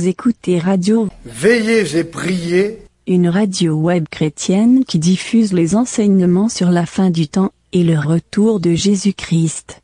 Vous écoutez Radio Veillez et priez, une radio web chrétienne qui diffuse les enseignements sur la fin du temps et le retour de Jésus-Christ.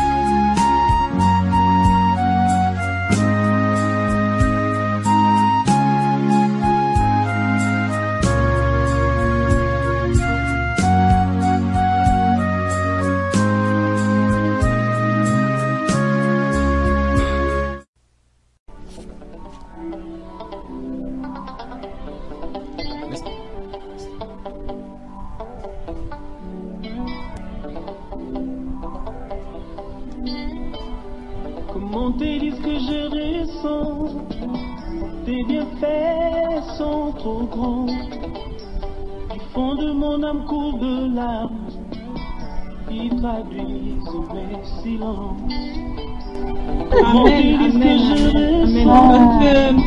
Comment te dire que je ressens, tes bienfaits sont trop grands. Du fond de mon âme coule de larmes qui traduisent mes silences. Comment te dire que je ressens,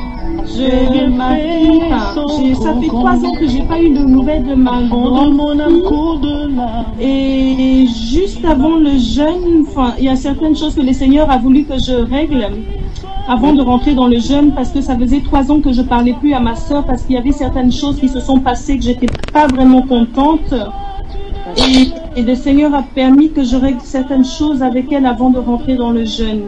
ça fait 3 ans que j'ai pas eu de nouvelles de ma grande fille. Et juste avant le jeûne, il y a certaines choses que le Seigneur a voulu que je règle avant de rentrer dans le jeûne, parce que ça faisait 3 ans que je parlais plus à ma sœur, parce qu'il y avait certaines choses qui se sont passées que j'étais pas vraiment contente. Et le Seigneur a permis que je règle certaines choses avec elle avant de rentrer dans le jeûne.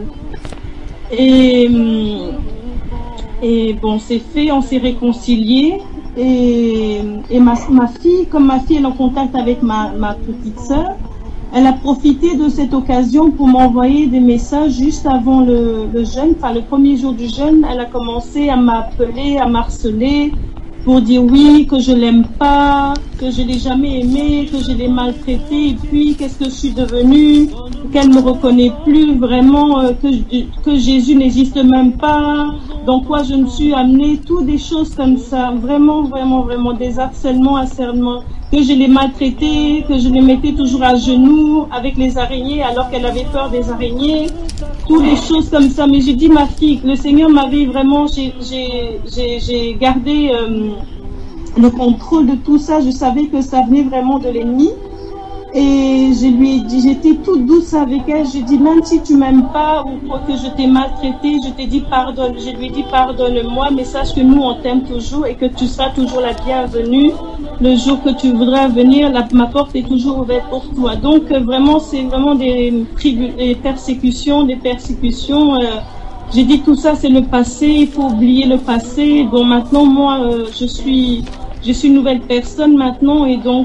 Et bon, c'est fait, on s'est réconciliés. Et ma fille, comme ma fille est en contact avec ma petite sœur, elle a profité de cette occasion pour m'envoyer des messages juste avant le jeûne. Enfin, le premier jour du jeûne, elle a commencé à m'appeler, à m'harceler pour dire oui, que je l'aime pas, que je l'ai jamais aimé, que je l'ai maltraité, et puis qu'est-ce que je suis devenue, qu'elle me reconnaît plus vraiment, que Jésus n'existe même pas, dans quoi je me suis amenée, toutes des choses comme ça, vraiment, des harcèlements, que je l'ai maltraité, que je les mettais toujours à genoux avec les araignées alors qu'elle avait peur des araignées, toutes des choses comme ça. Mais j'ai dit, ma fille, le Seigneur m'avait vraiment, j'ai gardé le contrôle de tout ça. Je savais que ça venait vraiment de l'ennemi. Et je lui ai dit, j'étais toute douce avec elle. J'ai dit, même si tu m'aimes pas ou que je t'ai maltraité, je t'ai dit pardonne. Je lui ai dit pardonne-moi, mais sache que nous on t'aime toujours et que tu seras toujours la bienvenue. Le jour que tu voudras venir, ma porte est toujours ouverte pour toi. Donc vraiment, c'est vraiment des persécutions. J'ai dit tout ça, c'est le passé. Il faut oublier le passé. Donc maintenant, moi, je suis une nouvelle personne maintenant, et donc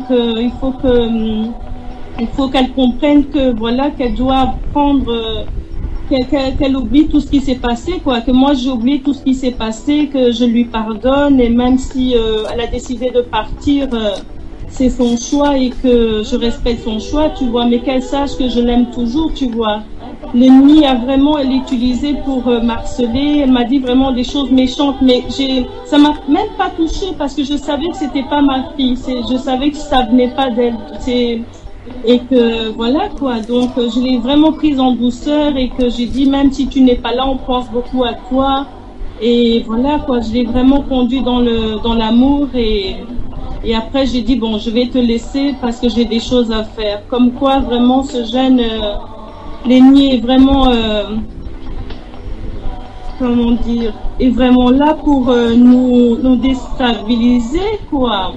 il faut qu'elle comprenne que voilà, qu'elle doit prendre, qu'elle oublie tout ce qui s'est passé, quoi. Que moi j'ai oublié tout ce qui s'est passé, que je lui pardonne, et même si elle a décidé de partir, c'est son choix et que je respecte son choix, tu vois. Mais qu'elle sache que je l'aime toujours, tu vois. L'ennemi a vraiment l'utilisé pour m'harceler. Elle m'a dit vraiment des choses méchantes, mais ça m'a même pas touchée parce que je savais que c'était pas ma fille. Je savais que ça venait pas d'elle. Et que voilà quoi, donc je l'ai vraiment prise en douceur et que j'ai dit même si tu n'es pas là, on pense beaucoup à toi. Et voilà quoi, je l'ai vraiment conduit dans l'amour et après j'ai dit bon, je vais te laisser parce que j'ai des choses à faire. Comme quoi vraiment ce jeune, l'ennemi est vraiment, comment dire, est vraiment là pour nous déstabiliser quoi.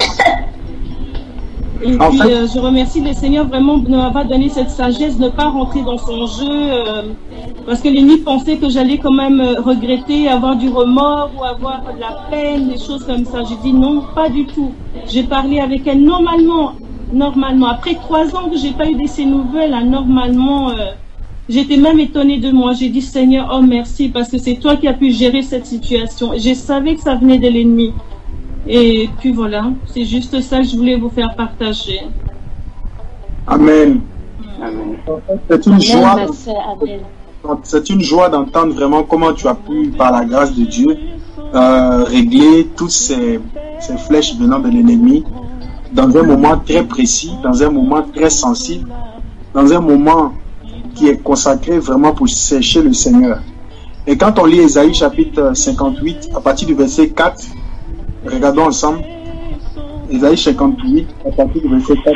Et puis je remercie le Seigneur vraiment de m'avoir donné cette sagesse de ne pas rentrer dans son jeu, parce que l'ennemi pensait que j'allais quand même regretter, avoir du remords ou avoir de la peine, des choses comme ça. J'ai dit non, pas du tout. J'ai parlé avec elle normalement. Après 3 ans que j'ai pas eu de ces nouvelles, là, normalement, j'étais même étonnée de moi. J'ai dit Seigneur, oh merci, parce que c'est toi qui as pu gérer cette situation. Et je savais que ça venait de l'ennemi. Et puis voilà, c'est juste ça que je voulais vous faire partager. Amen. Amen. C'est une joie d'entendre vraiment comment tu as pu, par la grâce de Dieu, régler toutes ces flèches venant de l'ennemi dans un moment très précis, dans un moment très sensible, dans un moment qui est consacré vraiment pour chercher le Seigneur. Et quand on lit Ésaïe chapitre 58, à partir du verset 4, regardons ensemble Ésaïe 58 à partir du verset 4.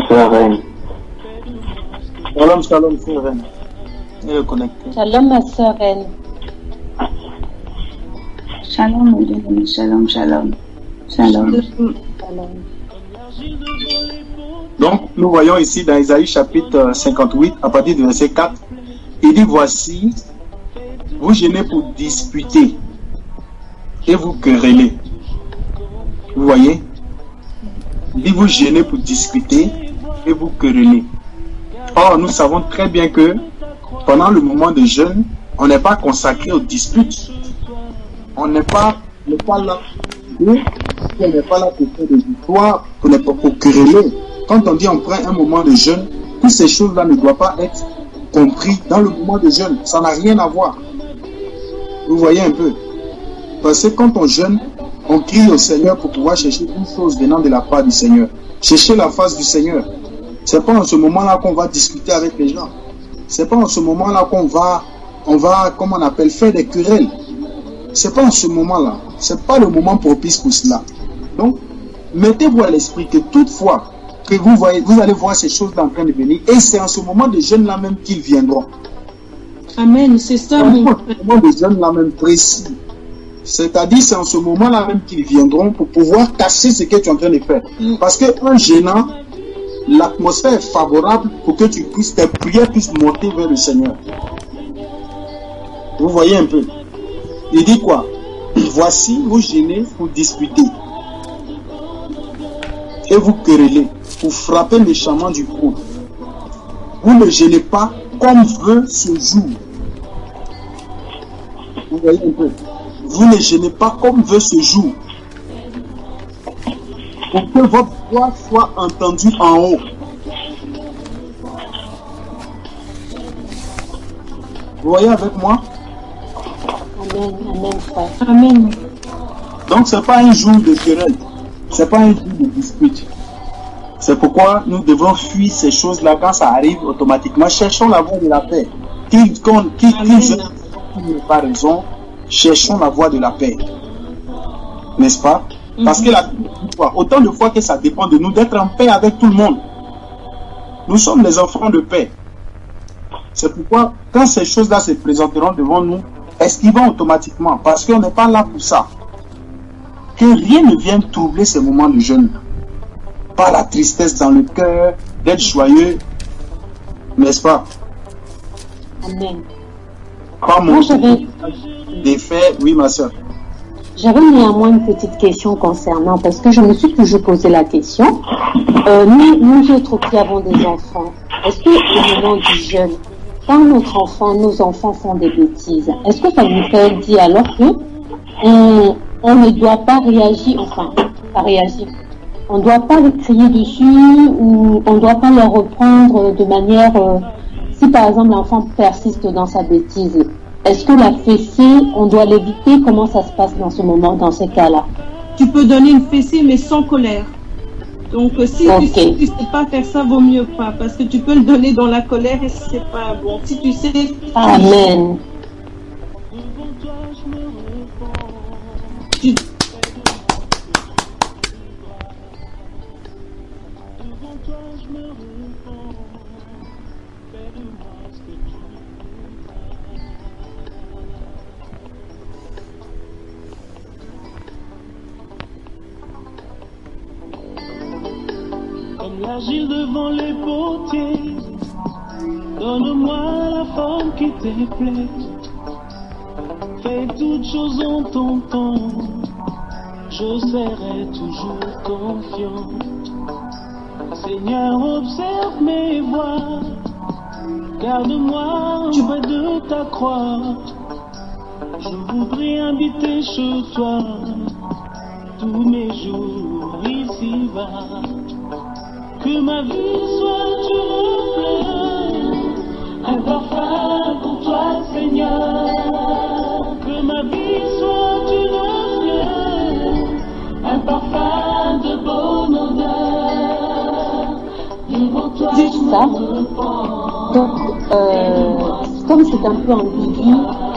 sœur Reine. Shalom, shalom, sœur Reine. Elle est connectée. Shalom, ma sœur Reine. Shalom, mon bien-aimé. Shalom, shalom. Shalom. Donc, nous voyons ici dans Isaïe chapitre 58, à partir du verset 4, il dit, voici, vous gênez pour disputer et vous querellez. Vous voyez? Il dit, vous gênez pour discuter et vous querellez. Or, nous savons très bien que pendant le moment de jeûne, on n'est pas consacré aux disputes. On n'est pas là. On n'est pas là pour faire des victoires, on n'est pas pour quereller. Quand on dit on prend un moment de jeûne, toutes ces choses-là ne doivent pas être comprises dans le moment de jeûne. Ça n'a rien à voir. Vous voyez un peu. Parce que quand on jeûne, on crie au Seigneur pour pouvoir chercher une chose venant de la part du Seigneur. Chercher la face du Seigneur. C'est pas en ce moment-là qu'on va discuter avec les gens. C'est pas en ce moment-là qu'on va, comment on appelle, faire des querelles. C'est pas en ce moment-là. C'est pas le moment propice pour cela. Donc, mettez-vous à l'esprit que toutefois que vous allez voir ces choses-là en train de venir, et c'est en ce moment de jeûne-là même qu'ils viendront. Amen, c'est ça. En ce moment de jeûne-là même précis. C'est-à-dire, c'est en ce moment-là même qu'ils viendront pour pouvoir casser ce que tu es en train de faire. Parce qu'en gênant, l'atmosphère est favorable pour que tes prières puissent monter vers le Seigneur. Vous voyez un peu. Il dit quoi? Voici, vous gênez pour disputer. Et vous querellez pour frapper méchamment du coude. Vous ne gênez pas comme veut ce jour. Vous voyez un peu. Vous ne gênez pas comme veut ce jour. Pour que votre voix soit entendue en haut. Vous voyez avec moi? Amen, amen, frère. Amen. Donc c'est pas un jour de querelle. C'est pas un jour de dispute. C'est pourquoi nous devons fuir ces choses-là quand ça arrive automatiquement. Cherchons la voie de la paix. Qui n'a pas raison, cherchons la voie de la paix. N'est-ce pas? Parce que autant de fois que ça dépend de nous d'être en paix avec tout le monde. Nous sommes les enfants de paix. C'est pourquoi quand ces choses-là se présenteront devant nous, esquivons automatiquement, parce qu'on n'est pas là pour ça. Que rien ne vienne troubler ces moments de jeûne. Pas la tristesse dans le cœur, d'être joyeux, n'est-ce pas? Amen. Pas mon des faits, oui ma soeur. J'avais néanmoins une petite question concernant, parce que je me suis toujours posé la question, nous autres qui avons des enfants, est-ce que au moment du jeûne, quand nos enfants font des bêtises, est-ce que ça nous fait dire alors que on ne doit pas réagir, on ne doit pas les crier dessus ou on ne doit pas leur reprendre de manière, si par exemple l'enfant persiste dans sa bêtise, est-ce que la fessée, on doit l'éviter? Comment ça se passe dans ce moment, dans ces cas-là? Tu peux donner une fessée mais sans colère. Donc si tu sais pas faire ça, vaut mieux pas, parce que tu peux le donner dans la colère et c'est pas bon. Si tu sais. Amen. Comme l'argile devant les potiers, donne-moi la forme qui te plaît. Fais toutes choses en ton temps, je serai toujours confiant. Seigneur, observe mes voies, garde-moi près de ta croix. Je voudrais habiter chez toi tous mes jours ici-bas. Que ma vie soit du reflet, un parfum pour toi, Seigneur. Que ma vie soit du reflet, un parfum de bonne odeur. Devant toi, Juste ça. Donc, comme c'est un peu ambigu,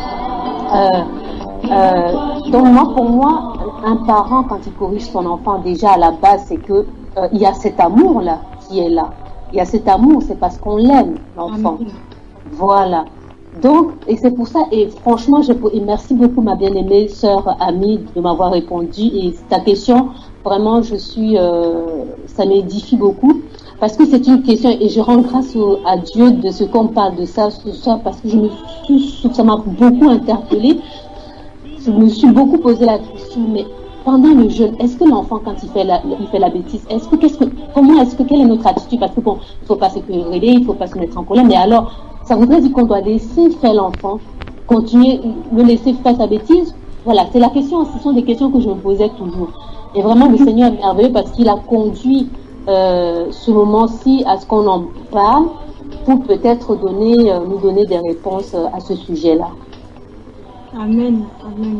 donc pour moi, un parent, quand il corrige son enfant, déjà à la base, c'est que il y a cet amour-là qui est là. il y a cet amour, c'est parce qu'on l'aime, l'enfant. Voilà. Donc, et c'est pour ça, et franchement, et merci beaucoup ma bien-aimée sœur Amie de m'avoir répondu, et ta question, vraiment, ça m'édifie beaucoup, parce que c'est une question, et je rends grâce à Dieu de ce qu'on parle de ça ce soir, parce que ça m'a beaucoup interpellée. Je me suis beaucoup posé la question, mais pendant le jeûne, est-ce que l'enfant, quand il fait la bêtise, quelle est notre attitude? Parce que bon, il ne faut pas se quereller, il ne faut pas se mettre en colère, mais alors, ça voudrait dire qu'on doit laisser faire l'enfant, continuer, le laisser faire sa bêtise. Voilà, ce sont des questions que je me posais toujours. Et vraiment, le Seigneur est merveilleux parce qu'il a conduit ce moment-ci à ce qu'on en parle pour peut-être nous donner des réponses à ce sujet-là. Amen. Amen.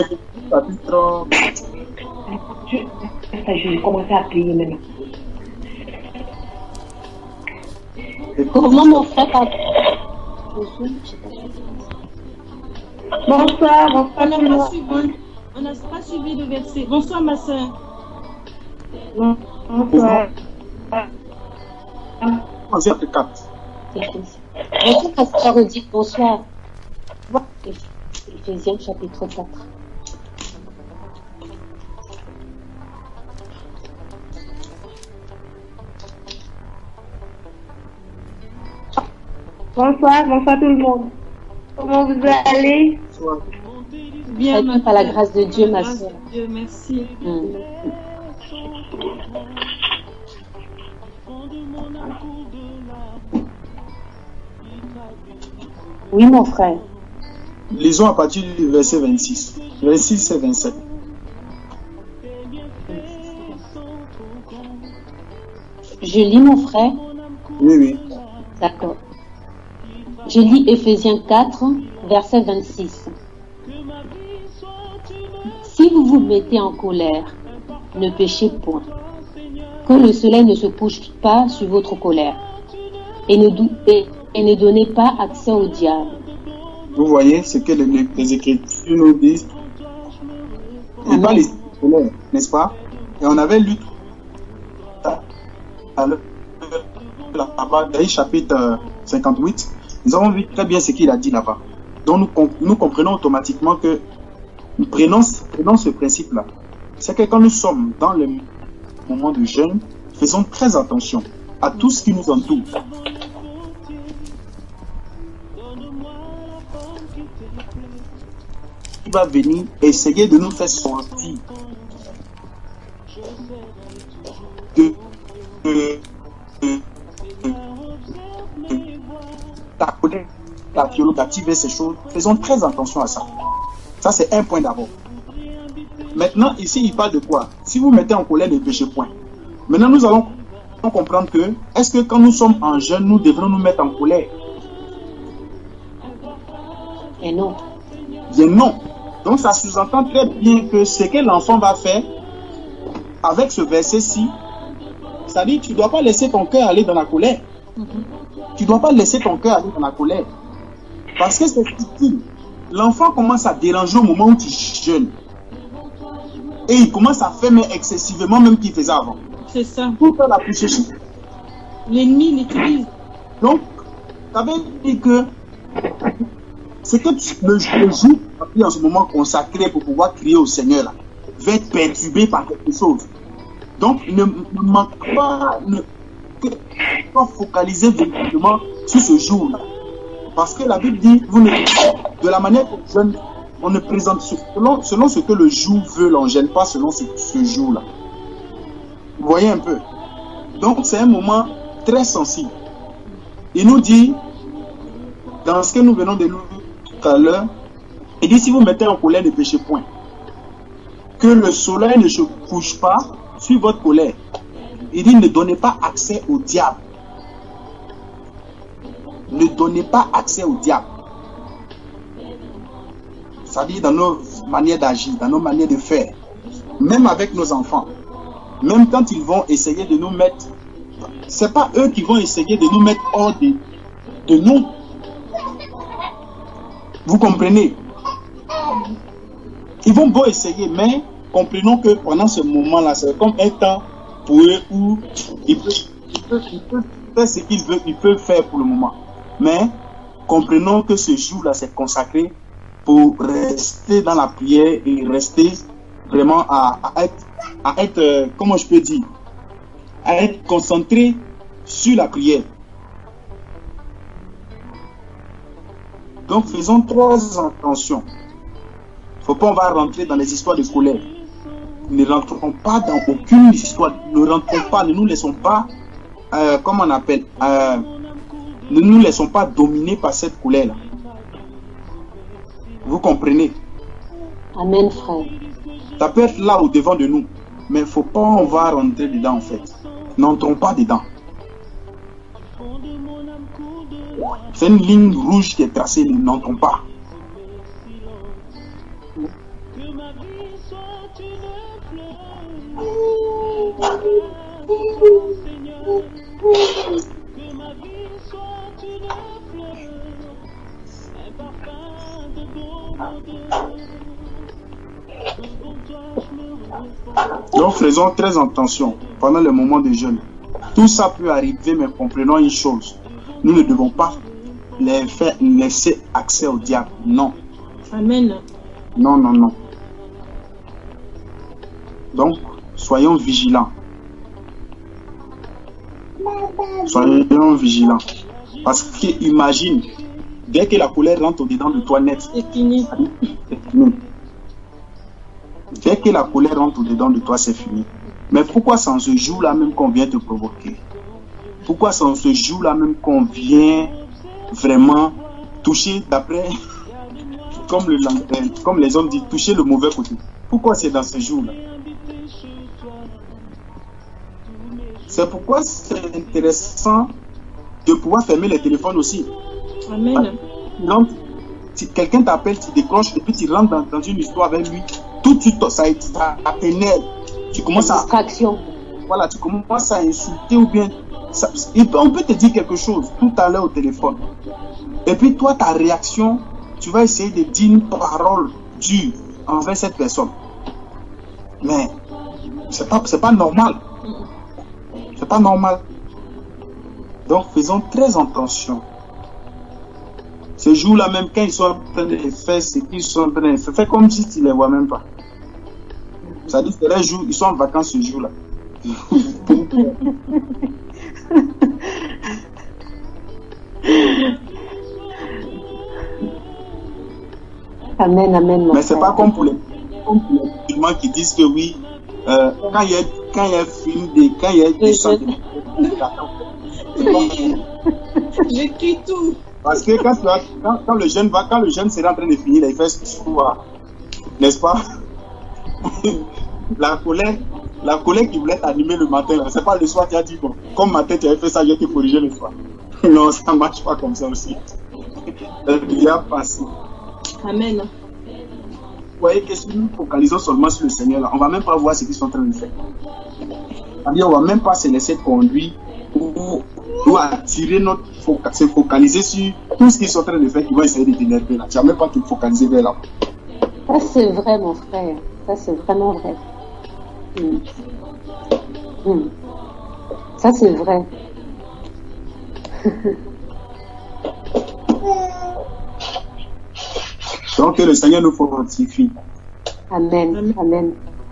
Je vais commencer à prier maintenant. Comment mon frère a... Bonsoir. On n'a pas suivi le verset. Bonsoir ma soeur. Bonsoir. Bonsoir, 4. Bonsoir, pasteur Odile, bonsoir. Éphésiens chapitre 4. Bonsoir tout le monde. Comment vous allez? Bonsoir. Bien, par la grâce de Dieu, ma soeur. Dieu, merci. Oui, mon frère. Lisons à partir du verset 26. 26 et 27. Je lis, mon frère. Oui. D'accord. Je lis Éphésiens 4, verset 26. Si vous vous mettez en colère, ne péchez point. Que le soleil ne se couche pas sur votre colère. Et ne donnez pas accès au diable. Vous voyez ce que les Écritures nous disent. Il parle ici de colère, n'est-ce pas? Et on avait lu là-bas, dans le chapitre 58, nous avons vu très bien ce qu'il a dit là-bas. Donc nous comprenons automatiquement que nous prenons ce principe-là. C'est que quand nous sommes dans le moment de jeûne, faisons très attention à tout ce qui nous entoure. Il va venir essayer de nous faire sortir de la colère, la violence, d'activer ces choses. Faisons très attention à ça. Ça, c'est un point d'abord. Maintenant, ici, il parle de quoi? Si vous mettez en colère, ne péchez point. Maintenant, nous allons comprendre que, est-ce que quand nous sommes en jeûne, nous devrons nous mettre en colère? Et non. Bien non. Donc, ça sous-entend très bien que ce que l'enfant va faire avec ce verset-ci, ça dit, tu ne dois pas laisser ton cœur aller dans la colère. Tu ne dois pas laisser ton cœur aller dans la colère. Parce que c'est futile. L'enfant commence à déranger au moment où tu jeûnes. Et il commence à faire excessivement même qu'il faisait avant. C'est ça. Pour faire la poussée. L'ennemi l'utilise. Donc, ça veut dire que c'est que le jour en ce moment consacré pour pouvoir crier au Seigneur là, va être perturbé par quelque chose. Donc, ne manque pas, ne focaliser véritablement sur ce jour-là. Parce que la Bible dit, de la manière que jeûne, on ne présente selon ce que le jour veut, on ne gêne pas selon ce jour-là. Vous voyez un peu. Donc, c'est un moment très sensible. Il nous dit, dans ce que nous venons de lire tout à l'heure, il dit, si vous mettez en colère, ne péchez point. Que le soleil ne se couche pas sur votre colère. Il dit, ne donnez pas accès au diable. Ne donnez pas accès au diable. C'est-à-dire dans nos manières d'agir, dans nos manières de faire. Même avec nos enfants. Même quand ils vont essayer de nous mettre... Ce n'est pas eux qui vont essayer de nous mettre hors de nous. Vous comprenez? Ils vont beau essayer, mais comprenons que pendant ce moment-là, c'est comme un temps pour eux où ils peuvent fait ce qu'il veut, il peut le faire pour le moment. Mais comprenons que ce jour-là, c'est consacré pour rester dans la prière et rester vraiment à être, comment je peux dire, à être concentré sur la prière. Donc faisons très attention. Faut pas on va rentrer dans les histoires de colère. Ne rentrons pas dans aucune histoire. Ne rentrons pas, ne nous laissons pas, comment on appelle, ne nous laissons pas dominer par cette colère-là. Vous comprenez? Amen, frère. Ça peut être là au devant de nous, mais il ne faut pas on va rentrer dedans en fait. N'entrons pas dedans. C'est une ligne rouge qui est tracée, n'entrons pas. Donc faisons très attention pendant le moment de jeûne. Tout ça peut arriver, mais comprenons une chose. Nous ne devons pas laisser accès au diable. Non. Amen. Non, non, non. Donc, soyons vigilants. Soyons vigilants. Parce que imagine, dès que la colère rentre au-dedans de toi net, c'est fini. C'est fini. Dès que la colère rentre au-dedans de toi, c'est fini. Mais pourquoi c'est en ce jour-là même qu'on vient te provoquer? Pourquoi c'est en ce jour-là même qu'on vient vraiment toucher, d'après, comme les hommes disent, toucher le mauvais côté? Pourquoi c'est dans ce jour-là? C'est pourquoi c'est intéressant de pouvoir fermer les téléphones aussi. Amen. Donc, si quelqu'un t'appelle, tu décroches et puis tu rentres dans une histoire avec lui, tout de suite ça t'énerve. Tu commences à... Voilà, tu commences à insulter ou bien... on peut te dire quelque chose tout à l'heure au téléphone. Et puis toi, ta réaction, tu vas essayer de dire une parole dure envers cette personne. Mais c'est pas normal. C'est pas normal. Donc faisons très attention. Ce jour-là même, quand ils sont en train de faire ce qu'ils sont en train de faire, fais comme si tu ne les vois même pas. Ça dit que c'est un jour, ils sont en vacances ce jour-là. Amen, amen. Mais c'est pas comme pour les musulmans qui disent que oui, quand il y a un film, quand il y a des chants, j'écris tout. Parce que quand le jeune sera en train de finir, il fait ce soir, n'est-ce pas? La colère qui voulait t'animer le matin, c'est pas le soir, tu as dit bon, comme matin tu avais fait ça, je vais te corriger le soir. Non, ça ne marche pas comme ça aussi. Il y a passé. Amen. Vous voyez que si nous focalisons seulement sur le Seigneur, là, on ne va même pas voir ce qu'ils sont en train de faire. C'est-à-dire, on ne va même pas se laisser conduire ou attirer se focaliser sur tout ce qu'ils sont en train de faire qui va essayer de t'énerver là. Tu n'as même pas te focaliser vers là. Ça c'est vrai mon frère, ça c'est vraiment vrai. Ça c'est vrai. Donc que le Seigneur nous fortifie. Amen, amen.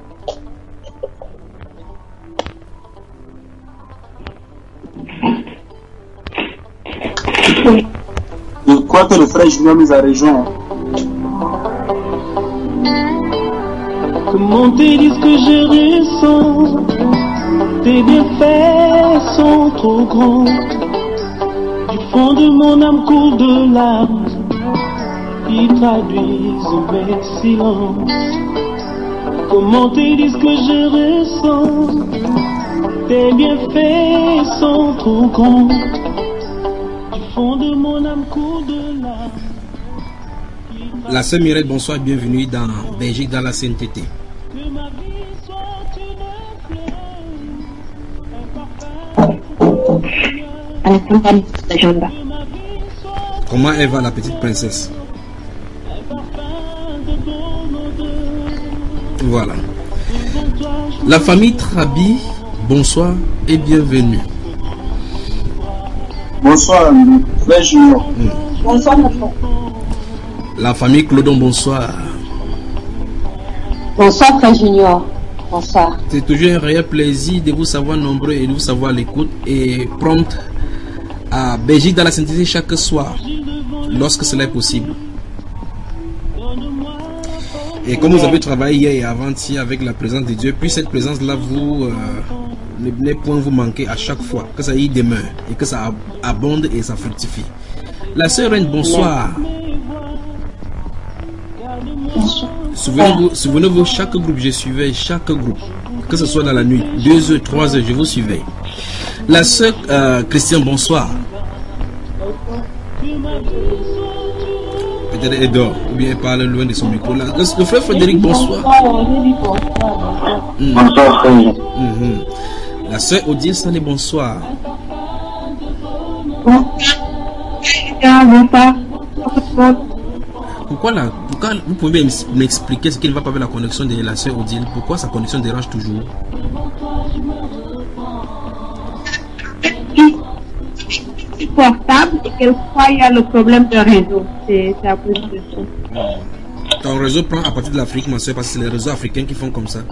Je crois que le frère Junior nous a rejoint. Comment te dire ce que je ressens? Tes bienfaits sont trop grands. Du fond de mon âme coule de larmes qui traduisent mes silences. Comment te dire ce que je ressens? Tes bienfaits sont trop grands. Du fond de mon âme coule de larmes. La sœur Mireille, bonsoir, bienvenue dans Belgique dans la sainteté. Comment elle va, la petite princesse? Voilà. La famille Trabi, bonsoir et bienvenue. Bonsoir, frère Junior. Bonsoir, mon frère. La famille Clodon, bonsoir. Bonsoir, frère Junior. Bonsoir. C'est toujours un réel plaisir de vous savoir nombreux et de vous savoir à l'écoute et prompt à Belgique dans la synthèse chaque soir, lorsque cela est possible. Et comme vous avez travaillé hier et avant-hier avec la présence de Dieu, puis cette présence-là vous ne point vous manquer à chaque fois, que ça y demeure et que ça abonde et ça fructifie. La sœur Reine, bonsoir. Souvenez-vous, chaque groupe, je suivais chaque groupe, que ce soit dans la nuit, 2 heures, 3 heures, je vous suivais. La sœur Christiane, bonsoir. Peut-être elle dort, ou bien elle parle loin de son micro. Le frère Frédéric, bonsoir. Bonsoir, frère. La sœur Odile Sané, bonsoir. Pourquoi vous pouvez m'expliquer ce qui ne va pas avec la connexion de la sœur Odile? Pourquoi sa connexion dérange toujours? Portable et quelquefois il y a le problème de réseau. C'est à cause de ça. Ton réseau prend à partir de l'Afrique, ma soeur, parce que c'est les réseaux africains qui font comme ça.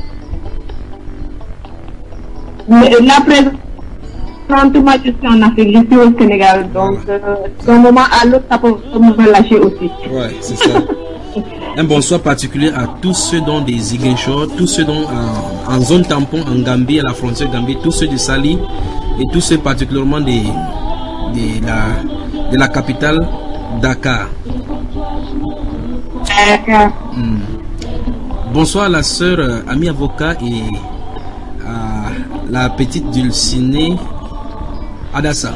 Mais là, présentement, je suis en Afrique, je suis au Sénégal. Donc, d'un moment à l'autre, ça peut me relâcher aussi. Ouais, c'est ça. Un bonsoir particulier à tous ceux dont des Ziguinchor, tous ceux dont en zone tampon, en Gambie, à la frontière Gambie, tous ceux de Sali et tous ceux particulièrement de la capitale Dakar. Bonsoir à la sœur Ami Avocat et à la petite Dulcinée Adassa.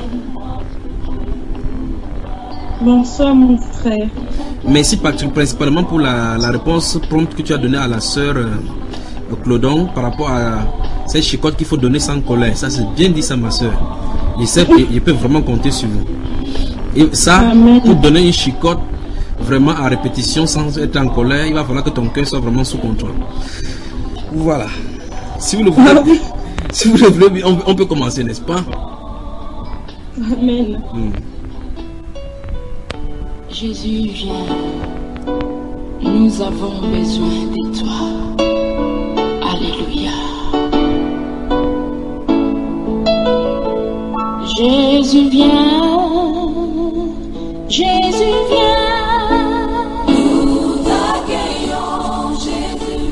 Bonsoir mon frère. Merci principalement pour la réponse prompte que tu as donnée à la sœur Clodon par rapport à cette chicotte qu'il faut donner sans colère. Ça c'est bien dit ça ma sœur. Je peux vraiment compter sur vous. Et ça, Amen. Pour donner une chicotte vraiment à répétition sans être en colère, il va falloir que ton cœur soit vraiment sous contrôle. Voilà. Si vous le voulez, si vous le voulez, on peut commencer, n'est-ce pas? Amen. Jésus, viens. Nous avons besoin de toi. Alléluia. Jésus viens, Jésus viens, nous t'accueillons, Jésus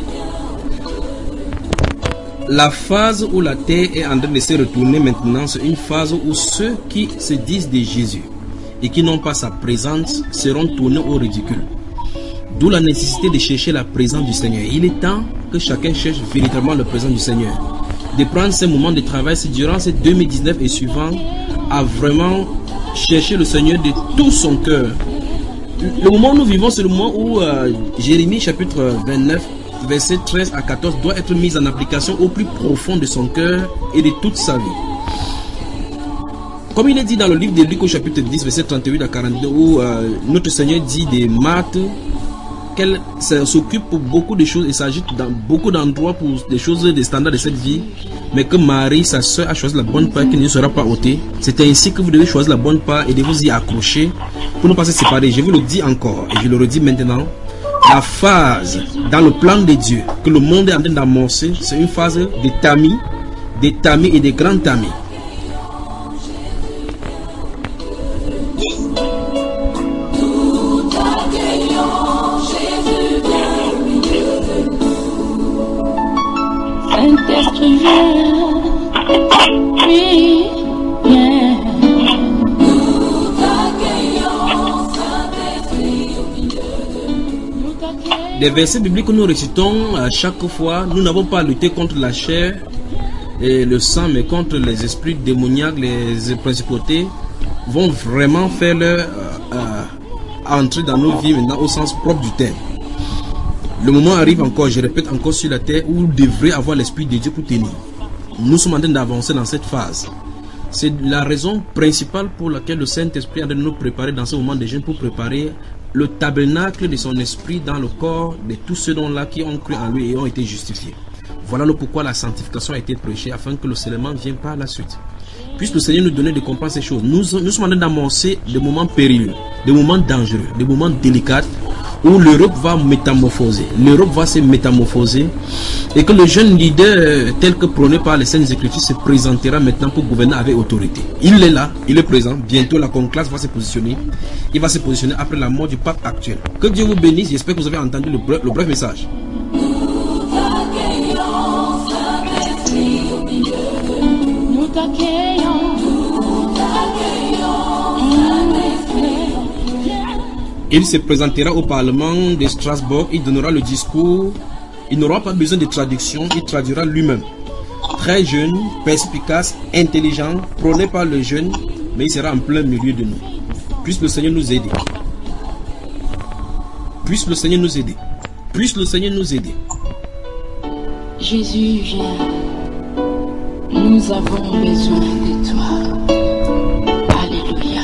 viens. La phase où la terre est en train de se retourner maintenant, c'est une phase où ceux qui se disent de Jésus et qui n'ont pas sa présence seront tournés au ridicule. D'où la nécessité de chercher la présence du Seigneur. Il est temps que chacun cherche véritablement la présence du Seigneur. De prendre ces moments de travail durant ces 2019 et suivants à vraiment chercher le Seigneur de tout son cœur. Le moment où nous vivons, c'est le moment où Jérémie chapitre 29 verset 13 à 14 doit être mis en application au plus profond de son cœur et de toute sa vie. Comme il est dit dans le livre de Luc au chapitre 10 verset 38 à 42 où notre Seigneur dit de Marthe qu'elle s'occupe pour beaucoup de choses et s'agite dans beaucoup d'endroits pour des choses, des standards de cette vie, mais que Marie, sa soeur, a choisi la bonne part qui ne sera pas ôtée. C'est ainsi que vous devez choisir la bonne part et de vous y accrocher pour ne pas se séparer. Je vous le dis encore et je le redis maintenant. La phase dans le plan de Dieu que le monde est en train d'amorcer, c'est une phase de tamis et de grands tamis. Les versets bibliques que nous récitons à chaque fois, nous n'avons pas à lutter contre la chair et le sang, mais contre les esprits démoniaques, les principautés vont vraiment faire leur entrée dans nos vies maintenant au sens propre du terme. Le moment arrive encore, je répète encore, sur la terre où vous devrez avoir l'Esprit de Dieu pour tenir. Nous sommes en train d'avancer dans cette phase. C'est la raison principale pour laquelle le Saint-Esprit est en train de nous préparer dans ce moment de jeûne pour préparer le tabernacle de son esprit dans le corps de tous ceux là qui ont cru en lui et ont été justifiés. Voilà le pourquoi la sanctification a été prêchée afin que le scellement vienne par la suite. Puisse le Seigneur nous donner de comprendre ces choses. Nous sommes en train d'amorcer des moments périlleux, des moments dangereux, des moments délicats où l'Europe va métamorphoser. L'Europe va se métamorphoser et que le jeune leader tel que prôné par les Saintes Écritures se présentera maintenant pour gouverner avec autorité. Il est là, il est présent. Bientôt la conclave va se positionner. Il va se positionner après la mort du pape actuel. Que Dieu vous bénisse. J'espère que vous avez entendu le bref message. Il se présentera au Parlement de Strasbourg, il donnera le discours, il n'aura pas besoin de traduction, il traduira lui-même. Très jeune, perspicace, intelligent, prôné par le jeune, mais il sera en plein milieu de nous. Puisse le Seigneur nous aider. Puisse le Seigneur nous aider. Puisse le Seigneur nous aider. Jésus, viens. Nous avons besoin de toi. Alléluia.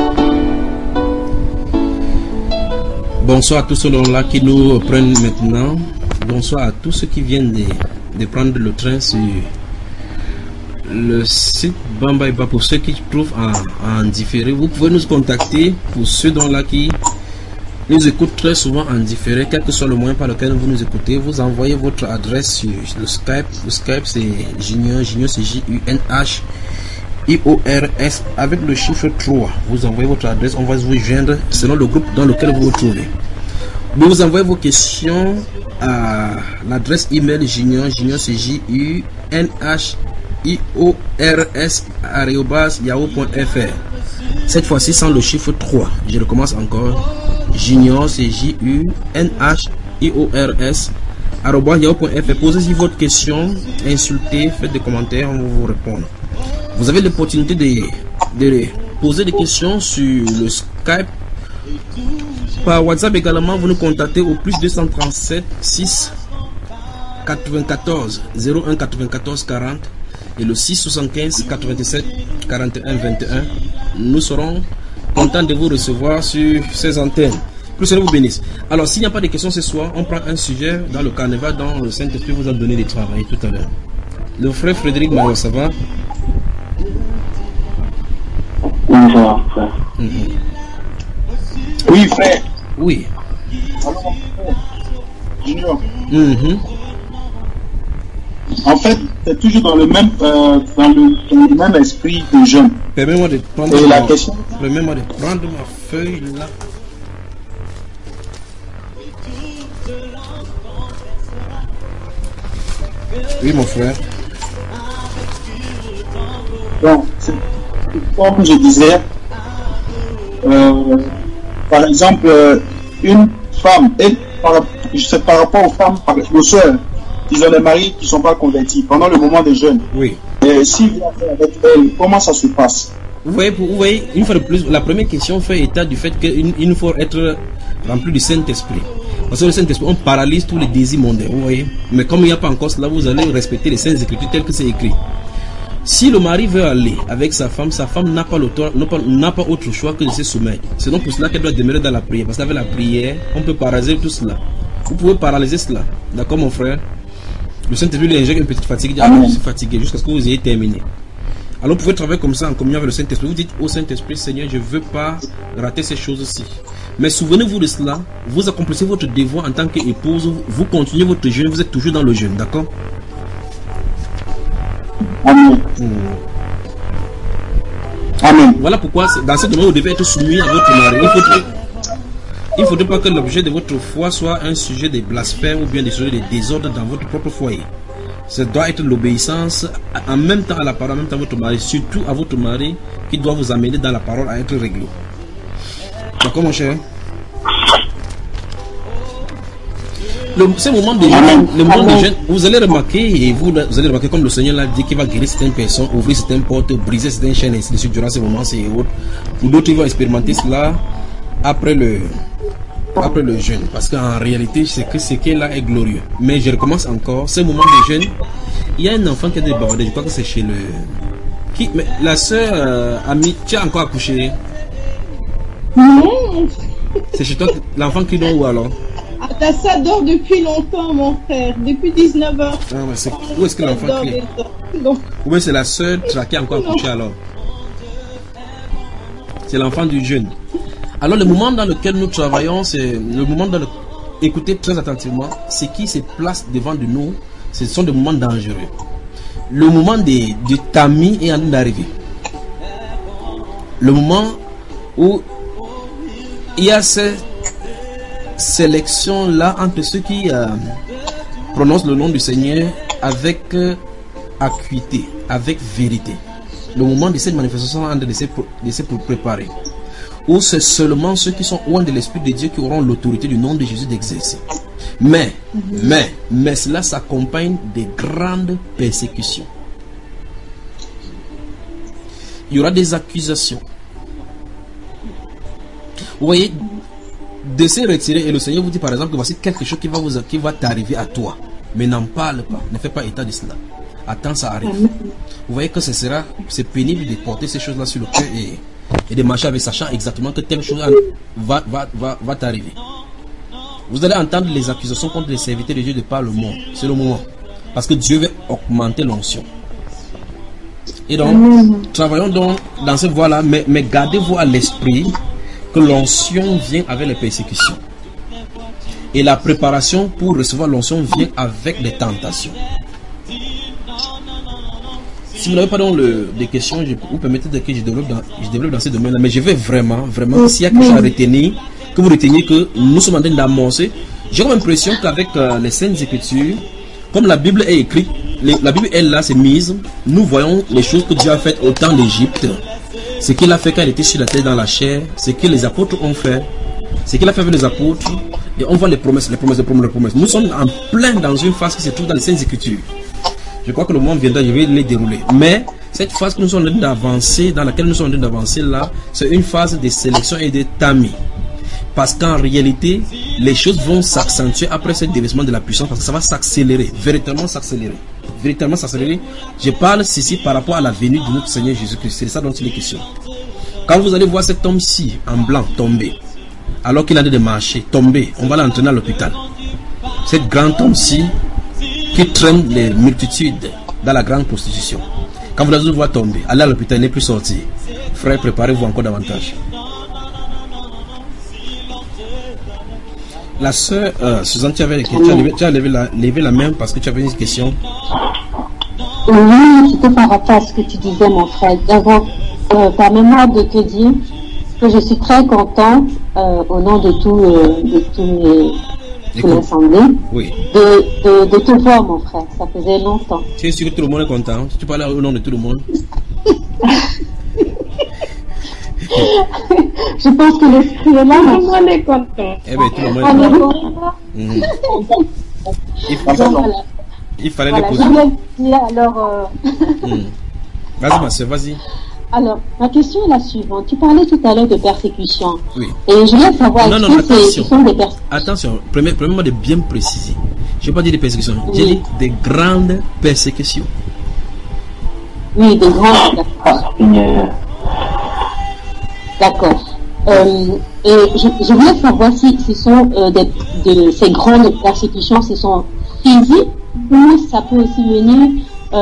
Bonsoir à tous ceux-là qui nous prennent maintenant. Bonsoir à tous ceux qui viennent de prendre le train sur le site Bambaiba. Pour ceux qui trouvent en différé, vous pouvez nous contacter. Pour ceux là qui nous écoutent très souvent en différé, quel que soit le moyen par lequel vous nous écoutez, vous envoyez votre adresse sur le Skype. Le Skype c'est Junior, c'est J-U-N-H I-O-R-S avec le chiffre 3. Vous envoyez votre adresse, on va vous joindre selon le groupe dans lequel vous vous trouvez. Vous envoyez vos questions à l'adresse email Junior c'est J-U-N-H-I-O-R-S@yahoo.fr. Cette fois-ci sans le chiffre 3. Je recommence encore. Junior c'est J-U-N-H-I-O-R-S@yahoo.fr. Posez-y votre question, insultez, faites des commentaires, on va vous répondre. Vous avez l'opportunité de poser des questions sur le Skype. Par WhatsApp également, vous nous contactez au plus 237 6 94 01 94 40 et le 675 87 41 21. Nous serons contents de vous recevoir sur ces antennes. Que le Seigneur vous bénisse. Alors, s'il n'y a pas de questions ce soir, on prend un sujet dans le carnaval dont le Saint-Esprit vous a donné de travailler tout à l'heure. Le frère Frédéric Maillot, ça va? Bonjour, frère. Oui, frère. Oui. Alors, Junior. En fait, c'est toujours dans le même, esprit de jeune. Permets-moi de prendre Permets-moi de prendre ma feuille là. Oui, mon frère. Donc, comme je disais, par exemple, une femme, c'est par rapport aux femmes, aux soeurs, ils ont des maris qui ne sont pas convertis pendant le moment des jeûnes. Oui. Et s'ils viennent avec elles, comment ça se passe? Vous voyez, une fois de plus, la première question fait état du fait qu'il faut être rempli du Saint-Esprit. Parce que le Saint-Esprit, on paralyse tous les désirs mondains, vous voyez. Mais comme il n'y a pas encore cela, vous allez respecter les Saintes Écritures telles que c'est écrit. Si le mari veut aller avec sa femme n'a pas autre choix que de se soumettre. C'est donc pour cela qu'elle doit demeurer dans la prière. Parce qu'avec la prière, on peut paralyser tout cela. Vous pouvez paralyser cela. D'accord, mon frère? Le Saint-Esprit lui injecte une petite fatigue. Il dit, je suis fatigué jusqu'à ce que vous ayez terminé. Alors vous pouvez travailler comme ça en communion avec le Saint-Esprit. Vous dites au Saint-Esprit, Seigneur, je ne veux pas rater ces choses-ci. Mais souvenez-vous de cela, vous accomplissez votre devoir en tant qu'épouse, vous continuez votre jeûne, vous êtes toujours dans le jeûne, d'accord? Amen. Amen. Voilà pourquoi dans ce domaine vous devez être soumis à votre mari. Il ne faudrait pas que l'objet de votre foi soit un sujet de blasphème ou bien des sujets de désordre dans votre propre foyer. Ça doit être l'obéissance en même temps à la parole, en même temps à votre mari, surtout à votre mari qui doit vous amener dans la parole à être réglé. D'accord, mon cher? Ce moment de jeûne, vous allez remarquer, comme le Seigneur l'a dit, qu'il va guérir certaines personnes, ouvrir certaines portes, briser certaines chaînes, et ainsi de suite durant ces moments, c'est autres. Pour d'autres, ils vont expérimenter cela après le jeûne. Parce qu'en réalité, c'est que ce qui est là est glorieux. Mais je recommence encore, ce moment de jeûne, il y a un enfant qui a débordé, je crois que c'est chez le... Mais la soeur Ami, tu as encore accouché? Non. C'est chez toi l'enfant qui dort où alors? Ça dort depuis longtemps, mon frère, depuis 19h. Où est-ce que l'enfant crie? Ou bien c'est la sœur traquée encore accouchée alors. C'est l'enfant du jeune. Alors le moment dans lequel nous travaillons, c'est le moment dans lequel, écoutez très attentivement, ce qui se place devant de nous, ce sont des moments dangereux. Le moment du tamis est en train d'arriver. Le moment où il y a cette sélection-là entre ceux qui prononcent le nom du Seigneur avec acuité, avec vérité. Le moment de cette manifestation est en train de se préparer. Ou c'est seulement ceux qui sont loin de l'Esprit de Dieu qui auront l'autorité du nom de Jésus d'exercer. Mais cela s'accompagne de grandes persécutions. Il y aura des accusations. Vous voyez, de se retirer et le Seigneur vous dit par exemple que voici quelque chose qui va t'arriver à toi. Mais n'en parle pas, ne fais pas état de cela. Attends, ça arrive. Vous voyez que c'est pénible de porter ces choses-là sur le cœur et de marcher avec sachant exactement que telle chose va t'arriver. Vous allez entendre les accusations contre les serviteurs de Dieu de par le monde. C'est le moment. Parce que Dieu veut augmenter l'onction. Et donc, travaillons donc dans cette voie-là, mais gardez-vous à l'esprit que l'onction vient avec les persécutions. Et la préparation pour recevoir l'onction vient avec les tentations. Si vous n'avez pas donc des questions, vous permettez que je développe dans ce domaine-là. Mais je vais vraiment, s'il y a quelque chose à retenir, que vous reteniez que nous sommes en train d'amorcer. J'ai comme l'impression qu'avec les Saintes Écritures, comme la Bible est écrite, la Bible est là, c'est mise, nous voyons les choses que Dieu a faites au temps d'Égypte. Ce qu'il a fait quand il était sur la terre dans la chair, ce que les apôtres ont fait, ce qu'il a fait avec les apôtres, et on voit les promesses. Nous sommes en plein dans une phase qui se trouve dans les Saintes Écritures. Je crois que le moment viendra, je vais les dérouler. Mais cette phase que nous sommes en train d'avancer, dans laquelle nous sommes en train d'avancer là, c'est une phase de sélection et de tamis. Parce qu'en réalité, les choses vont s'accentuer après ce déversement de la puissance, parce que ça va s'accélérer, véritablement s'accélérer. Je parle ici par rapport à la venue de notre Seigneur Jésus-Christ. C'est ça dont il est question. Quand vous allez voir cet homme-ci en blanc tomber, alors qu'il a de marcher, tomber, on va l'entraîner à l'hôpital. Cet grand homme-ci qui traîne les multitudes dans la grande prostitution. Quand vous allez le voir tomber, allez à l'hôpital, il n'est plus sorti. Frère, préparez-vous encore davantage. La sœur Suzanne, tu as levé la main parce que tu avais une question. Oui, c'était par rapport à ce que tu disais, mon frère. D'abord, permets-moi de te dire que je suis très contente au nom de toute l'assemblée, oui, de te voir, mon frère. Ça faisait longtemps. Tu es sûr que tout le monde est content? Tu parles au nom de tout le monde? Je pense que l'esprit est là. Tout le monde est content. Eh bien, tout le monde est content. Il fallait les poser. Alors, Vas-y, ma soeur, vas-y. Alors, ma question est la suivante. Tu parlais tout à l'heure de persécution. Oui. Et je voulais savoir ce sont des persécutions. Attention, premièrement de bien préciser. Je n'ai pas dit des persécutions, j'ai dit des grandes persécutions. Oui, des grandes. D'accord. Et je voulais savoir si ce sont ces grandes persécutions, ce sont physiques ou ça peut aussi venir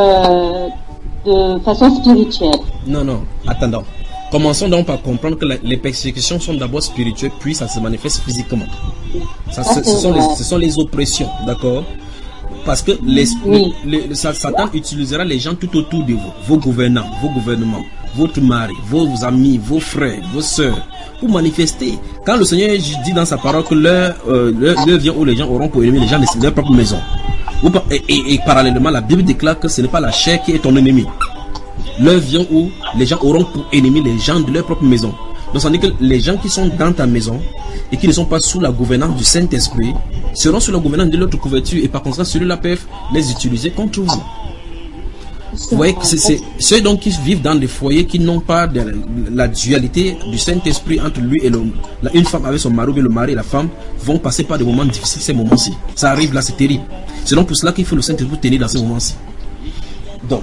de façon spirituelle. Non, attendons. Commençons donc par comprendre que les persécutions sont d'abord spirituelles, puis ça se manifeste physiquement. Ce sont les oppressions, d'accord? Parce que Satan utilisera les gens tout autour de vous, vos gouvernants, vos gouvernements, votre mari, vos amis, vos frères, vos sœurs, pour manifester. Quand le Seigneur dit dans sa parole que l'heure vient où les gens auront pour ennemis les gens de leur propre maison. Et parallèlement, la Bible déclare que ce n'est pas la chair qui est ton ennemi. L'heure vient où les gens auront pour ennemis les gens de leur propre maison. Donc ça veut dire que les gens qui sont dans ta maison et qui ne sont pas sous la gouvernance du Saint-Esprit seront sous la gouvernance de l'autre couverture, et par conséquent celui-là peuvent les utiliser contre vous. Vous voyez que c'est ceux donc qui vivent dans des foyers qui n'ont pas la dualité du Saint-Esprit entre lui et une femme avec son mari, ou bien le mari et la femme vont passer par des moments difficiles, ces moments-ci. Ça arrive là, c'est terrible. C'est donc pour cela qu'il faut le Saint-Esprit tenir dans ces moments-ci. Donc.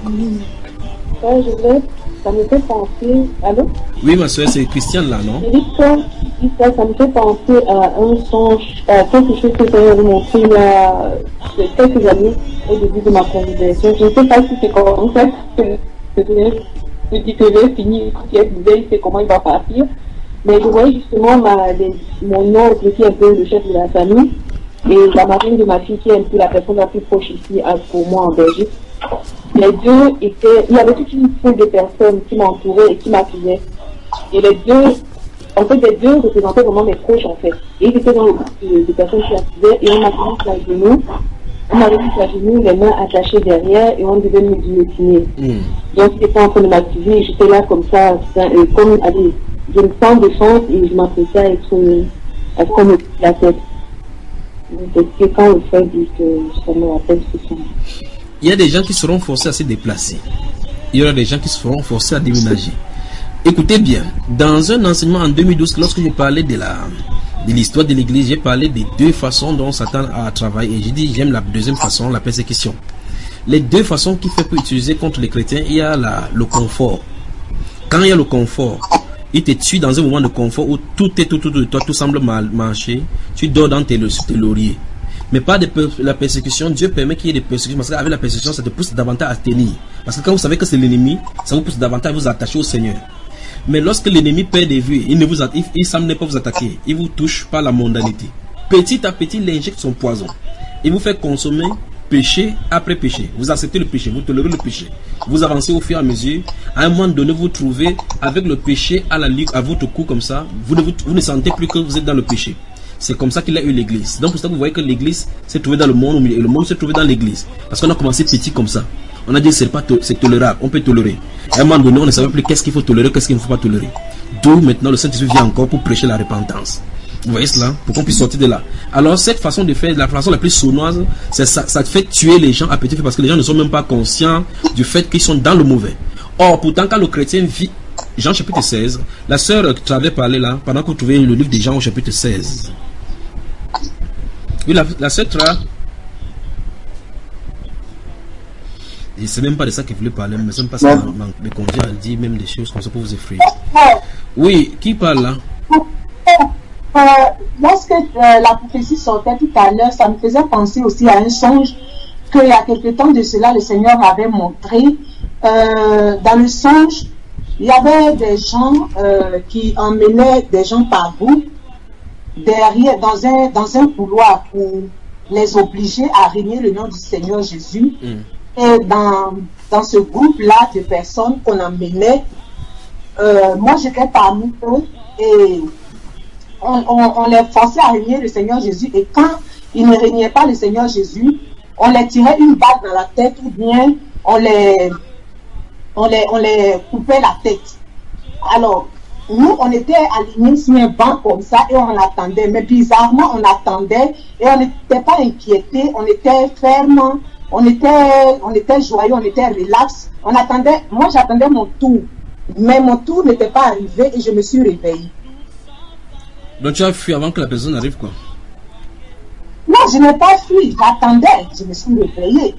Ça me fait penser. Allô? Oui, ma soeur, c'est Christiane là, non? Ça me fait penser à un songe, à quelque chose que j'ai montré il y a quelques années au début de ma conversation. Je ne sais pas si c'est correct. je dis que j'ai fini, si elle disait, il sait comment il va partir. Mais je voyais justement mon oncle qui est un peu le chef de la famille et la marraine de ma fille qui est un peu la personne la plus proche ici pour moi en Belgique. Les deux étaient, il y avait toute une foule de personnes qui m'entouraient et qui m'accueillaient. Et les deux représentaient vraiment mes proches en fait. Et ils étaient dans le groupe de personnes qui accueillaient et on m'a mis à genoux. On m'avait mis à genoux, les mains attachées derrière et on devait me guillotiner. Donc ils étaient en train de m'accuser et j'étais là comme ça, comme je me sens défense et je m'apprêtais à ce qu'on me coupe la tête. Donc c'est quand le frère dit que ça me rappelle ce son. Il y a des gens qui seront forcés à se déplacer. Il y aura des gens qui seront forcés à déménager. Écoutez bien, dans un enseignement en 2012, lorsque j'ai parlé de l'histoire de l'église, j'ai parlé des deux façons dont Satan a travaillé. Et j'ai dit, j'aime la deuxième façon, la persécution. Les deux façons qu'il fait pour utiliser contre les chrétiens, il y a le confort. Quand il y a le confort, il te tue dans un moment de confort où tout de toi, tout semble mal marcher. Tu dors dans tes lauriers. Mais pas de la persécution. Dieu permet qu'il y ait des persécutions parce qu'avec la persécution, ça te pousse davantage à tenir. Parce que quand vous savez que c'est l'ennemi, ça vous pousse davantage à vous attacher au Seigneur. Mais lorsque l'ennemi perd des vues, il semble ne pas vous attaquer. Il vous touche par la mondanité. Petit à petit, il injecte son poison. Il vous fait consommer péché après péché. Vous acceptez le péché, vous tolérez le péché. Vous avancez au fur et à mesure. À un moment donné, vous trouvez avec le péché à votre cou comme ça. Vous ne sentez plus que vous êtes dans le péché. C'est comme ça qu'il a eu l'église. Donc, c'est ça que vous voyez que l'église s'est trouvée dans le monde au milieu et le monde s'est trouvé dans l'église. Parce qu'on a commencé petit comme ça. On a dit c'est tolérable, on peut tolérer. À un moment donné, on ne savait plus qu'est-ce qu'il faut tolérer, qu'est-ce qu'il ne faut pas tolérer. D'où maintenant le Saint-Esprit vient encore pour prêcher la repentance. Vous voyez cela? Pour qu'on puisse sortir de là. Alors, cette façon de faire, la façon la plus sournoise, c'est ça fait tuer les gens à petit feu parce que les gens ne sont même pas conscients du fait qu'ils sont dans le mauvais. Or, pourtant, quand le chrétien vit, Jean chapitre 16, la sœur qui avait parlé là, pendant que vous trouvez le livre de Jean au chapitre 16. Oui, la sœur Tra, je ne sais même pas de ça qu'il voulait parler, mais c'est parce que mes congés, elle dit même des choses comme ça pour vous effrayer. Oui, qui parle là? Lorsque la prophétie sortait tout à l'heure, ça me faisait penser aussi à un songe qu'il y a quelque temps de cela, le Seigneur m'avait montré. Dans le songe, il y avait des gens qui emmenaient des gens par bout derrière, dans un couloir pour les obliger à régner le nom du Seigneur Jésus. Et dans ce groupe-là de personnes qu'on emmenait, moi j'étais parmi eux et on les forçait à régner le Seigneur Jésus. Et quand ils ne régnaient pas le Seigneur Jésus, on les tirait une balle dans la tête ou bien on les coupait la tête. Alors, nous, on était alignés sur un banc comme ça et on attendait. Mais bizarrement, on attendait et on n'était pas inquiétés, on était fermes, on était joyeux, on était relax. On attendait, moi j'attendais mon tour. Mais mon tour n'était pas arrivé et je me suis réveillée. Donc tu as fui avant que la personne arrive quoi? Non, je n'ai pas fui, j'attendais, je me suis réveillée.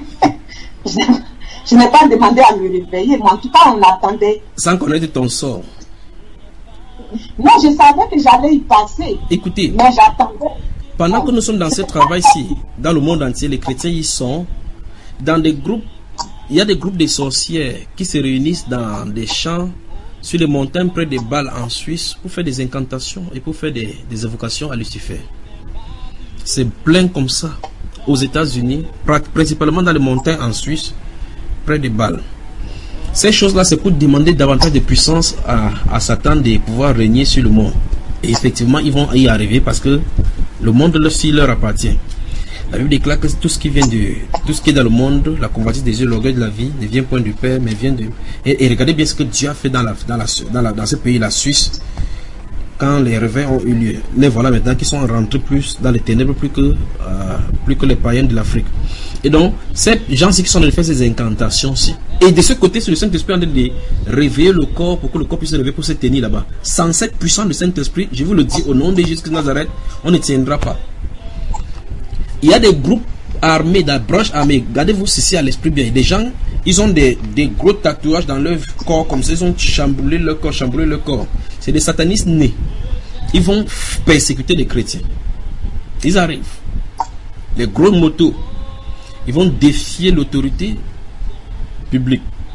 Je n'ai pas demandé à me réveiller, mais en tout cas on attendait. Sans connaître ton sort. Non, je savais que j'allais y passer. Écoutez, mais j'attendais. Pendant que nous sommes dans ce travail-ci, dans le monde entier, les chrétiens y sont dans des groupes. Il y a des groupes de sorcières qui se réunissent dans des champs, sur les montagnes près des Bâles en Suisse, pour faire des incantations et pour faire des évocations à Lucifer. C'est plein comme ça aux États-Unis, principalement dans les montagnes en Suisse, près des Bâles. Ces choses-là, c'est pour demander davantage de puissance à Satan de pouvoir régner sur le monde. Et effectivement, ils vont y arriver parce que le monde leur appartient. La Bible déclare que tout ce qui est dans le monde, la convoitise des yeux, l'orgueil de la vie, ne vient point du Père, mais vient de... Et regardez bien ce que Dieu a fait dans ce pays, la Suisse, quand les réveils ont eu lieu. Les voilà maintenant qui sont rentrés plus dans les ténèbres, plus que les païens de l'Afrique. Et donc, ces gens-ci qui sont en train de faire ces incantations-ci. Et de ce côté, c'est le Saint-Esprit en train de réveiller le corps pour que le corps puisse se réveiller pour se tenir là-bas. Sans cette puissance du Saint-Esprit, je vous le dis, au nom de Jésus de Nazareth, on ne tiendra pas. Il y a des groupes armés, des branches armées. Gardez-vous ceci à l'esprit bien. Des gens, ils ont des gros tatouages dans leur corps, comme ça, ils ont chamboulé leur corps. C'est des satanistes nés. Ils vont persécuter les chrétiens. Ils arrivent. Les gros motos. Ils vont défier l'autorité publique.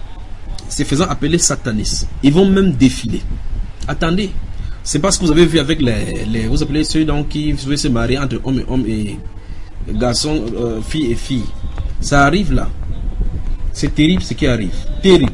se faisant appeler satanistes. Ils vont même défiler. Attendez, c'est parce que vous avez vu avec vous appelez ceux donc qui veulent se marier entre homme et garçon, fille et fille. Ça arrive là. C'est terrible ce qui arrive. Terrible.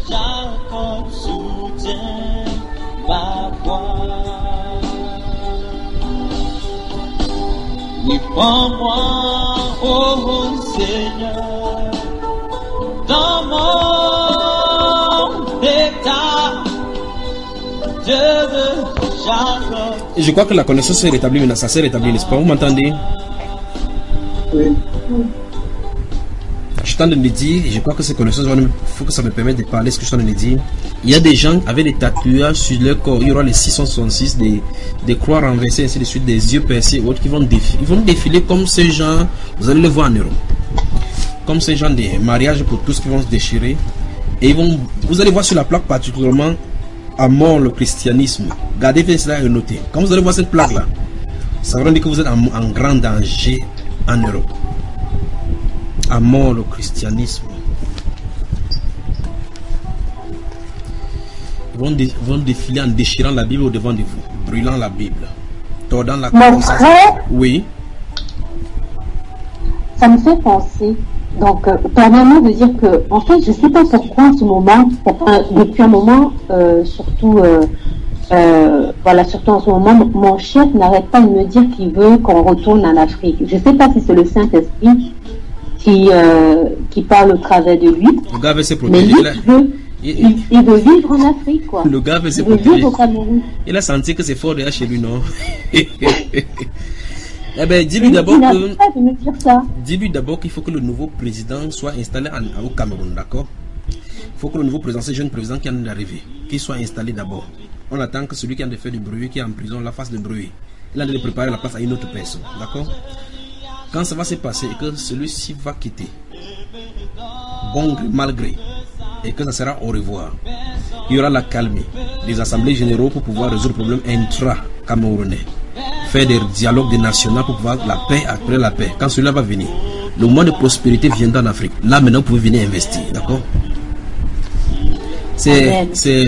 Prends-moi, oh Seigneur, dans mon état, je veux jamais. Et je crois que la connaissance s'est rétablie maintenant, ça s'est rétabli, n'est-ce pas? Vous m'entendez? Oui. Je suis en train de le dire, et je crois que ces connaissances, il faut que ça me permette de parler ce que je suis en train de dire. Il y a des gens avec des tatouages sur leur corps, il y aura les 666, des croix renversées, ainsi de suite, des yeux percés, autres qui vont défiler. Ils vont défiler comme ces gens, vous allez le voir en Europe. Comme ces gens des mariages pour tous qui vont se déchirer. Et vous allez voir sur la plaque particulièrement à mort le christianisme. Gardez bien cela et notez. Quand vous allez voir cette plaque-là, ça va dire que vous êtes en grand danger en Europe. À mort le christianisme. Ils vont défiler en déchirant la Bible au devant de vous, brûlant la Bible, tordant la conscience. Oui. Ça me fait penser, donc, permets-moi de dire que, en fait, je ne sais pas pourquoi en ce moment, depuis un moment, surtout en ce moment, mon chef n'arrête pas de me dire qu'il veut qu'on retourne en Afrique. Je ne sais pas si c'est le Saint-Esprit qui parle au travers de lui. Le gars veut se mais protéger. Il veut vivre en Afrique, quoi. Le gars veut se Il veut protéger. vivre au Cameroun. Il a senti que c'est fort déjà chez lui, non? Eh bien, dis-lui d'abord Il n'arrête pas de me dire ça. Dis-lui d'abord qu'il faut que le nouveau président soit installé au Cameroun, d'accord? Il faut que le nouveau président, ce jeune président qui vient d'arriver, qu'il soit installé d'abord. On attend que celui qui a de faire du bruit, qui est en prison, la fasse de bruit. Il a de préparer la place à une autre personne, d'accord? Quand ça va se passer et que celui-ci va quitter, bon gré, mal gré, et que ça sera au revoir, il y aura la calmie des assemblées généraux pour pouvoir résoudre le problème intra-camerounais, faire des dialogues des nationaux pour pouvoir la paix après la paix. Quand celui-là va venir, le moment de prospérité viendra en Afrique. Là maintenant vous pouvez venir investir, d'accord? C'est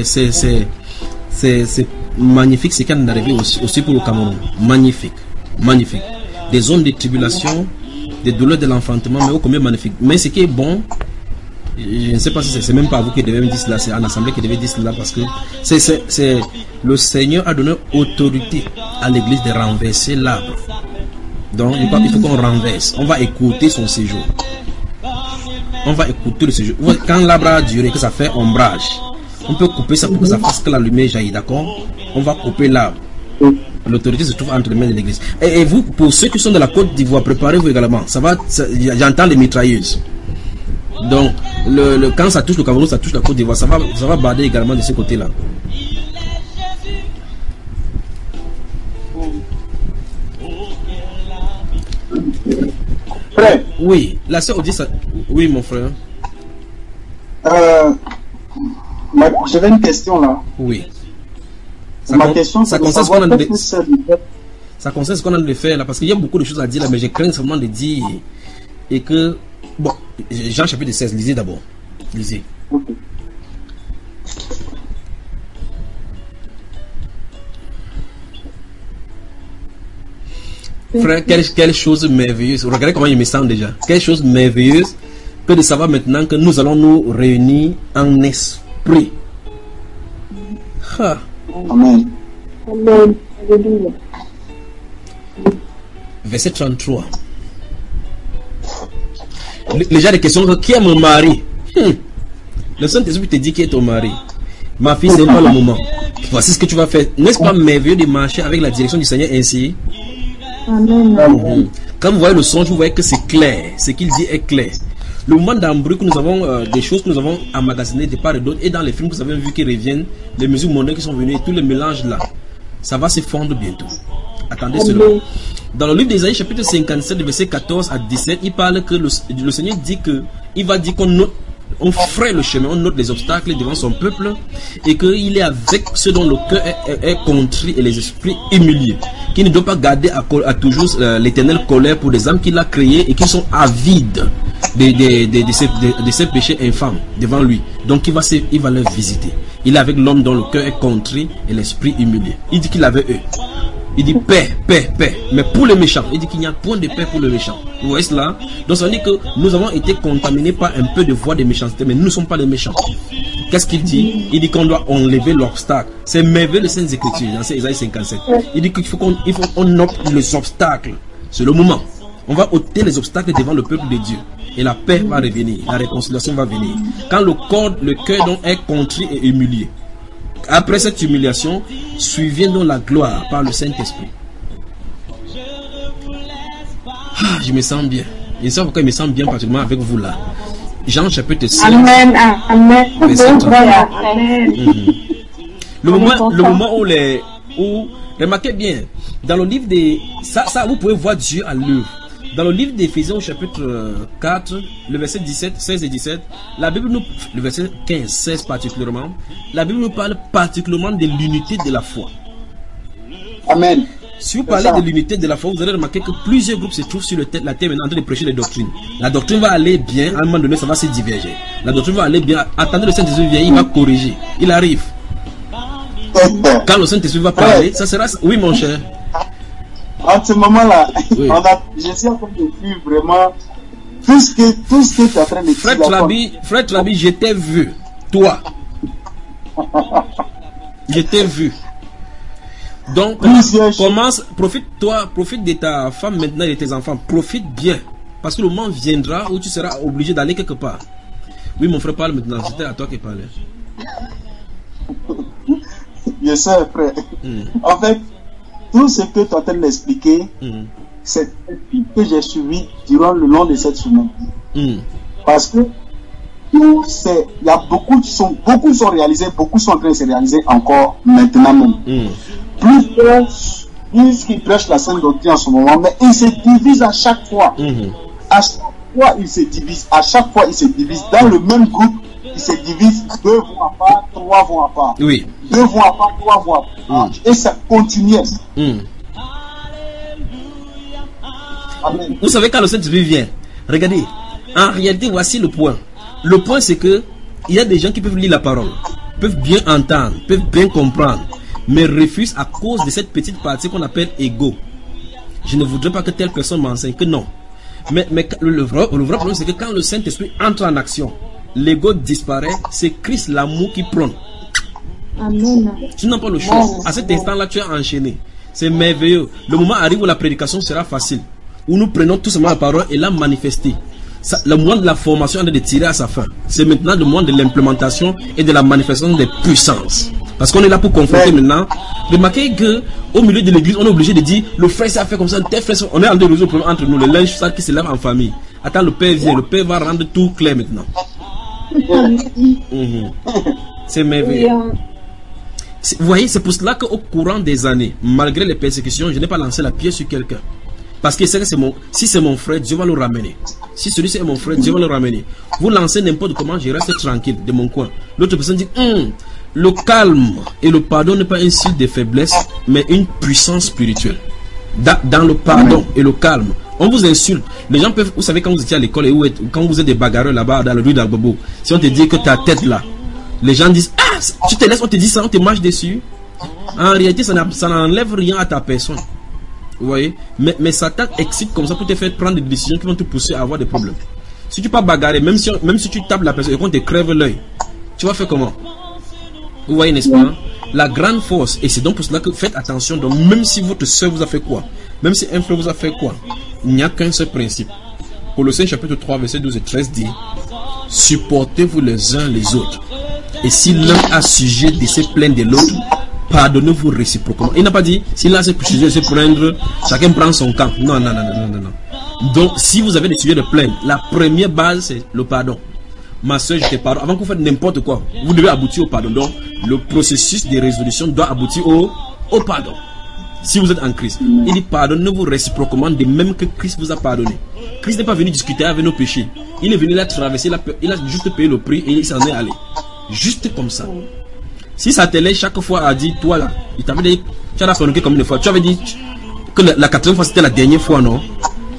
magnifique ce qui est arrivé aussi pour le Cameroun. Magnifique, magnifique. Des zones de tribulation, des douleurs de l'enfantement, mais ô combien magnifique. Mais ce qui est bon, je ne sais pas si c'est même pas vous qui devez me dire cela, c'est en assemblée qui devez dire cela, parce que c'est le Seigneur a donné autorité à l'église de renverser l'arbre. Donc il faut qu'on renverse. On va écouter son séjour. On va écouter le séjour. Quand l'arbre a duré, que ça fait ombrage, on peut couper ça pour que ça fasse que la lumière jaillit, d'accord? On va couper l'arbre. L'autorité se trouve entre les mains de l'église. Et vous, pour ceux qui sont de la Côte d'Ivoire, préparez-vous également. J'entends les mitrailleuses. Donc, quand ça touche le Cameroun, ça touche la Côte d'Ivoire. Ça va barder également de ce côté-là. Frère. Oui, la sœur dit ça. Oui, mon frère. J'avais une question là. Oui. Ma question, ça concerne ce qu'on a de faire là, parce qu'il y a beaucoup de choses à dire là, mais je crains seulement de dire et que bon, Jean chapitre 16, lisez d'abord. Lisez. Okay. Frère, quelle chose merveilleuse. Regardez comment il me sent déjà. Quelle chose merveilleuse que de savoir maintenant que nous allons nous réunir en esprit. Ha. Amen. Amen. Alléluia. Verset 33. Les gens des questions, qui est mon mari? Le Saint-Esprit te dit qui est ton mari. Ma fille, c'est pas le moment. Voici ce que tu vas faire. N'est-ce pas merveilleux de marcher avec la direction du Seigneur ainsi? Amen. Quand vous voyez le songe, vous voyez que c'est clair. Ce qu'il dit est clair. Le moment d'embrouille que nous avons, des choses que nous avons emmagasinées de part et d'autre, et dans les films que vous avez vu qui reviennent, les musiques mondaines qui sont venues, et tous les mélanges là, ça va se fondre bientôt. Attendez cela. Dans le livre d'Ésaïe, chapitre 57, verset 14 à 17, il parle que le Seigneur dit que il va dire qu'on fraye le chemin, on note les obstacles devant son peuple, et qu'il est avec ceux dont le cœur est contrit et les esprits humiliés, qui ne doit pas garder à toujours l'éternelle colère pour des âmes qu'il a créées et qui sont avides de ses péchés infâmes devant lui. Donc il va leur visiter. Il est avec l'homme dont le cœur est contrit et l'esprit humilié. Il dit qu'il avait eux. Il dit paix, paix, paix. Mais pour les méchants, il dit qu'il n'y a point de paix pour les méchants. Vous voyez cela? Donc ça veut dire que nous avons été contaminés par un peu de voix de méchanceté, mais nous ne sommes pas les méchants. Qu'est-ce qu'il dit? Il dit qu'on doit enlever l'obstacle. C'est merveilleux les Saintes Écritures, dans Isaïe 57. Il dit qu'il faut qu'on ôte les obstacles. C'est le moment. On va ôter les obstacles devant le peuple de Dieu. Et la paix va revenir, la réconciliation va venir. Quand le cœur donc est contrit et humilié. Après cette humiliation, suivez donc la gloire par le Saint-Esprit. Je me sens bien. Et ça pourquoi je me sens bien particulièrement avec vous là. Jean chapitre 6. Amen. Amen. Le moment où remarquez bien, dans le livre des... Ça vous pouvez voir Dieu à l'œuvre. Dans le livre d'Éphésiens au chapitre 4, le verset 17, 16 et 17, la Bible nous, le verset 15, 16 particulièrement, la Bible nous parle particulièrement de l'unité de la foi. Amen. Si vous parlez de l'unité de la foi, vous allez remarquer que plusieurs groupes se trouvent sur la terre maintenant en train de prêcher les doctrines. La doctrine va aller bien, à un moment donné, ça va se diverger. La doctrine va aller bien, attendez le Saint-Esprit vient, il va corriger. Il arrive. Quand le Saint-Esprit va parler, ça sera... Oui, mon cher. En ce moment-là, oui. Je suis en train de vivre vraiment tout ce que tu es en train de dire. Frère Trabi, je t'ai vu. Toi. Je t'ai vu. Donc, profite de ta femme maintenant et de tes enfants. Profite bien. Parce que le moment viendra où tu seras obligé d'aller quelque part. Oui, mon frère, parle maintenant. C'était à toi qui parlais. Je sais, frère. En fait, tout ce que tu es en train d'expliquer, c'est ce que j'ai suivi durant le long de cette semaine. Parce que il y a beaucoup sont réalisés, beaucoup sont en train de se réaliser encore maintenant même. Plus qu'ils prêchent la Sainte Doctrine en ce moment, mais ils se divisent à chaque fois. À chaque fois, ils se divisent. À chaque fois, ils se divisent. Dans le même groupe, ils se divisent. 2 vont à part, 3 vont à part. Oui. 2 vont à part, 3 vont à part. Et ça continue. Amen. Vous savez, quand le Saint-Esprit vient, regardez, en réalité, voici le point. Le point, c'est que il y a des gens qui peuvent lire la parole, peuvent bien entendre, peuvent bien comprendre, mais refusent à cause de cette petite partie qu'on appelle ego. Je ne voudrais pas que telle personne m'enseigne que non. Mais le vrai problème, c'est que quand le Saint-Esprit entre en action, l'ego disparaît, c'est Christ l'amour qui prône. Amen. Tu n'as pas le choix. À cet instant-là, tu es enchaîné. C'est merveilleux. Le moment arrive où la prédication sera facile, où nous prenons tout simplement la parole et la manifester. Le moment de la formation est de tirer à sa fin. C'est maintenant le moment de l'implémentation et de la manifestation des puissances. Parce qu'on est là pour confronter maintenant. Remarquez qu'au milieu de l'église, on est obligé de dire le frère ça fait comme ça, tel frère, on est en train de résoudre le problème entre nous, le linge ça qui se lève en famille. Attends, le père vient, le père va rendre tout clair maintenant. C'est merveilleux. Vous voyez, c'est pour cela qu'au courant des années, malgré les persécutions, je n'ai pas lancé la pierre sur quelqu'un. Parce que si c'est mon frère, Dieu va le ramener. Si celui-ci est mon frère, Dieu va le ramener. Vous lancez n'importe comment, je reste tranquille de mon coin. L'autre personne dit, le calme et le pardon n'est pas un signe de faiblesse, mais une puissance spirituelle. Dans le pardon et le calme, on vous insulte. Les gens peuvent, vous savez, quand vous étiez à l'école et quand vous êtes des bagarreurs là-bas dans le rue d'Agbobo, si on te dit que ta tête là, les gens disent, tu te laisses, on te dit ça, on te marche dessus. En réalité, ça n'enlève rien à ta personne. Vous voyez, mais Satan excite comme ça pour te faire prendre des décisions qui vont te pousser à avoir des problèmes. Si tu ne peux pas bagarrer, même si tu tapes la personne et qu'on te crève l'œil, tu vas faire comment? Vous voyez, n'est-ce pas? La grande force, et c'est donc pour cela que faites attention, donc même si votre soeur vous a fait quoi, même si un frère vous a fait quoi, il n'y a qu'un seul principe. Colossiens chapitre 3, verset 12 et 13 dit, supportez-vous les uns les autres. Et si l'un a sujet de se plaindre de l'autre, pardonnez-vous réciproquement. Il n'a pas dit, si l'un a sujet de se plaindre, chacun prend son camp. Non. Donc, si vous avez des sujets de plainte, la première base, c'est le pardon. Ma soeur, je te pardonne. Avant que vous faites n'importe quoi, vous devez aboutir au pardon. Donc, le processus de résolution doit aboutir au pardon. Si vous êtes en Christ, il dit pardonnez-vous réciproquement de même que Christ vous a pardonné. Christ n'est pas venu discuter avec nos péchés. Il est venu là traverser, il a juste payé le prix et il s'en est allé. Juste comme ça. Si ça te laisse chaque fois à dire, toi là, il t'avait dit, tu as forniqué comme une fois, tu avais dit que la 4e fois c'était la dernière fois, non?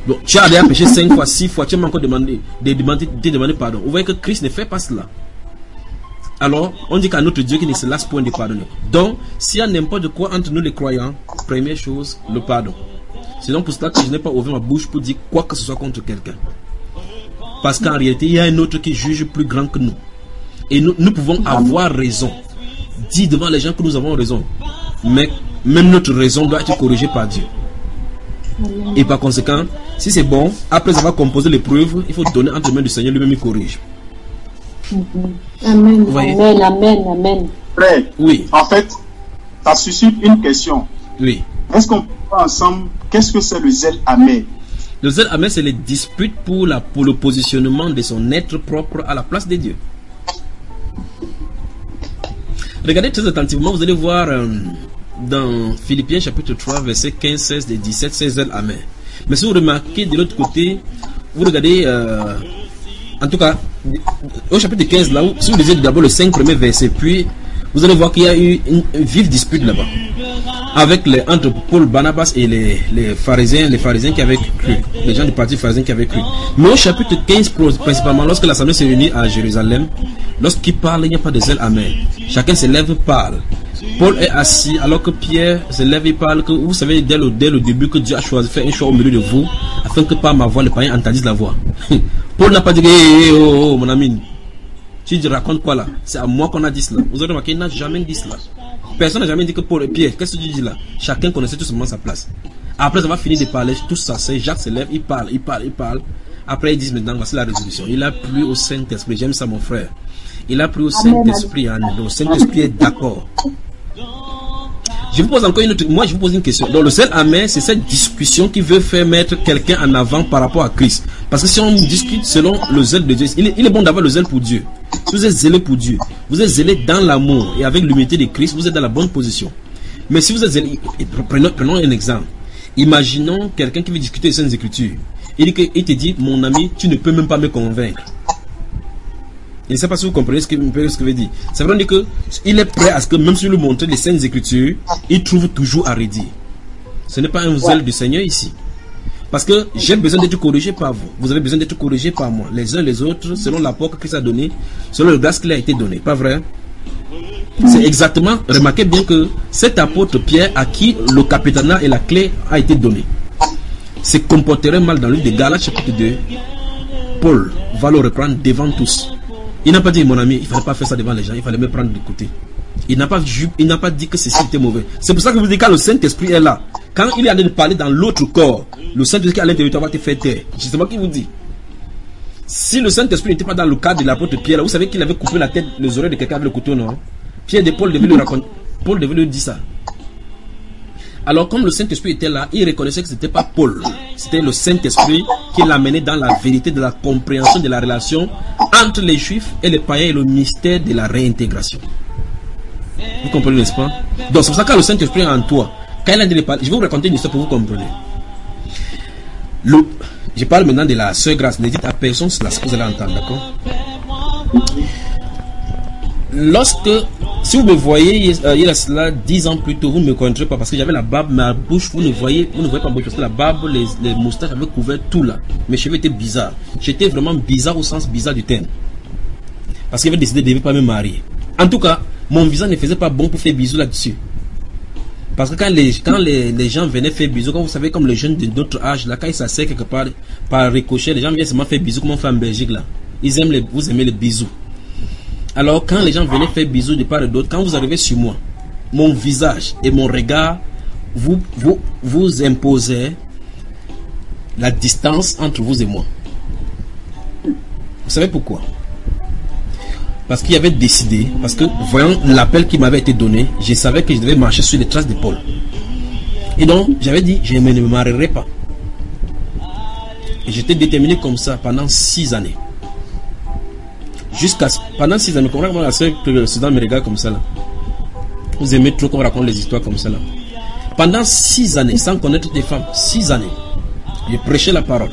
Donc, tu as déjà péché 5 fois, 6 fois, tu m'as encore demandé de demander pardon. Vous voyez que Christ ne fait pas cela. Alors, on dit qu'à notre Dieu qui ne se lasse point de pardonner. Donc, s'il y a n'importe quoi entre nous les croyants, première chose, le pardon. C'est donc pour cela que je n'ai pas ouvert ma bouche pour dire quoi que ce soit contre quelqu'un. Parce qu'en réalité, il y a un autre qui juge plus grand que nous. Et nous pouvons avoir raison. Dire devant les gens que nous avons raison. Mais même notre raison doit être corrigée par Dieu. Et par conséquent, si c'est bon, après avoir composé les preuves, il faut donner entre les mains du Seigneur, lui-même il corrige. Amen, amen. Frère, oui. En fait, ça suscite une question. Oui. Est-ce qu'on peut voir ensemble, qu'est-ce que c'est le zèle amer? Le zèle amer, c'est les disputes pour le positionnement de son être propre à la place de Dieu. Regardez très attentivement, vous allez voir dans Philippiens chapitre 3, verset 15, 16 et 17, c'est zèle amer. Mais si vous remarquez de l'autre côté, vous regardez, en tout cas, au chapitre 15, là, si vous lisez d'abord le 5 premiers versets, puis vous allez voir qu'il y a eu une vive dispute là-bas. Entre Paul, Barnabas et les pharisiens qui avaient cru, les gens du parti pharisien qui avaient cru. Mais au chapitre 15, principalement, lorsque l'assemblée s'est réunie à Jérusalem, lorsqu'il parle, il n'y a pas de zèle amer. Chacun se lève et parle. Paul est assis alors que Pierre se lève et parle que vous savez dès le début que Dieu a choisi de faire un choix au milieu de vous afin que par ma voix les païens entendissent la voix. Paul n'a pas dit oh mon ami, tu racontes quoi là? C'est à moi qu'on a dit cela. Vous avez remarqué, il n'a jamais dit cela. Personne n'a jamais dit que Paul et Pierre, qu'est-ce que tu dis là? Chacun connaissait tout simplement sa place. Après avoir fini de parler, tout ça, Jacques se lève, il parle. Après ils disent maintenant voici la résolution. Il a plu au Saint-Esprit, j'aime ça mon frère. Il a plu au Saint-Esprit, le Saint-Esprit est d'accord. Je vous pose encore je vous pose une question. Donc le zèle amer, c'est cette discussion qui veut faire mettre quelqu'un en avant par rapport à Christ. Parce que si on discute selon le zèle de Dieu, il est bon d'avoir le zèle pour Dieu. Si vous êtes zélé pour Dieu, vous êtes zélé dans l'amour et avec l'humilité de Christ, vous êtes dans la bonne position. Mais si vous êtes zélé, prenons un exemple. Imaginons quelqu'un qui veut discuter des Saintes Écritures. Il te dit, mon ami, tu ne peux même pas me convaincre. Je ne sais pas si vous comprenez ce que je veux dire. Ça veut dire qu'il est prêt à ce que même si vous lui montrez les Saintes Écritures, il trouve toujours à redire. Ce n'est pas un zèle du Seigneur ici. Parce que j'ai besoin d'être corrigé par vous. Vous avez besoin d'être corrigé par moi. Les uns les autres, selon l'apport que Christ a donné, selon le grâce qu'il a été donné. Pas vrai? C'est exactement, remarquez bien que cet apôtre Pierre à qui le capitanat et la clé a été donné se comporterait mal dans le livre de Galates chapitre 2. Paul va le reprendre devant tous. Il n'a pas dit, mon ami, il ne fallait pas faire ça devant les gens, il fallait me prendre de côté. Il n'a pas dit que ceci était mauvais. C'est pour ça que vous dites quand le Saint-Esprit est là, quand il est en train de parler dans l'autre corps, le Saint-Esprit à l'intérieur va te faire taire. Justement, qui vous dit? Si le Saint-Esprit n'était pas dans le cadre de l'apôtre Pierre, vous savez qu'il avait coupé la tête, les oreilles de quelqu'un avec le couteau, non? Pierre de Paul devait le raconter. Paul devait lui dire ça. Alors, comme le Saint-Esprit était là, il reconnaissait que ce n'était pas Paul. C'était le Saint-Esprit qui l'amenait dans la vérité de la compréhension de la relation entre les Juifs et les païens et le mystère de la réintégration. Vous comprenez, n'est-ce pas? Donc, c'est pour ça que quand le Saint-Esprit est en toi, quand il a dit les paroles, je vais vous raconter une histoire pour vous comprendre. Je parle maintenant de la sœur Grâce. Ne dites à personne cela, ce que vous allez entendre, d'accord? Si vous me voyez, il y a cela 10 ans plus tôt, vous ne me connaîtrez pas parce que j'avais la barbe, ma bouche, vous ne voyez pas ma bouche parce que la barbe, les moustaches avaient couvert tout là. Mes cheveux étaient bizarres. J'étais vraiment bizarre au sens bizarre du terme. Parce qu'il avait décidé de ne pas me marier. En tout cas, mon visage ne faisait pas bon pour faire bisous là-dessus. Parce que quand les gens venaient faire bisous, quand vous savez, comme les jeunes de notre âge, là, quand ils s'asseyent quelque part, par ricochet, les gens viennent seulement faire bisous comme on fait en Belgique là. Vous aimez les bisous. Alors, quand les gens venaient faire bisous de part et d'autre, quand vous arrivez sur moi, mon visage et mon regard vous imposaient la distance entre vous et moi. Vous savez pourquoi? Parce qu'il avait décidé, parce que voyant l'appel qui m'avait été donné, je savais que je devais marcher sur les traces de Paul. Et donc, j'avais dit, je ne me marierai pas. Et j'étais déterminé comme ça pendant 6 années. Pendant 6 années, comment la soeur Sudan me regarde comme ça là? Vous aimez trop qu'on raconte les histoires comme ça là. Pendant 6 années, sans connaître des femmes, 6 années, j'ai prêché la parole.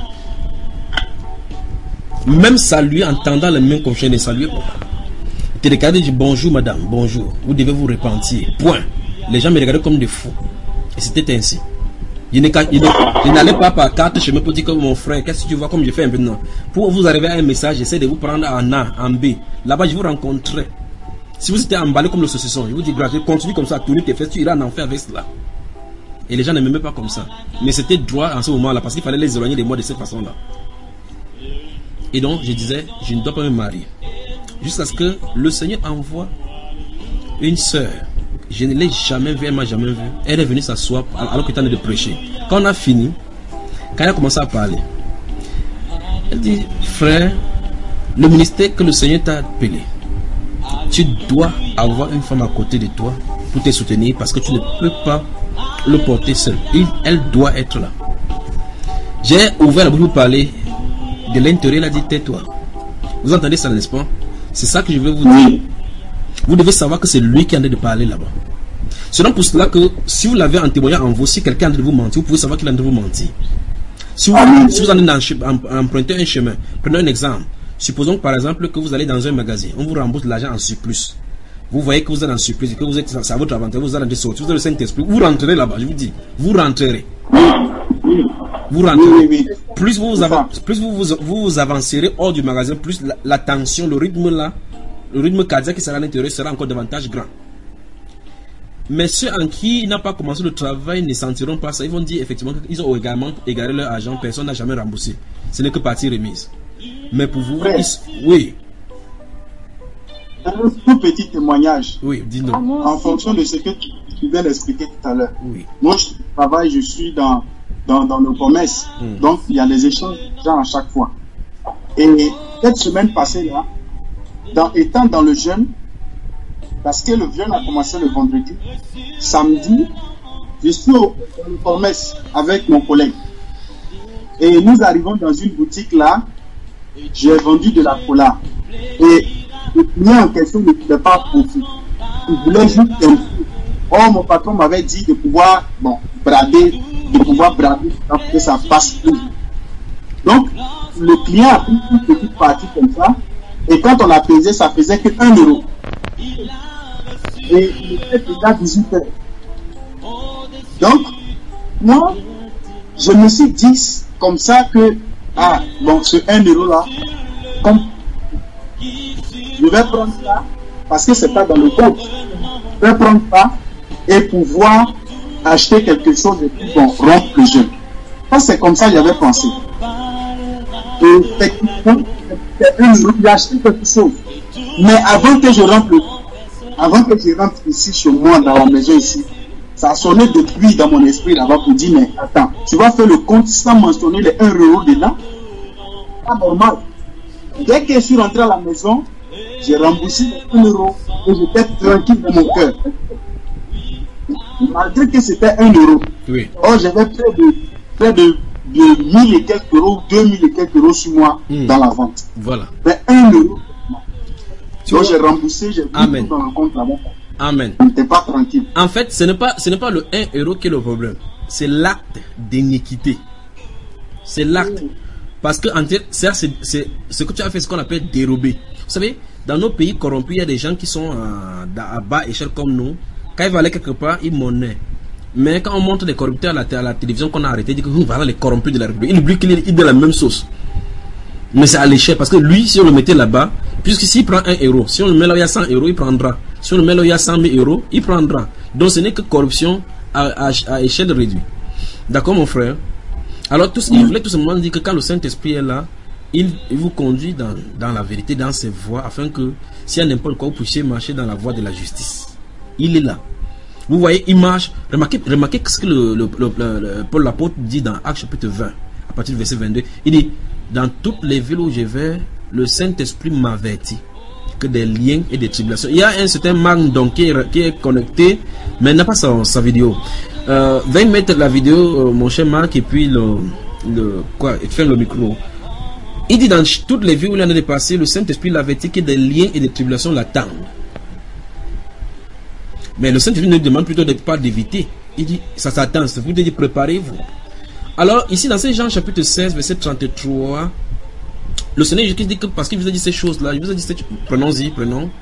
Même saluer en tendant les mains comme je ne saluais pas. Tu regardais et dis bonjour madame, bonjour, vous devez vous repentir. Point. Les gens me regardaient comme des fous. Et c'était ainsi. Je n'allais pas par 4 chemins pour dire que mon frère, qu'est-ce que tu vois comme je fais maintenant. Pour vous arriver à un message, j'essaie de vous prendre en A, en B. Là-bas, je vous rencontrerai. Si vous étiez emballé comme le saucisson, je vous dis grâce, continue comme ça, tourner tes fesses, tu iras en enfer avec cela. Et les gens ne m'aimaient pas comme ça. Mais c'était droit en ce moment-là, parce qu'il fallait les éloigner de moi de cette façon-là. Et donc, je disais, je ne dois pas me marier. Jusqu'à ce que le Seigneur envoie une sœur. Je ne l'ai jamais vue, elle m'a jamais vu. Elle est venue s'asseoir alors qu'il était en train de prêcher. Quand on a fini, quand elle a commencé à parler, elle dit, frère, le ministère que le Seigneur t'a appelé, tu dois avoir une femme à côté de toi pour te soutenir parce que tu ne peux pas le porter seul. Elle doit être là. J'ai ouvert la bouche pour parler de l'intérieur, elle a dit, tais-toi. Vous entendez ça, n'est-ce pas? C'est ça que je veux vous dire. Vous devez savoir que c'est lui qui est en train de parler là-bas. C'est donc pour cela que si vous l'avez en témoignant en vous, si quelqu'un est en train de vous mentir, vous pouvez savoir qu'il est en train de vous mentir. Si vous allez emprunter un chemin, prenons un exemple. Supposons par exemple que vous allez dans un magasin, on vous rembourse l'argent en surplus. Vous voyez que vous êtes en surplus et que vous êtes à votre avantage, vous allez sortir, vous avez le Saint-Esprit, vous rentrez là-bas, je vous dis, vous rentrerez. Vous rentrez. Plus vous avancerez hors du magasin, plus la tension, le rythme cardiaque qui sera à l'intérieur sera encore davantage grand. Mais ceux en qui n'a pas commencé le travail ne sentiront pas ça. Ils vont dire effectivement qu'ils ont également égaré leur argent, personne n'a jamais remboursé. Ce n'est que partie remise. Mais pour vous, oui. Un tout petit témoignage. Oui, dis-nous. En fonction de ce que tu viens d'expliquer tout à l'heure. Oui. Moi, je travaille, je suis dans le commerce. Donc, il y a les échanges à chaque fois. Et cette semaine passée là, étant dans le jeûne, parce que le jeûne a commencé le vendredi, samedi, je suis dans le commerce avec mon collègue. Et nous arrivons dans une boutique là, j'ai vendu de la cola. Et le client en question ne voulait pas profiter. Il voulait juste un peu. Or, mon patron m'avait dit de pouvoir brader pour que ça passe plus. Donc, le client a pris une petite partie comme ça. Et quand on a pesé, ça faisait que 1 euro. Et il était déjà 18 heures. Donc, moi, je me suis dit comme ça que, ce 1 euro là, comme je vais prendre ça, parce que c'est pas dans le compte. Je vais prendre ça et pouvoir acheter quelque chose et puis rompre le jeu. C'est comme ça que j'avais pensé. Et techniquement, j'ai acheté quelque chose. Mais avant que je rentre ici chez moi, dans la maison ici, ça a sonné depuis dans mon esprit là-bas pour dire, mais attends, tu vas faire le compte sans mentionner les 1 euro dedans? Pas normal. Dès que je suis rentré à la maison, j'ai remboursé les 1 euro et j'étais tranquille dans mon cœur. Malgré que c'était 1 euro. Oui. Or, j'avais près de 1000 et quelques euros, 2000 et quelques euros sur moi dans la vente. Voilà. Mais 1 euro. Donc j'ai remboursé, j'ai mis tout dans le compte là-bas. Amen. On n'était pas tranquille. En fait, ce n'est pas le 1 euro qui est le problème. C'est l'acte d'iniquité. C'est l'acte. Parce que c'est ce que tu as fait, ce qu'on appelle dérober. Vous savez, dans nos pays corrompus, il y a des gens qui sont à bas échelle comme nous. Quand ils vont aller quelque part, ils monnaient. Mais quand on montre des corrupteurs à la télévision qu'on a arrêté, ils disent que voilà les corrompus de la République. Il oublie qu'il est de la même sauce. Mais c'est à l'échelle. Parce que lui, si on le mettait là-bas, puisque s'il prend 1 euro, si on le met là où il y a 100 euros, il prendra. Si on le met là où il y a 100 000 euros, il prendra. Donc ce n'est que corruption à échelle réduite. D'accord, mon frère? Alors, il voulait tout simplement dire que quand le Saint-Esprit est là, il vous conduit dans la vérité, dans ses voies, afin que s'il y a n'importe quoi, vous puissiez marcher dans la voie de la justice. Il est là. Vous voyez, il marche. Remarquez ce que Paul l'apôtre dit dans Actes chapitre 20, à partir du verset 22. Il dit, dans toutes les villes où je vais, le Saint-Esprit m'avertit que des liens et des tribulations. Il y a un certain Marc donc qui est connecté, mais il n'a pas sa vidéo. Veuillez mettre la vidéo, mon cher Marc, et puis faire le micro. Il dit dans toutes les villes où il en a dépassé, le Saint-Esprit l'avertit que des liens et des tribulations l'attendent. Mais le Saint-Esprit ne demande plutôt pas d'éviter. Il dit, ça s'attend, c'est vous de dire, préparez-vous. Alors, ici, dans Saint Jean chapitre 16, verset 33, le Seigneur Jésus dit que parce qu'il vous a dit ces choses-là, il vous a dit, prenons.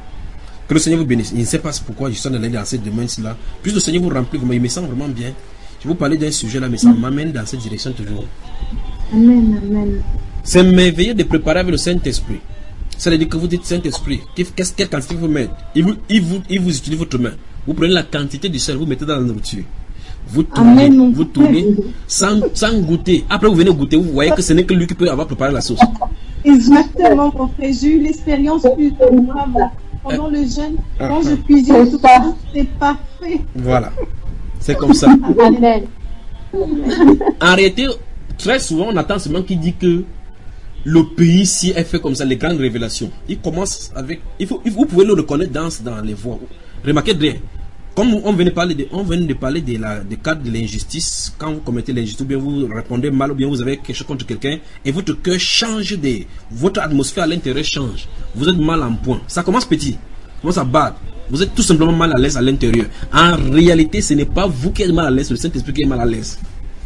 Que le Seigneur vous bénisse. Il ne sait pas pourquoi je suis dans cette domaine-là. Plus le Seigneur vous remplit, il me sent vraiment bien. Je vous parlais d'un sujet là, mais ça m'amène dans cette direction toujours. Amen, amen. C'est merveilleux de préparer avec le Saint-Esprit. Ça veut dire que vous dites Saint-Esprit, quelle quantité vous mettez? Il vous utilise votre main. Vous prenez la quantité du sel, vous mettez dans la nourriture. Vous tournez sans goûter. Après, vous venez goûter, vous voyez que ce n'est que lui qui peut avoir préparé la sauce. Exactement, mon frère. J'ai eu l'expérience plus grave pendant le jeûne. Quand je cuisine tout ça, c'est parfait. Voilà. C'est comme ça. Amen. En réalité, très souvent, on attend seulement qu'il dit que le pays ici est fait comme ça, les grandes révélations. Il commence avec... vous pouvez le reconnaître dans les voix. Remarquez bien. Comme on venait de parler des cas de l'injustice, quand vous commettez l'injustice, ou bien vous répondez mal, ou bien vous avez quelque chose contre quelqu'un, et votre cœur change, votre atmosphère à l'intérieur change. Vous êtes mal en point. Ça commence petit, ça commence à battre. Vous êtes tout simplement mal à l'aise à l'intérieur. En réalité, ce n'est pas vous qui êtes mal à l'aise, le Saint-Esprit qui est mal à l'aise.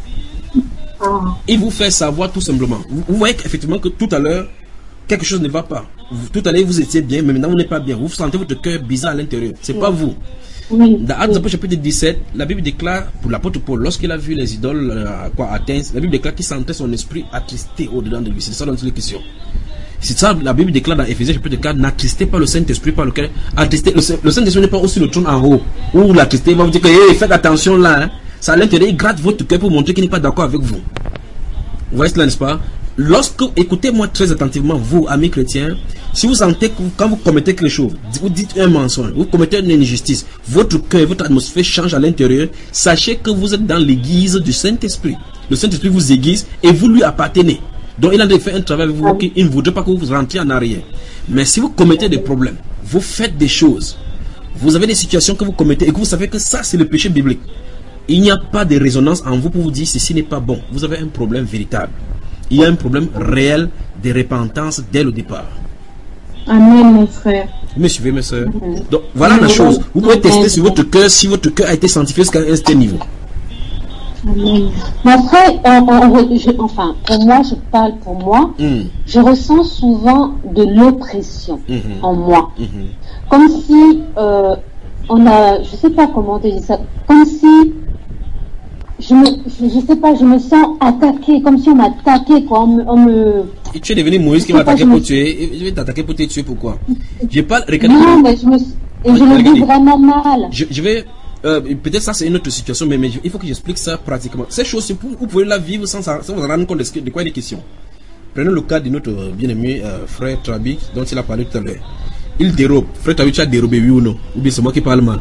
Il vous fait savoir tout simplement. Vous voyez effectivement que tout à l'heure, quelque chose ne va pas. Tout à l'heure, vous étiez bien, mais maintenant, vous n'êtes pas bien. Vous sentez votre cœur bizarre à l'intérieur. Ce n'est pas vous. Dans Actes chapitre 17, la Bible déclare, pour l'apôtre Paul, lorsqu'il a vu les idoles à Athènes, la Bible déclare qu'il sentait son esprit attristé au-dedans de lui. C'est ça dans toutes les questions. C'est ça, la Bible déclare dans Éphésiens chapitre 4, n'attristez pas le Saint-Esprit par lequel attristé. Le Saint-Esprit n'est pas aussi le trône en haut, où l'attristé va vous dire que hey, faites attention là. Hein. Ça à l'intérieur, il gratte votre cœur pour montrer qu'il n'est pas d'accord avec vous. Vous voyez cela, n'est-ce pas? Écoutez-moi très attentivement, vous, amis chrétiens, si vous sentez que quand vous commettez quelque chose, vous dites un mensonge, vous commettez une injustice, votre cœur, votre atmosphère change à l'intérieur, sachez que vous êtes dans l'église du Saint-Esprit. Le Saint-Esprit vous aiguise et vous lui appartenez. Donc il a fait un travail avec vous qu'il ne voudrait pas que vous rentriez en arrière. Mais si vous commettez des problèmes, vous faites des choses, vous avez des situations que vous commettez et que vous savez que ça c'est le péché biblique, il n'y a pas de résonance en vous pour vous dire ceci n'est pas bon. Vous avez un problème véritable. Il y a un problème réel de repentance dès le départ. Amen, mon frère. Vous me suivez, mes soeurs? Donc, voilà la chose. Vous pouvez tester sur votre cœur si votre cœur a été sanctifié jusqu'à un certain niveau. Amen. Mais après, enfin, pour moi, je parle pour moi, je ressens souvent de l'oppression en moi. Comme si on a, je sais pas comment dire ça, comme si je sais pas, je me sens attaquée, comme si on m'attaquait, quoi. On me... Et tu es devenu Moïse qui va attaquer pour tuer. Je vais t'attaquer pour te tuer, pourquoi? Je parle. Non, mais je le vis vraiment mal. Je vais. Peut-être ça c'est une autre situation, mais il faut que j'explique ça pratiquement. Ces choses, vous pouvez la vivre sans vous rendre compte de quoi il est question. Prenons le cas de notre bien-aimé frère Trabi, dont il a parlé tout à l'heure. Il dérobe. Frère Trabi, tu as dérobé, oui ou non? Ou bien c'est moi qui parle mal?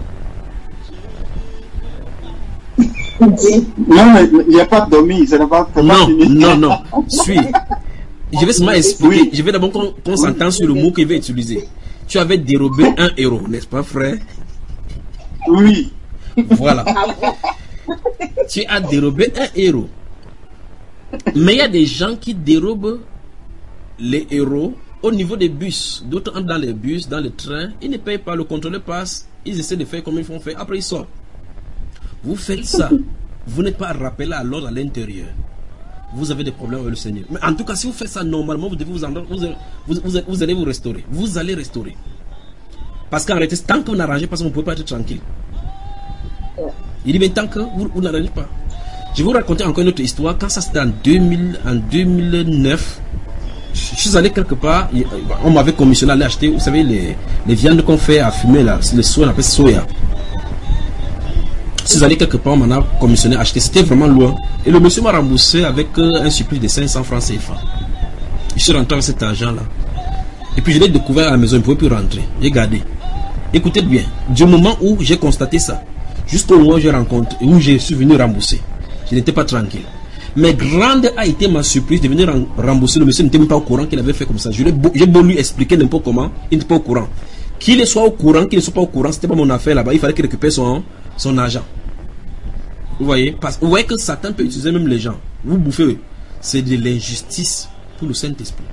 Non, mais il n'y a pas dormi, ça n'a pas fini. Non. Suis. Je vais seulement expliquer. Oui. Je vais d'abord qu'on s'entende sur le mot qu'il va utiliser. Tu avais dérobé 1 euro, n'est-ce pas, frère? Oui. Voilà. Tu as dérobé 1 euro. Mais il y a des gens qui dérobent les euros au niveau des bus. D'autres entrent dans les bus, dans les trains. Ils ne payent pas, le contrôleur passe. Ils essaient de faire comme ils font faire. Après, ils sortent. Vous faites ça, vous n'êtes pas rappelé à l'ordre à l'intérieur. Vous avez des problèmes avec le Seigneur. Mais en tout cas, si vous faites ça normalement, vous devez vous allez vous restaurer. Vous allez restaurer. Parce qu'en réalité, tant que vous n'arrangez pas ça, vous ne pouvez pas être tranquille. Il dit, mais tant que vous n'arrangez pas. Je vais vous raconter encore une autre histoire. Quand ça c'était en 2009, je suis allé quelque part, on m'avait commissionné à aller acheter, vous savez, les viandes qu'on fait à fumer là, les soya, on appelle soya. Si vous allez quelque part, on m'en a commissionné à acheter. C'était vraiment loin. Et le monsieur m'a remboursé avec un surplus de 500 francs CFA. Je suis rentré avec cet argent-là. Et puis je l'ai découvert à la maison, il ne pouvait plus rentrer. J'ai gardé. Écoutez bien. Du moment où j'ai constaté ça, jusqu'au moment où j'ai rencontré, où je suis venu rembourser, je n'étais pas tranquille. Mais grande a été ma surprise de venir rembourser. Le monsieur n'était même pas au courant qu'il avait fait comme ça. J'ai beau lui expliquer n'importe comment, il n'était pas au courant. Qu'il soit au courant, qu'il ne soit pas au courant, c'était pas mon affaire là-bas. Il fallait qu'il récupère son argent. Vous voyez, vous voyez que Satan peut utiliser même les gens. Vous bouffez, c'est de l'injustice pour le Saint-Esprit.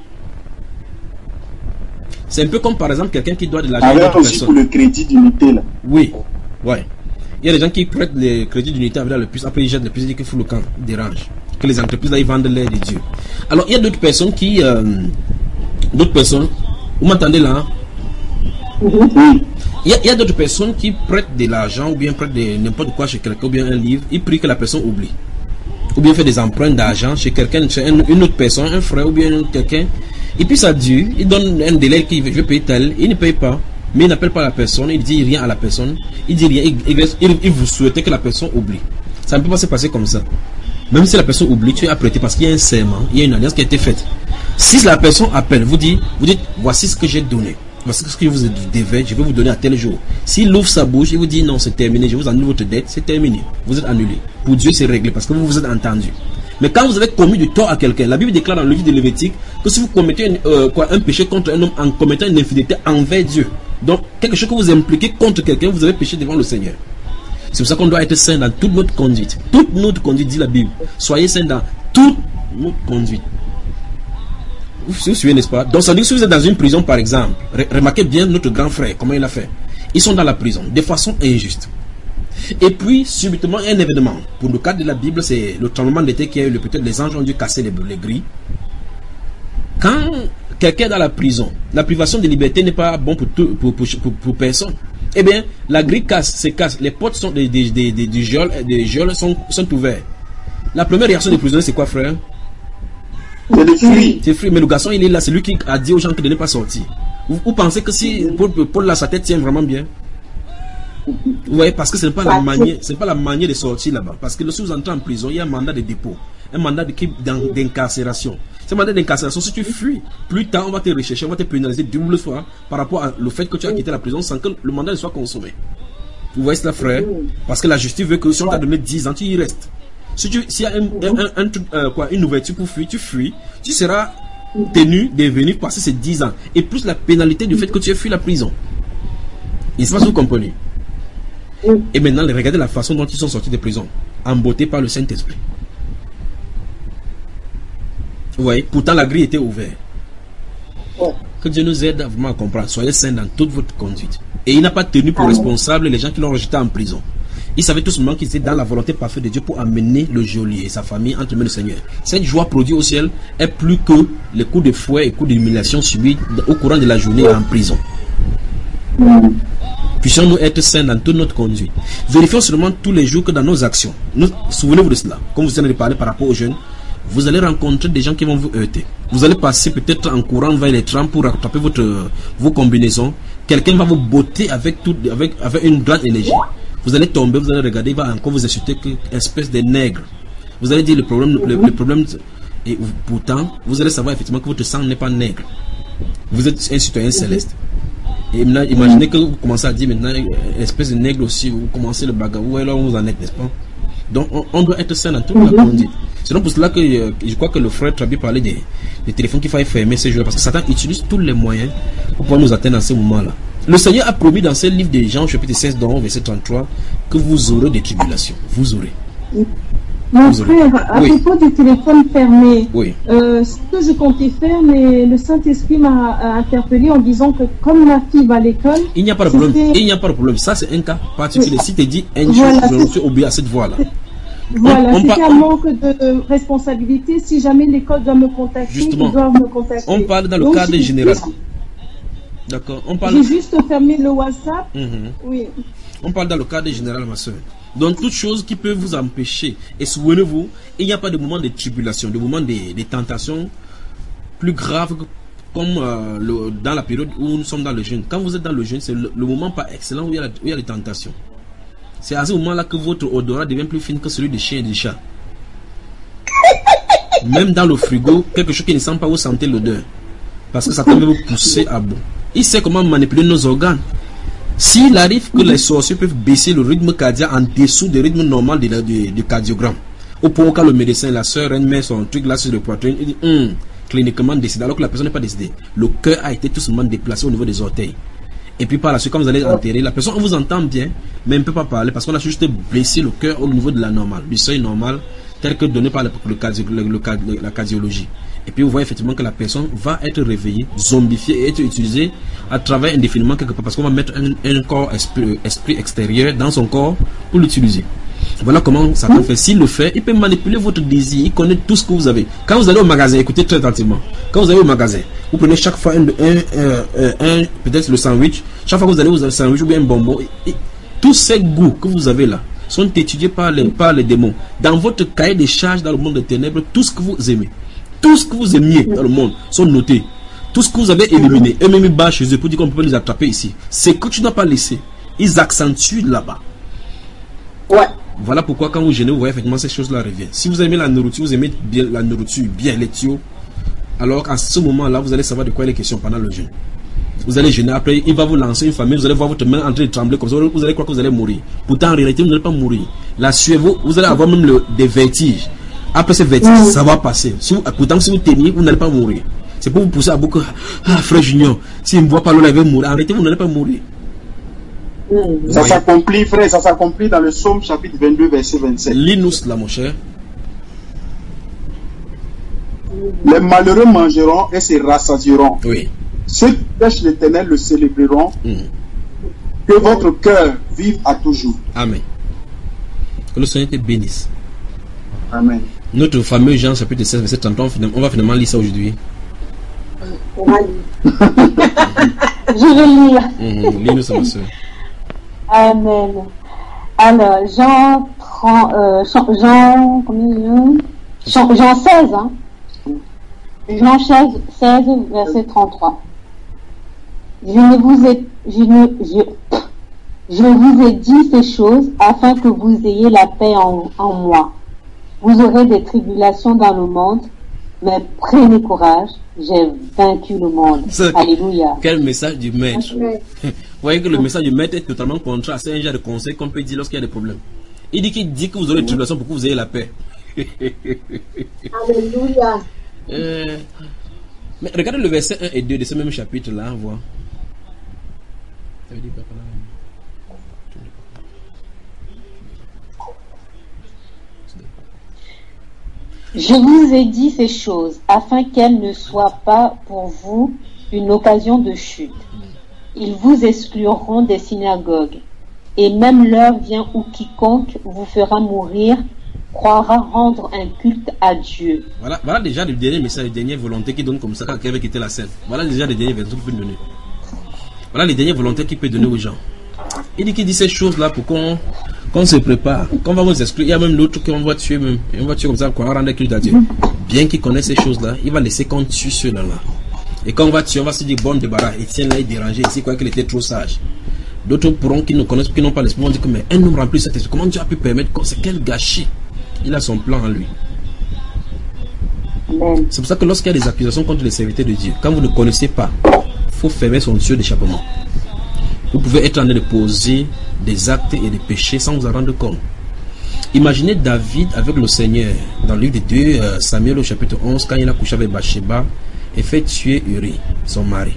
C'est un peu comme par exemple quelqu'un qui doit de l'argent à une autre personne. Pour le crédit d'unité là. Oui, ouais. Il y a des gens qui prêtent les crédits d'unité avec le plus, après ils jettent le plus, ils disent qu'il faut le camp, ils dérangent. Que les entreprises là ils vendent l'air de Dieu. Alors il y a d'autres personnes vous m'entendez là? Oui. Il y a d'autres personnes qui prêtent de l'argent ou bien prêtent n'importe quoi chez quelqu'un ou bien un livre, ils prient que la personne oublie. Ou bien fait des emprunts d'argent chez quelqu'un, chez une autre personne, un frère ou bien quelqu'un. Et puis ça dure, il donne un délai qui veut payer tel, il ne paye pas, mais il n'appelle pas la personne, il dit rien à la personne, il dit rien, il vous souhaite que la personne oublie. Ça ne peut pas se passer comme ça. Même si la personne oublie, tu es apprêté parce qu'il y a un serment, il y a une alliance qui a été faite. Si la personne appelle, vous dites, voici ce que j'ai donné. Voici ce que je vous devais, je vais vous donner à tel jour. S'il ouvre sa bouche, il vous dit non, c'est terminé, je vous annule votre dette, c'est terminé. Vous êtes annulé. Pour Dieu, c'est réglé parce que vous vous êtes entendu. Mais quand vous avez commis du tort à quelqu'un, la Bible déclare dans le livre de Lévitique que si vous commettez un péché contre un homme en commettant une infidélité envers Dieu, donc quelque chose que vous impliquez contre quelqu'un, vous avez péché devant le Seigneur. C'est pour ça qu'on doit être saint dans toute notre conduite. Toute notre conduite, dit la Bible. Soyez saint dans toute notre conduite. Vous vous suivez, n'est-ce pas? Donc ça veut dire que si vous êtes dans une prison par exemple, remarquez bien notre grand frère, comment il a fait. Ils sont dans la prison, de façon injuste. Et puis, subitement, un événement. Pour le cadre de la Bible, c'est le tremblement de terre qui a eu, peut-être les anges ont dû casser les grilles. Quand quelqu'un est dans la prison, la privation de liberté n'est pas bon pour personne. Eh bien, la grille se casse, les portes sont des geôles sont ouvertes. La première réaction des prisonniers, c'est quoi, frère? C'est le fruit. C'est fruit, mais le garçon, il est là, c'est lui qui a dit aux gens de ne pas sortir. Vous pensez que si Paul là, sa tête tient vraiment bien? Vous voyez, parce que ce n'est pas la manière de sortir là-bas. Parce que si vous entrez en prison, il y a un mandat de dépôt, un mandat d'incarcération. Ce mandat d'incarcération, si tu fuis, plus tard on va te rechercher, on va te pénaliser double fois par rapport au fait que tu as quitté la prison sans que le mandat ne soit consommé. Vous voyez cela, frère? Parce que la justice veut que si on t'a donné 10 ans, tu y restes. S'il y a une ouverture pour fuir, tu fuis, tu seras tenu de venir passer ces 10 ans. Et plus la pénalité du fait que tu aies fui la prison. Il se passe, vous comprenez? Et maintenant, regardez la façon dont ils sont sortis de prison, embottés par le Saint-Esprit. Vous voyez, pourtant la grille était ouverte. Que Dieu nous aide vraiment à comprendre. Soyez saints dans toute votre conduite. Et il n'a pas tenu pour responsable les gens qui l'ont rejeté en prison. Il savait tout simplement qu'ils étaient dans la volonté parfaite de Dieu pour amener le geôlier et sa famille entre les mains du Seigneur. Cette joie produite au ciel est plus que les coups de fouet et coups d'humiliation subis au courant de la journée en prison. Puissions-nous être saints dans toute notre conduite. Vérifions seulement tous les jours que dans nos actions, souvenez-vous de cela, comme vous venez de parler par rapport aux jeunes, vous allez rencontrer des gens qui vont vous heurter. Vous allez passer peut-être en courant vers les trams pour rattraper vos combinaisons. Quelqu'un va vous botter avec une grande énergie. Vous allez tomber, vous allez regarder, il va encore vous insulter que espèce de nègre. Vous allez dire le problème, et pourtant, vous allez savoir effectivement que votre sang n'est pas nègre. Vous êtes un citoyen céleste. Et maintenant, imaginez que vous commencez à dire maintenant, espèce de nègre aussi, vous commencez le bagarre, alors vous en êtes, n'est-ce pas? Donc, on doit être sain dans toute la conduite. C'est donc pour cela que je crois que le frère Trabi parlait des téléphones qu'il fallait fermer ces jours-là, parce que Satan utilise tous les moyens pour pouvoir nous atteindre dans ces moments-là. Le Seigneur a promis dans ce livre de Jean, chapitre 16, verset 33, que vous aurez des tribulations. Vous aurez. Mon frère, à propos du téléphone fermé, ce que je comptais faire, mais le Saint-Esprit m'a interpellé en disant que comme ma fille va à l'école... Il n'y a pas de problème. Il n'y a pas de problème. Ça, c'est un cas particulier. Si tu dis une chose, je suis obéi à cette voie-là. Voilà, c'est un manque de responsabilité. Si jamais l'école doit me contacter, justement, ils doivent me contacter. On parle dans le cadre général. D'accord. J'ai juste fermé le WhatsApp. Oui. On parle dans le cadre général, ma soeur. Donc, toutes choses qui peuvent vous empêcher. Et souvenez-vous, il n'y a pas de moment de tribulation, de moment de tentation plus grave comme dans la période où nous sommes dans le jeûne. Quand vous êtes dans le jeûne, c'est le moment pas excellent où il y a les tentations. C'est à ce moment-là que votre odorat devient plus fin que celui des chiens et des chats. Même dans le frigo, quelque chose qui ne sent pas, vous sentez l'odeur. Parce que ça peut vous pousser à bout. Il sait comment manipuler nos organes. S'il arrive que les sorciers peuvent baisser le rythme cardiaque en dessous du rythme normal du cardiogramme, au point où quand le médecin, la soeur, elle met son truc là sur le poitrine, il dit cliniquement décédé, alors que la personne n'est pas décédée. Le cœur a été tout simplement déplacé au niveau des orteils. Et puis par la suite, quand vous allez enterrer, la personne, on vous entend bien, mais elle ne peut pas parler parce qu'on a juste blessé le cœur au niveau de la normale, du seuil normal, tel que donné par la cardiologie. Et puis vous voyez effectivement que la personne va être réveillée, zombifiée et être utilisée à travers indéfiniment quelque part parce qu'on va mettre un corps esprit extérieur dans son corps pour l'utiliser. Voilà comment Satan fait. S'il le fait, il peut manipuler votre désir. Il connaît tout ce que vous avez. Quand vous allez au magasin, écoutez très attentivement. Quand vous allez au magasin, vous prenez chaque fois peut-être le sandwich. Chaque fois que vous allez au sandwich ou bien un bonbon, tous ces goûts que vous avez là sont étudiés par les démons. Dans votre cahier de charges dans le monde des ténèbres, tout ce que vous aimez, tout ce que vous aimiez dans le monde sont notés. Tout ce que vous avez éliminé, eux-mêmes ils battent chez eux pour dire qu'on peut les attraper ici. C'est que tu n'as pas laissé. Ils accentuent là-bas. Ouais. Voilà pourquoi quand vous jeûnez, vous voyez effectivement ces choses-là reviennent. Si vous aimez la nourriture, vous aimez bien la nourriture, bien les tuyaux, alors à ce moment-là, vous allez savoir de quoi il est question pendant le jeûne. Vous allez jeûner, après il va vous lancer une famille, vous allez voir votre main en train de trembler comme ça, vous allez croire que vous allez mourir. Pourtant en réalité, vous n'allez pas mourir. La sueur, vous allez avoir même des vertiges. Après ces vertiges, ça va passer. Pourtant si vous teniez, vous n'allez pas mourir. C'est pour vous pousser à beaucoup. Ah, frère Junior, s'il ne voit pas l'eau, il va mourir. En réalité, vous n'allez pas mourir. Ça s'accomplit, frère, ça s'accomplit dans le Psaume chapitre 22, verset 27. Lis-nous cela, mon cher. Les malheureux mangeront et se rassasieront. Oui. Ceux qui cherchent l'Éternel le célébreront. Que votre cœur vive à toujours. Amen. Que le Seigneur te bénisse. Amen. Notre fameux Jean chapitre 16, verset 33, on va finalement lire ça aujourd'hui. On va lire. Je vais lire. Lis-nous ça, ma soeur. Amen. Alors, Jean 16, hein? Jean 16, verset 33. Je vous ai dit ces choses afin que vous ayez la paix en moi. Vous aurez des tribulations dans le monde, mais prenez courage, j'ai vaincu le monde. Alléluia. Quel message du maître. Vous voyez que le message du maître est totalement contraire. C'est un genre de conseil qu'on peut dire lorsqu'il y a des problèmes. Il dit que vous aurez des tribulations pour que vous ayez la paix. Alléluia. Mais regardez le verset 1 et 2 de ce même chapitre là, on voit. Ça veut dire quoi, Je vous ai dit ces choses afin qu'elles ne soient pas pour vous une occasion de chute. Ils vous excluront des synagogues, et même l'heure vient où quiconque vous fera mourir croira rendre un culte à Dieu. Voilà déjà le dernier message, les dernières volontés qui donnent comme ça quand quelqu'un avait quitté la scène. Voilà déjà les dernières versions qu'il peut donner. Voilà les dernières volontés qu'il peut donner aux gens. Il dit ces choses-là pour qu'on se prépare, qu'on va vous exclure. Il y a même l'autre qu'on va tuer même. Et on va tuer comme ça, qu'on va rendre culte à Dieu. Bien qu'il connaisse ces choses-là, il va laisser qu'on tue ceux-là. Et quand on va tuer, on va se dire bon débarras. Etienne là, il dérangeait ici, quoi qu'il était trop sage. D'autres pourront qui ne connaissent, qui n'ont pas l'esprit, vont dire que mais un homme rempli de cet esprit, comment Dieu a pu permettre, c'est quel gâchis. Il a son plan en lui. C'est pour ça que lorsqu'il y a des accusations contre les serviteurs de Dieu, quand vous ne connaissez pas, il faut fermer son tuyau d'échappement. Vous pouvez être en train de poser des actes et des péchés sans vous en rendre compte. Imaginez David avec le Seigneur dans le livre de 2 Samuel au chapitre 11, quand il a couché avec Bathsheba et fait tuer Uri, son mari.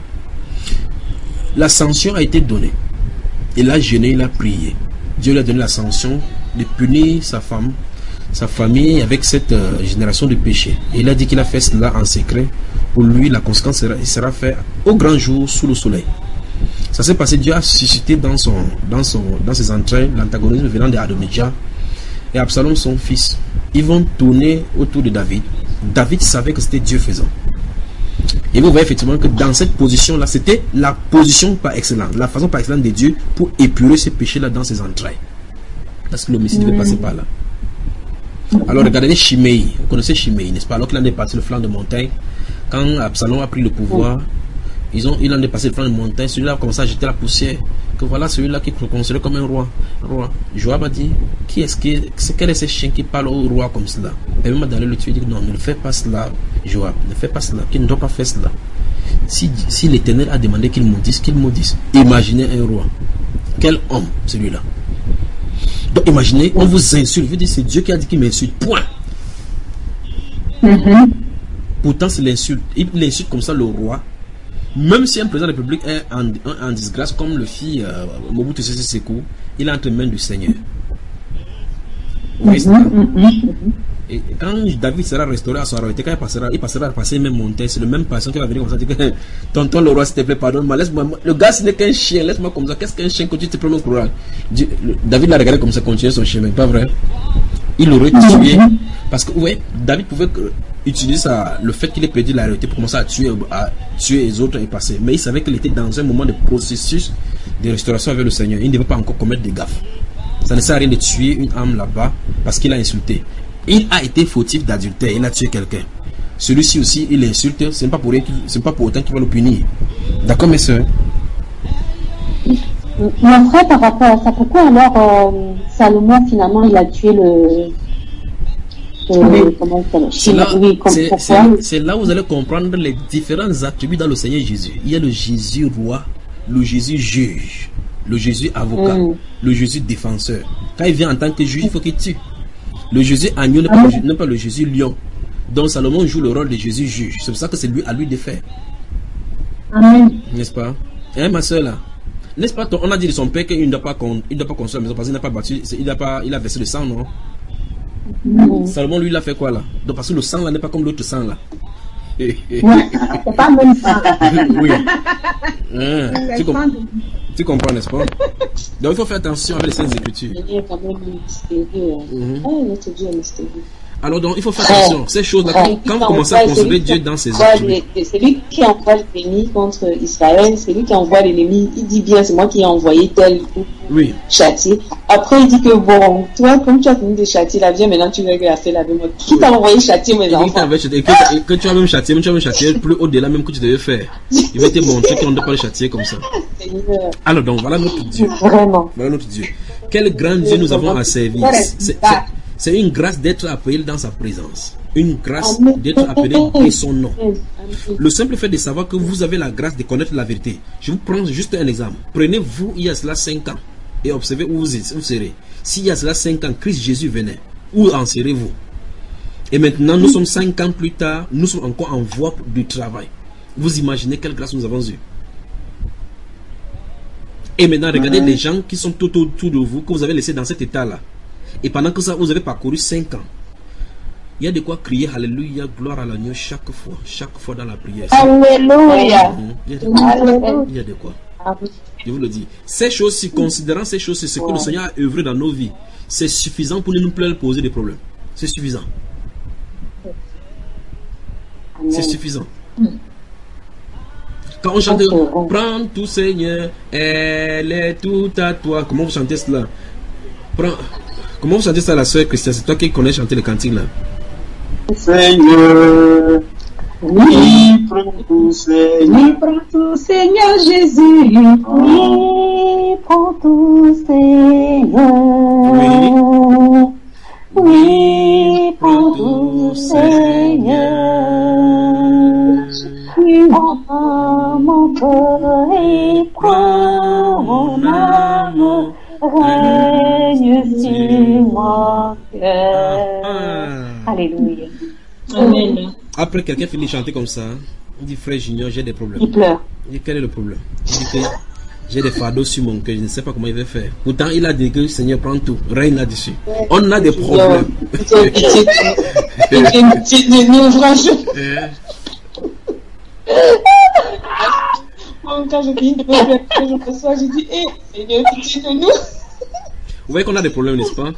La sanction a été donnée. Il a jeûné, il a prié. Dieu lui a donné la sanction de punir sa femme, sa famille avec cette génération de péchés. Et il a dit qu'il a fait cela en secret. Pour lui, la conséquence sera faite au grand jour sous le soleil. Ça s'est passé, Dieu a suscité dans ses entrailles l'antagonisme venant d'Adonijah et Absalom son fils. Ils vont tourner autour de David. David savait que c'était Dieu faisant. Et vous voyez effectivement que dans cette position-là, c'était la position par excellence, la façon par excellence de Dieu pour épurer ces péchés-là dans ses entrailles. Parce que le Messie devait passer par là. Alors regardez Shimei, vous connaissez Shimei, n'est-ce pas? Alors qu'il en est passé le flanc de montagne, quand Absalom a pris le pouvoir, il en est passé le flanc de montagne, celui-là a commencé à jeter la poussière, que voilà celui-là qui est considéré comme un roi. Joab a dit, quel est ce chien qui parle au roi comme cela? Et même d'aller le tuer, il dit non, ne fais pas cela, Joab, ne fais pas cela, qu'il ne doit pas faire cela. Si l'Éternel a demandé qu'il maudisse, Imaginez un roi. Quel homme celui-là? Donc imaginez, on vous insulte, je veux dire c'est Dieu qui a dit qu'il m'insulte, point. Pourtant c'est l'insulte, il insulte comme ça le roi. Même si un président de la République est en disgrâce, comme le fit Mobutu Sese Seko, il est entre les mains du Seigneur. Et quand David sera restauré à sa royauté, quand il passera à passer même montagne, c'est le même patient qui va venir comme ça, dire que tonton le roi, s'il te plaît, pardonne-moi, laisse-moi. Le gars, ce n'est qu'un chien, laisse-moi comme ça. Qu'est-ce qu'un chien que tu te prends mon courage? David l'a regardé comme ça, continuer son chemin, pas vrai? Il l'aurait tué. Parce que, ouais, David pouvait utiliser le fait qu'il ait perdu la royauté pour commencer à tuer les autres et passer. Mais il savait qu'il était dans un moment de processus de restauration avec le Seigneur. Il ne devait pas encore commettre des gaffes. Ça ne sert à rien de tuer une âme là-bas parce qu'il a insulté. Il a été fautif d'adultère, il a tué quelqu'un. Celui-ci aussi, il insulte, ce n'est pas pour autant qu'il va le punir. D'accord, mes soeurs? Mon frère, par rapport à ça, pourquoi alors Salomon, finalement, il a tué c'est là où vous allez comprendre les différents attributs dans le Seigneur Jésus. Il y a le Jésus roi, le Jésus juge, le Jésus avocat, le Jésus défenseur. Quand il vient en tant que juge, il faut qu'il tue. Le Jésus agneau n'est pas le Jésus lion. Donc Salomon joue le rôle de Jésus juge. C'est pour ça que c'est à lui de faire. Amen. N'est-ce pas? Hein, ma soeur là? N'est-ce pas? On a dit de son père qu'il ne doit pas construire la maison parce qu'il n'a pas battu, il a versé le sang, non? Salomon, lui, il a fait quoi là? Donc parce que le sang là n'est pas comme l'autre sang là. Ouais, c'est pas le même sang. Oui. Tu comprends, n'est-ce pas? Donc il faut faire attention avec les saintes écritures. Alors donc il faut faire attention. Ces choses-là, quand vous commencez à considérer Dieu dans ses attributs. C'est lui qui envoie l'ennemi contre Israël, c'est lui qui envoie l'ennemi. Il dit bien, c'est moi qui ai envoyé tel pour châtier. Après il dit que bon, toi comme tu as fini de châtier la vie, maintenant tu veux qu'il a fait la même. Qui t'a envoyé châtier mes enfants? Que tu as même châtié, plus au-delà même que tu devais faire. Il va te montrer qu'on ne doit pas le châtier comme ça. Alors donc voilà notre Dieu. Vraiment. Voilà notre Dieu. Quel grand Dieu nous avons à servir. C'est une grâce d'être appelé dans sa présence. Une grâce d'être appelé de son nom. Le simple fait de savoir que vous avez la grâce de connaître la vérité. Je vous prends juste un exemple. Prenez-vous il y a cela 5 ans et observez où vous serez. S'il y a cela 5 ans, Christ Jésus venait, où en serez-vous? Et maintenant, nous sommes 5 ans plus tard, nous sommes encore en voie du travail. Vous imaginez quelle grâce nous avons eue. Et maintenant, regardez les gens qui sont tout autour de vous, que vous avez laissé dans cet état-là. Et pendant que ça, vous avez parcouru 5 ans. Il y a de quoi crier Alléluia, gloire à l'agneau chaque fois dans la prière. Alléluia. Il y a de quoi. Je vous le dis. Ces choses-ci, considérant ces choses, c'est ce que le Seigneur a œuvré dans nos vies. C'est suffisant pour nous poser des problèmes. C'est suffisant. C'est suffisant. Quand on chante prends tout Seigneur, elle est tout à toi. Comment vous chantez cela? Comment vous chantez ça, la soeur Christiane? C'est toi qui connais chanter le cantique là. Seigneur, oui, prends tout Seigneur. Prends tout Seigneur Jésus. Oui, prends tout Seigneur. Oui, prends tout Seigneur. Prends mon cœur et prends mon âme. Règne sur mon cœur. Alléluia. Amen. Après, quelqu'un finit de chanter comme ça. Il dit, frère Junior, j'ai des problèmes. Il pleure. Il dit, quel est le problème? Il dit que j'ai des fardeaux sur mon cœur, je ne sais pas comment il va faire. Pourtant, il a dit que le Seigneur prend tout, règne là-dessus. On a des problèmes. Quand je finis de pleurer, je reçois, je dis, Seigneur, pitié de nous. Vous voyez qu'on a des problèmes, n'est-ce pas?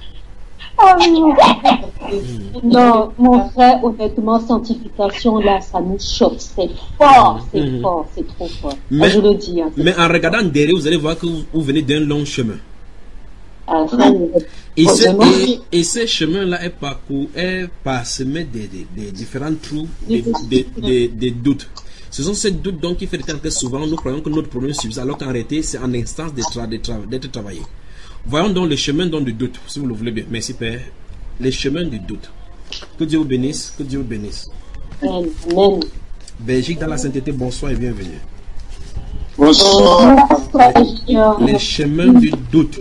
Non, mon frère, honnêtement, sanctification, là, ça nous choque. C'est fort, c'est fort, c'est trop fort. Mais, je le dis. Hein, mais en regardant derrière, vous allez voir que vous venez d'un long chemin. Et ce chemin-là est parsemé des différents trous, des doutes. Ce sont ces doutes donc qui fait que souvent nous croyons que notre problème suffit, alors qu'en réalité c'est en instance d'être travaillé. Voyons donc le chemin du doute, si vous le voulez bien. Merci Père. Les chemins du doute. Que Dieu vous bénisse, que Dieu vous bénisse. Amen. Belgique dans la sainteté, bonsoir et bienvenue. Bonsoir. Les chemins du doute.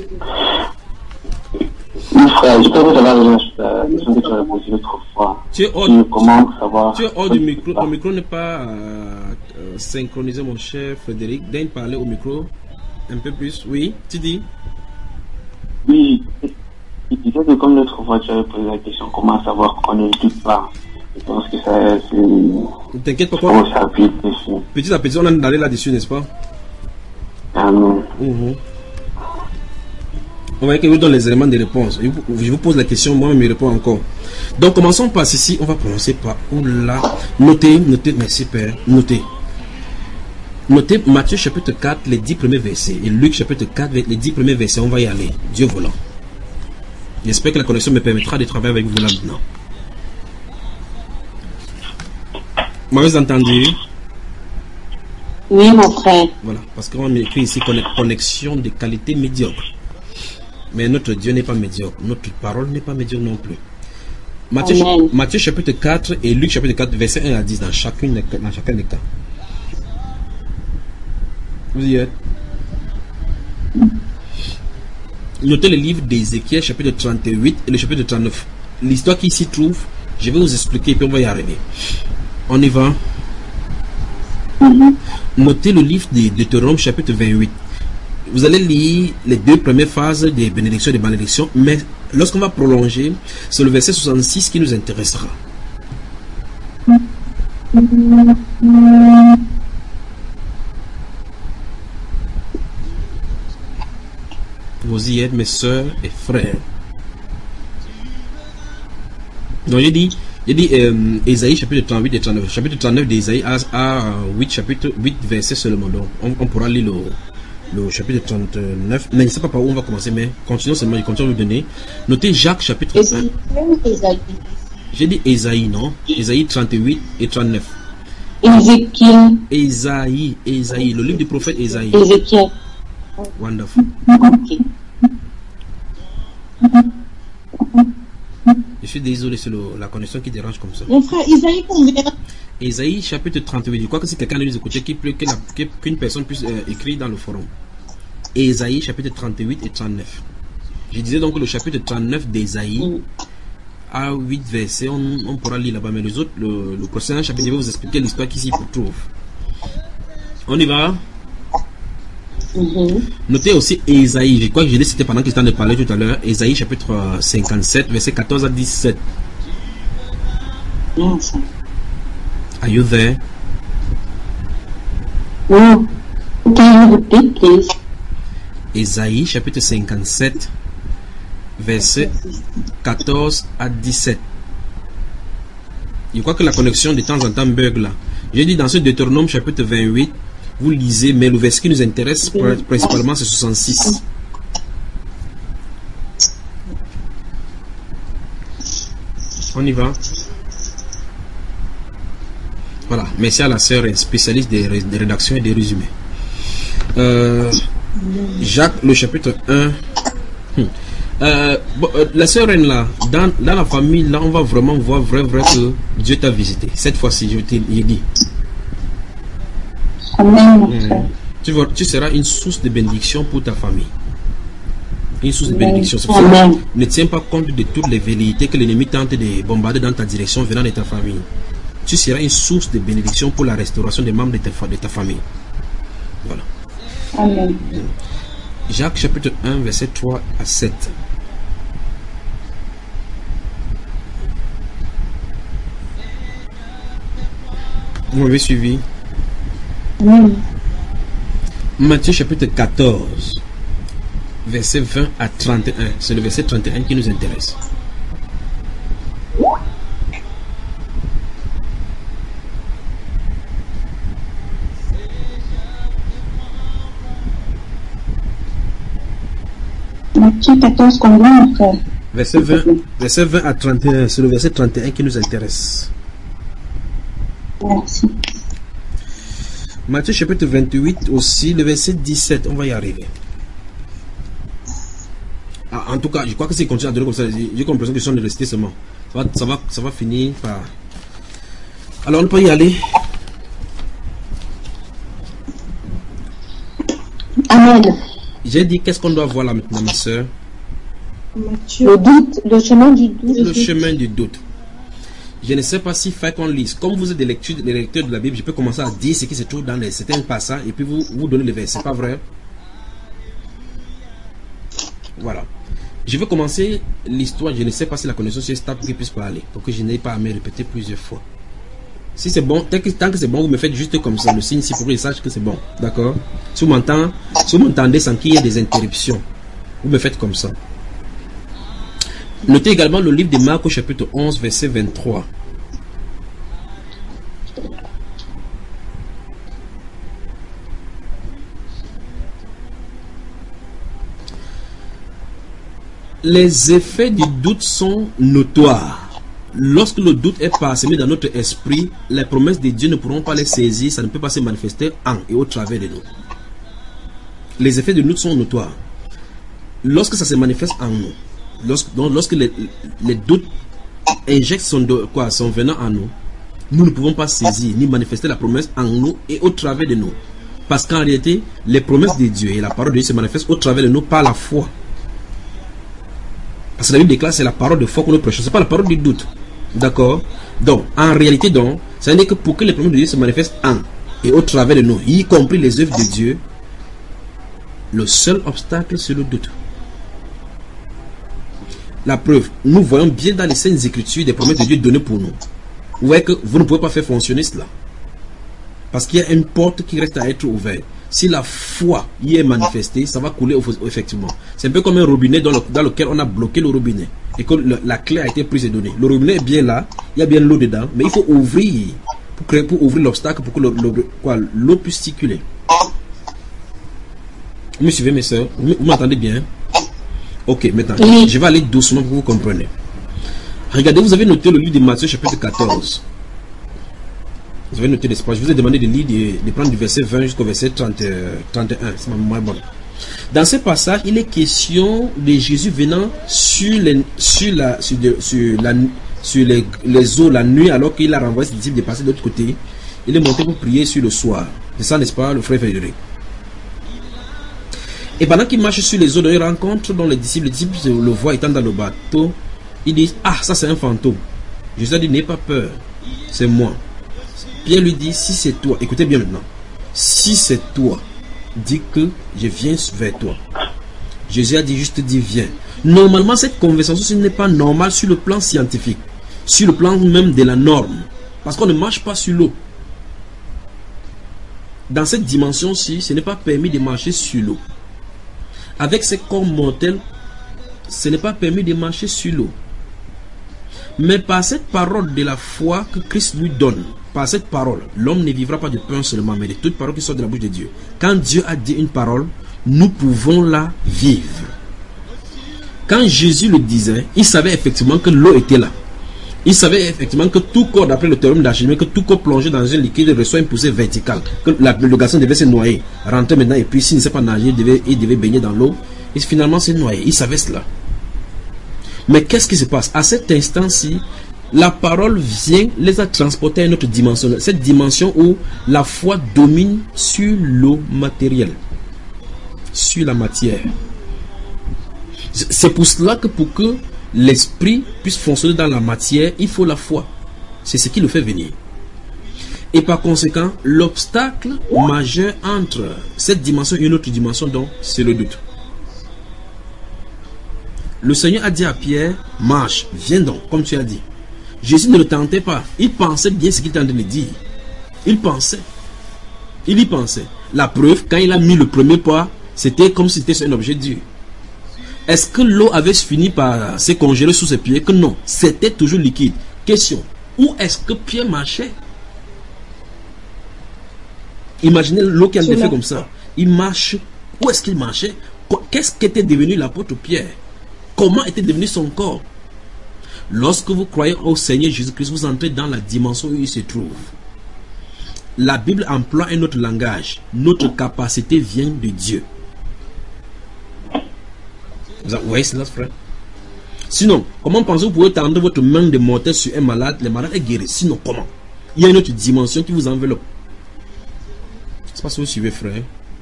Je peux vous avoir la question que tu as posée l'autre fois. Tu es hors du micro. Ton micro n'est pas synchronisé, mon cher Frédéric. Daigne parler au micro un peu plus. Oui, tu dis. Oui, Il disait que comme l'autre fois tu avais posé la question, comment savoir qu'on ne doute pas. Je pense que ça c'est... T'inquiète pas quoi. Ça appuie dessus. Petit à petit, on est allé là-dessus, n'est-ce pas? Amen. On va que vous donne les éléments de réponse. Je vous pose la question, moi-même je réponds encore. Donc commençons par ceci. On va prononcer par oula. Notez, merci Père. Notez Matthieu chapitre 4, les 10 premiers versets. Et Luc chapitre 4, les 10 premiers versets. On va y aller. Dieu voulant. J'espère que la connexion me permettra de travailler avec vous là maintenant. Vous m'avez entendu? Oui, mon frère. Voilà, parce qu'on écrit ici connexion de qualité médiocre. Mais notre Dieu n'est pas médiocre. Notre parole n'est pas médiocre non plus. Matthieu chapitre 4 et Luc chapitre 4, verset 1 à 10 dans chacun des cas. Vous y êtes? Notez le livre d'Ézéchiel chapitre 38 et le chapitre 39. L'histoire qui s'y trouve, je vais vous expliquer et puis on va y arriver. On y va. Notez le livre de Deutéronome chapitre 28. Vous allez lire les 2 premières phases des bénédictions et des malédictions, mais lorsqu'on va prolonger, c'est le verset 66 qui nous intéressera. Vous y êtes, mes soeurs et frères. Donc j'ai dit Ésaïe chapitre 38 et 39. Chapitre 39 d'Ésaïe a 8 versets seulement. Donc on pourra lire le chapitre 39. Mais je ne sais pas par où on va commencer, mais continuons seulement, je continue à vous donner. Notez Jacques chapitre 1. J'ai dit Ésaïe, non? Ésaïe 38 et 39. Ézéchiel. Ésaïe, le livre du prophète Ésaïe. Ézéchiel. Wonderful. Okay. Je suis désolé, c'est la connexion qui dérange comme ça. Mon frère, Isaïe combien? Isaïe chapitre 38. Je crois que si quelqu'un nous écouter, qu'une personne puisse écrire dans le forum. Isaïe chapitre 38 et 39. Je disais donc que le chapitre 39 d'Isaïe a 8 versets. On pourra lire là-bas, mais les autres, le prochain chapitre, je vais vous expliquer l'histoire qui s'y trouve. On y va? Notez aussi Ésaïe, je crois que je l'ai cité pendant que j'étais en train de parler tout à l'heure. Ésaïe chapitre 57, verset 14 à 17. Yes. Are you there? No. Can you repeat, please? Ésaïe chapitre 57, verset 14 à 17. Je crois que la connexion de temps en temps bug là. J'ai dit dans ce Deutéronome chapitre 28, vous lisez, mais le verset qui nous intéresse principalement c'est 66. On y va. Voilà, merci à la sœur spécialiste des rédactions et des résumés. Jacques, le chapitre 1. La sœur Reine là, dans la famille là, on va vraiment voir vrai que Dieu t'a visité. Cette fois-ci, je t'ai dit. Tu seras une source de bénédiction pour ta famille. Une source de bénédiction. Ne tiens pas compte de toutes les velléités que l'ennemi tente de bombarder dans ta direction venant de ta famille. Tu seras une source de bénédiction pour la restauration des membres de ta famille. Voilà. Amen. Jacques chapitre 1 verset 3 à 7. Vous m'avez suivi? Oui. Matthieu chapitre 14 verset 20 à 31. C'est le verset 31 qui nous intéresse. Matthieu 14, combien, mon frère? Verset 20 à 31, c'est le verset 31 qui nous intéresse. Merci. Matthieu chapitre 28 aussi, le verset 17, on va y arriver. Ah, en tout cas, je crois que si continue à donner comme ça, j'ai l'impression que je suis de rester seulement. Ça va finir par... Alors on peut y aller. Amen. J'ai dit qu'est-ce qu'on doit voir là maintenant, ma soeur? Le doute, le chemin du doute. Le chemin du doute. Je ne sais pas s'il faut qu'on lise. Comme vous êtes des lecteurs de la Bible, je peux commencer à dire ce qui se trouve dans certains passages et puis vous donner les versets. C'est pas vrai? Voilà. Je vais commencer l'histoire. Je ne sais pas si la connaissance est stable pour qu'il puisse parler. Pour que je n'ai pas à me répéter plusieurs fois. Si c'est bon, tant que c'est bon, vous me faites juste comme ça, le signe ici pour que je sache que c'est bon. D'accord? Si vous m'entendez sans qu'il y ait des interruptions, vous me faites comme ça. Notez également le livre de Marc au chapitre 11, verset 23. Les effets du doute sont notoires. Lorsque le doute est parsemé dans notre esprit, les promesses de Dieu ne pourront pas les saisir, ça ne peut pas se manifester en et au travers de nous. Les effets du doute sont notoires. Lorsque ça se manifeste en nous, lorsque les doutes injectent son venin en nous, nous ne pouvons pas saisir ni manifester la promesse en nous et au travers de nous. Parce qu'en réalité, les promesses de Dieu et la parole de Dieu se manifestent au travers de nous par la foi. Parce que la Bible déclare que c'est la parole de foi que nous prêchons, ce n'est pas la parole du doute. D'accord? Donc, en réalité, ça veut dire que pour que les promesses de Dieu se manifestent en et au travers de nous, y compris les œuvres de Dieu, le seul obstacle, c'est le doute. La preuve, nous voyons bien dans les Saintes Écritures des promesses de Dieu données pour nous. Vous voyez que vous ne pouvez pas faire fonctionner cela. Parce qu'il y a une porte qui reste à être ouverte. Si la foi y est manifestée, ça va couler effectivement. C'est un peu comme un robinet dans lequel on a bloqué le robinet. Et que la clé a été prise et donnée. Le robinet est bien là, il y a bien l'eau dedans, mais il faut ouvrir pour ouvrir l'obstacle pour que l'eau puisse circuler. Vous me suivez, mes soeurs? Vous m'entendez bien? Ok, maintenant, je vais aller doucement pour que vous compreniez. Regardez, vous avez noté le livre de Matthieu chapitre 14. Vous avez noté l'espace. Je vous ai demandé de lire, de prendre du verset 20 jusqu'au verset 31. C'est ma mémoire bonne. Dans ce passage, il est question de Jésus venant sur les eaux la nuit, alors qu'il a renvoyé ses disciples de passer de l'autre côté. Il est monté pour prier sur le soir. C'est ça, n'est-ce pas, le frère Frédéric? Et pendant qu'il marche sur les eaux, il rencontre dans les disciples le voient étant dans le bateau. Ils disent: ah, ça c'est un fantôme. Jésus a dit: n'aie pas peur, c'est moi. Pierre lui dit: si c'est toi, écoutez bien maintenant, si c'est toi, dis que je viens vers toi. Jésus a dit juste: dis viens. Normalement, cette conversation, ce n'est pas normal sur le plan scientifique, sur le plan même de la norme, parce qu'on ne marche pas sur l'eau. Dans cette dimension-ci, ce n'est pas permis de marcher sur l'eau. Avec ces corps mortels, ce n'est pas permis de marcher sur l'eau. Mais par cette parole de la foi que Christ lui donne, par cette parole, l'homme ne vivra pas de pain seulement, mais de toute parole qui sort de la bouche de Dieu. Quand Dieu a dit une parole, nous pouvons la vivre. Quand Jésus le disait, il savait effectivement que l'eau était là. Il savait effectivement que tout corps, d'après le théorème d'Archimède, que tout corps plongé dans un liquide reçoit une poussée verticale. Que le garçon devait se noyer, rentrer maintenant, et puis s'il ne sait pas nager, il devait baigner dans l'eau. Et finalement se noyer. Il savait cela. Mais qu'est-ce qui se passe? À cet instant-ci, la parole vient, les a transportés à une autre dimension. Cette dimension où la foi domine sur l'eau matérielle, sur la matière. C'est pour cela que pour que l'esprit puisse fonctionner dans la matière, il faut la foi. C'est ce qui le fait venir. Et par conséquent, l'obstacle majeur entre cette dimension et une autre dimension, donc, c'est le doute. Le Seigneur a dit à Pierre: marche, viens donc, comme tu as dit. Jésus ne le tentait pas. Il pensait bien ce qu'il était en train de dire. Il pensait. Il y pensait. La preuve, quand il a mis le premier pas, c'était comme si c'était un objet dur. Est-ce que l'eau avait fini par se congeler sous ses pieds? Que non, c'était toujours liquide. Question: où est-ce que Pierre marchait? Imaginez l'eau qui a été fait comme ça. Il marche. Où est-ce qu'il marchait? Qu'est-ce qu'était devenu l'apôtre Pierre? Comment était devenu son corps? Lorsque vous croyez au Seigneur Jésus-Christ, vous entrez dans la dimension où il se trouve. La Bible emploie un autre langage. Notre capacité vient de Dieu. Vous voyez cela, frère? Sinon, comment pensez-vous pouvez tendre votre main de mortel sur un malade? Le malade est guéri. Sinon, comment? Il y a une autre dimension qui vous enveloppe. C'est pas ce que vous suivez, frère.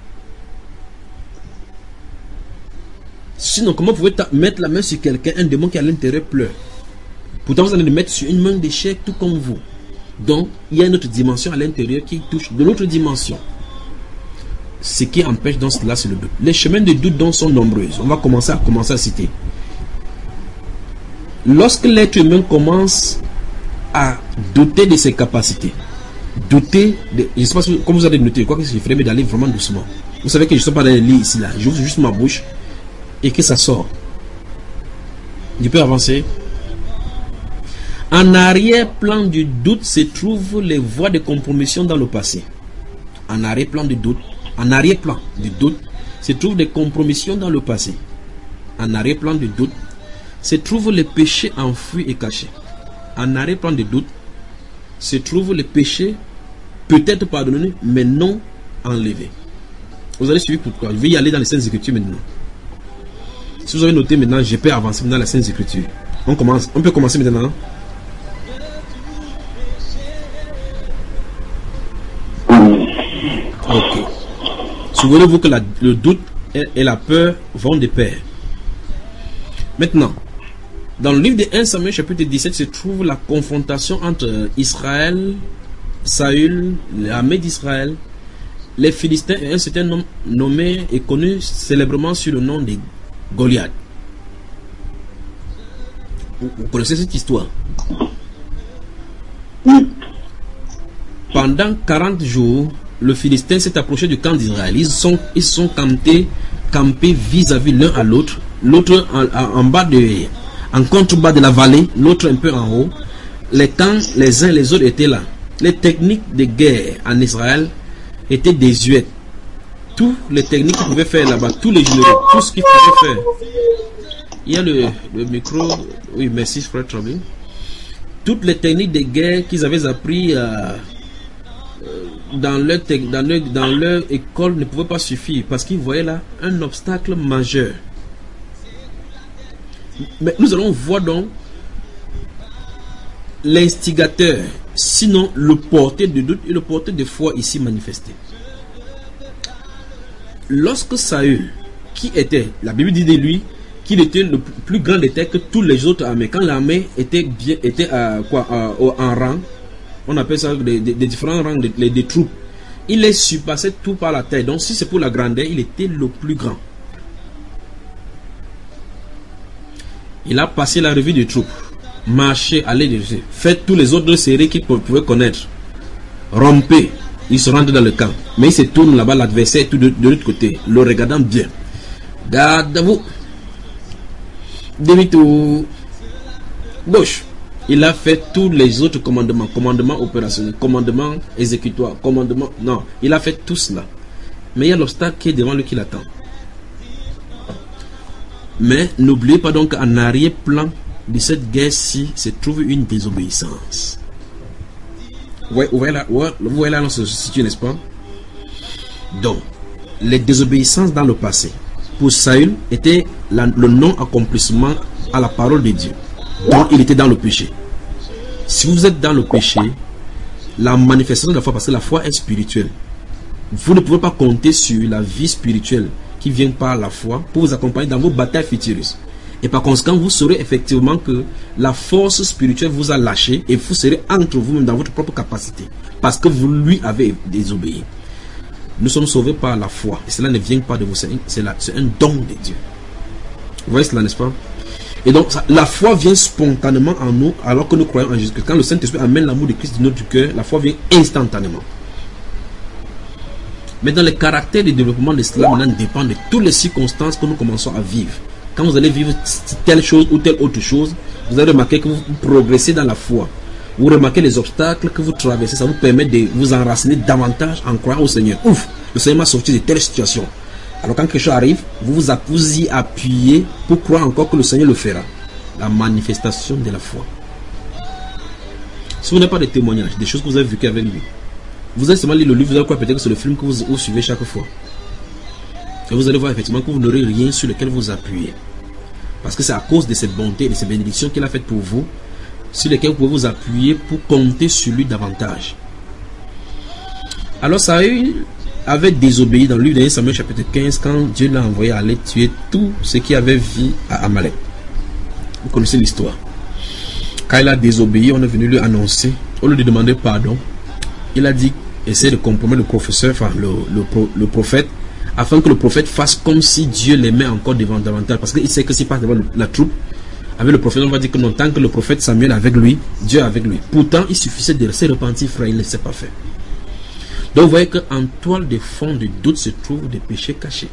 Sinon, comment vous pouvez mettre la main sur quelqu'un, un démon qui à l'intérieur pleure? Pourtant, vous allez le mettre sur une main de chair tout comme vous. Donc, il y a une autre dimension à l'intérieur qui touche de l'autre dimension. Ce qui empêche dans cela, c'est le doute. Les chemins de doute donc sont nombreux. On va commencer à citer. lorsque l'être humain commence à douter de ses capacités, douter de... Je ne sais pas si, comme vous avez noté, quoi que je ferais, mais d'aller vraiment doucement. Vous savez que je ne suis pas dans les lits ici, là. J'ouvre juste ma bouche et que ça sort. Je peux avancer. En arrière-plan du doute se trouvent les voies de compromission dans le passé. En arrière-plan du doute, se trouvent des compromissions dans le passé. En arrière-plan du doute se trouvent les péchés enfouis et cachés. En arrière-plan du doute se trouvent les péchés peut-être pardonnés mais non enlevés. Vous allez suivre pourquoi. Je vais y aller dans les Saintes Écritures maintenant. Si vous avez noté maintenant, je peux avancer dans les Saintes Écritures. On peut commencer maintenant. Ok. Souvenez-vous que le doute et la peur vont de pair. Maintenant, dans le livre de 1 Samuel chapitre 17 se trouve la confrontation entre Israël, Saül, l'armée d'Israël, les Philistins et un certain homme nommé et connu célèbrement sur le nom de Goliath. Vous connaissez cette histoire? Pendant 40 jours, le Philistin s'est approché du camp d'Israël. Ils sont campés vis-à-vis l'un à l'autre. L'autre en contrebas de la vallée, l'autre un peu en haut. Les camps, les uns les autres étaient là. Les techniques de guerre en Israël étaient désuètes. Toutes les techniques qu'ils pouvaient faire là-bas, tous les généraux, tout ce qu'ils pouvaient faire. Il y a le micro. Oui, merci, frère Trabi. Toutes les techniques de guerre qu'ils avaient appris dans leur école ne pouvaient pas suffire parce qu'ils voyaient là un obstacle majeur. Mais nous allons voir donc l'instigateur, sinon le porteur de doute et le porteur de foi ici manifesté. Lorsque Saül, qui était, la Bible dit de lui, qu'il était le plus grand des que tous les autres armées. Quand l'armée était en rang, on appelle ça des différents rangs des troupes. Il les surpassait tout par la taille. Donc si c'est pour la grandeur, il était le plus grand. Il a passé la revue des troupes, marché, allé dessus, fait tous les autres séries qu'il pouvait connaître, rompé. Il se rentre dans le camp, mais il se tourne là-bas, l'adversaire tout de l'autre côté, le regardant bien. Gardez-vous. Demi-tour gauche. Il a fait tous les autres commandements, commandement opérationnel, commandement exécutoire, commandement... Non, il a fait tout cela. Mais il y a l'obstacle qui est devant lui qui l'attend. Mais n'oubliez pas donc qu'en arrière-plan de cette guerre-ci se trouve une désobéissance. Vous voyez là, on se situe, n'est-ce pas? Donc, les désobéissances dans le passé, pour Saül, était le non-accomplissement à la parole de Dieu. Donc, il était dans le péché. Si vous êtes dans le péché, la manifestation de la foi, parce que la foi est spirituelle, vous ne pouvez pas compter sur la vie spirituelle qui vient par la foi pour vous accompagner dans vos batailles futuristes. Et par conséquent, vous saurez effectivement que la force spirituelle vous a lâché et vous serez entre vous-même dans votre propre capacité parce que vous lui avez désobéi. Nous sommes sauvés par la foi et cela ne vient pas de vous, c'est un don de Dieu. Vous voyez cela, n'est-ce pas? Et donc, la foi vient spontanément en nous alors que nous croyons en Jésus. Quand le Saint-Esprit amène l'amour de Christ dans notre cœur, la foi vient instantanément. Mais dans le caractère de développement de cela, maintenant dépend de toutes les circonstances que nous commençons à vivre. Quand vous allez vivre telle chose ou telle autre chose, vous allez remarquer que vous progressez dans la foi. Vous remarquez les obstacles que vous traversez, ça vous permet de vous enraciner davantage en croyant au Seigneur. Ouf, le Seigneur m'a sorti de telle situation. Alors quand quelque chose arrive, vous y appuyez pour croire encore que le Seigneur le fera. La manifestation de la foi. Si vous n'avez pas de témoignages, des choses que vous avez vécues avec lui, vous allez seulement lire le livre, vous allez croire peut-être que c'est le film que vous suivez chaque fois. Et vous allez voir effectivement que vous n'aurez rien sur lequel vous appuyez. Parce que c'est à cause de cette bonté et de ces bénédictions qu'il a faites pour vous, sur lesquelles vous pouvez vous appuyer pour compter sur lui davantage. Alors Saül avait désobéi dans le livre de 1 Samuel chapitre 15 quand Dieu l'a envoyé aller tuer tout ce qui avait vie à Amalek. Vous connaissez l'histoire. Quand il a désobéi, on est venu lui annoncer, au lieu de demander pardon, il a dit, essaie de compromettre le professeur, enfin le prophète, afin que le prophète fasse comme si Dieu l'aimait encore devant davantage, parce qu'il sait que s'il passe devant la troupe, Avec le prophète, on va dire que non, tant que le prophète Samuel est avec lui, Dieu est avec lui. Pourtant, il suffisait de se repentir, frère, il ne s'est pas fait. Donc, vous voyez qu'en toile de fond du doute se trouvent des péchés cachés.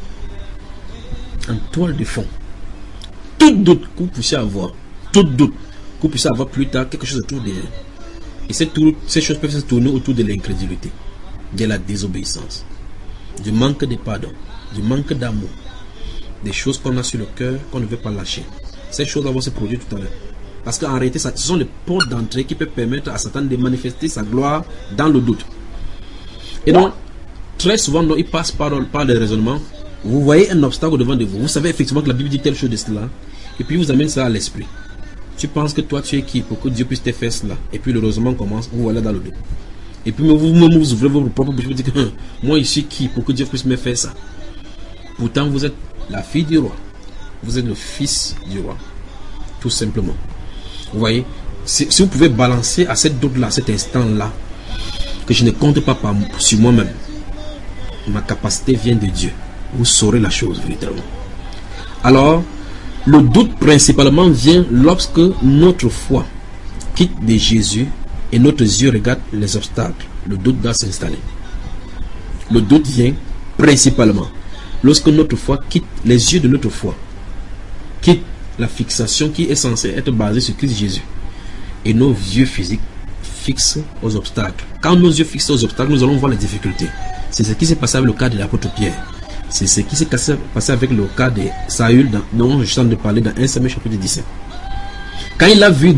En toile de fond. Tout doute que vous puissiez avoir, tout doute que vous puissiez avoir plus tard, quelque chose autour de... Et ces choses peuvent se tourner autour de l'incrédulité, de la désobéissance, du manque de pardon, du manque d'amour, des choses qu'on a sur le cœur, qu'on ne veut pas lâcher. Ces choses vont se produire tout à l'heure. Parce qu'en réalité, ce sont les portes d'entrée qui peuvent permettre à Satan de manifester sa gloire dans le doute. Et donc, très souvent, il passe par le raisonnement. Vous voyez un obstacle devant de vous. Vous savez effectivement que la Bible dit telle chose de cela. Et puis vous amène ça à l'esprit. Tu penses que toi, tu es qui pour que Dieu puisse te faire cela. Et puis le raisonnement commence. Vous voilà dans le doute. Et puis vous-même, vous ouvrez votre propre bouche. Vous dites que moi, je suis qui pour que Dieu puisse me faire ça. Pourtant, vous êtes la fille du roi. Vous êtes le fils du roi. Tout simplement. Vous voyez, si vous pouvez balancer à cette doute-là, à cet instant-là, que je ne compte pas sur moi-même, ma capacité vient de Dieu. Vous saurez la chose véritablement. Alors, le doute principalement vient lorsque notre foi quitte de Jésus et notre yeux regarde les obstacles. Le doute doit s'installer. Le doute vient principalement lorsque notre foi quitte les yeux de notre foi, quitte la fixation qui est censée être basée sur Christ Jésus, et nos yeux physiques fixent aux obstacles. Quand nos yeux fixent aux obstacles, nous allons voir les difficultés. C'est ce qui s'est passé avec le cas de l'apôtre Pierre. C'est ce qui s'est passé avec le cas de Saül, dont je suis en train de parler dans 1 Samuel chapitre 17. Quand il a vu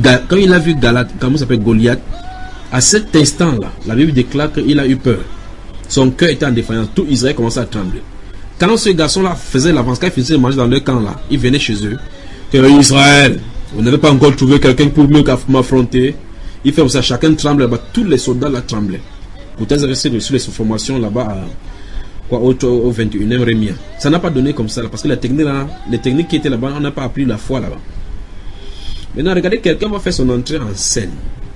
Goliath, à cet instant-là, la Bible déclare qu'il a eu peur. Son cœur était en défaillance. Tout Israël commençait à trembler. Quand ce garçon-là faisait l'avance, quand il faisait manger dans leur camp-là, il venait chez eux. Que Israël, vous n'avez pas encore trouvé quelqu'un pour mieux m'affronter. Il fait comme ça, chacun tremble là-bas. Tous les soldats là tremblaient. Pourtant, ils avaient reçu les formations là-bas au 21e Rémia. Ça n'a pas donné comme ça, là, parce que les techniques qui étaient là-bas, on n'a pas appris la foi là-bas. Maintenant, regardez, quelqu'un va faire son entrée en scène.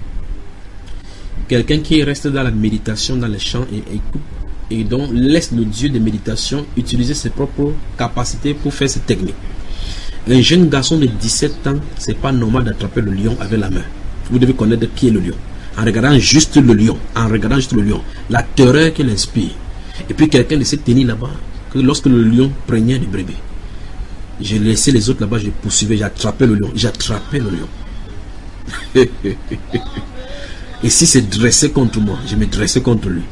Quelqu'un qui reste dans la méditation, dans les chants et écoute, et donc laisse le Dieu de méditation utiliser ses propres capacités pour faire cette technique. Un jeune garçon de 17 ans, c'est pas normal d'attraper le lion avec la main. Vous devez connaître qui est le lion. En regardant juste le lion, la terreur qu'il inspire. Et puis quelqu'un de cette tenue là-bas, que lorsque le lion prenait des brebis, j'ai laissé les autres là-bas, je poursuivais, j'attrapais le lion. Et si c'est dressé contre moi, je me dressais contre lui.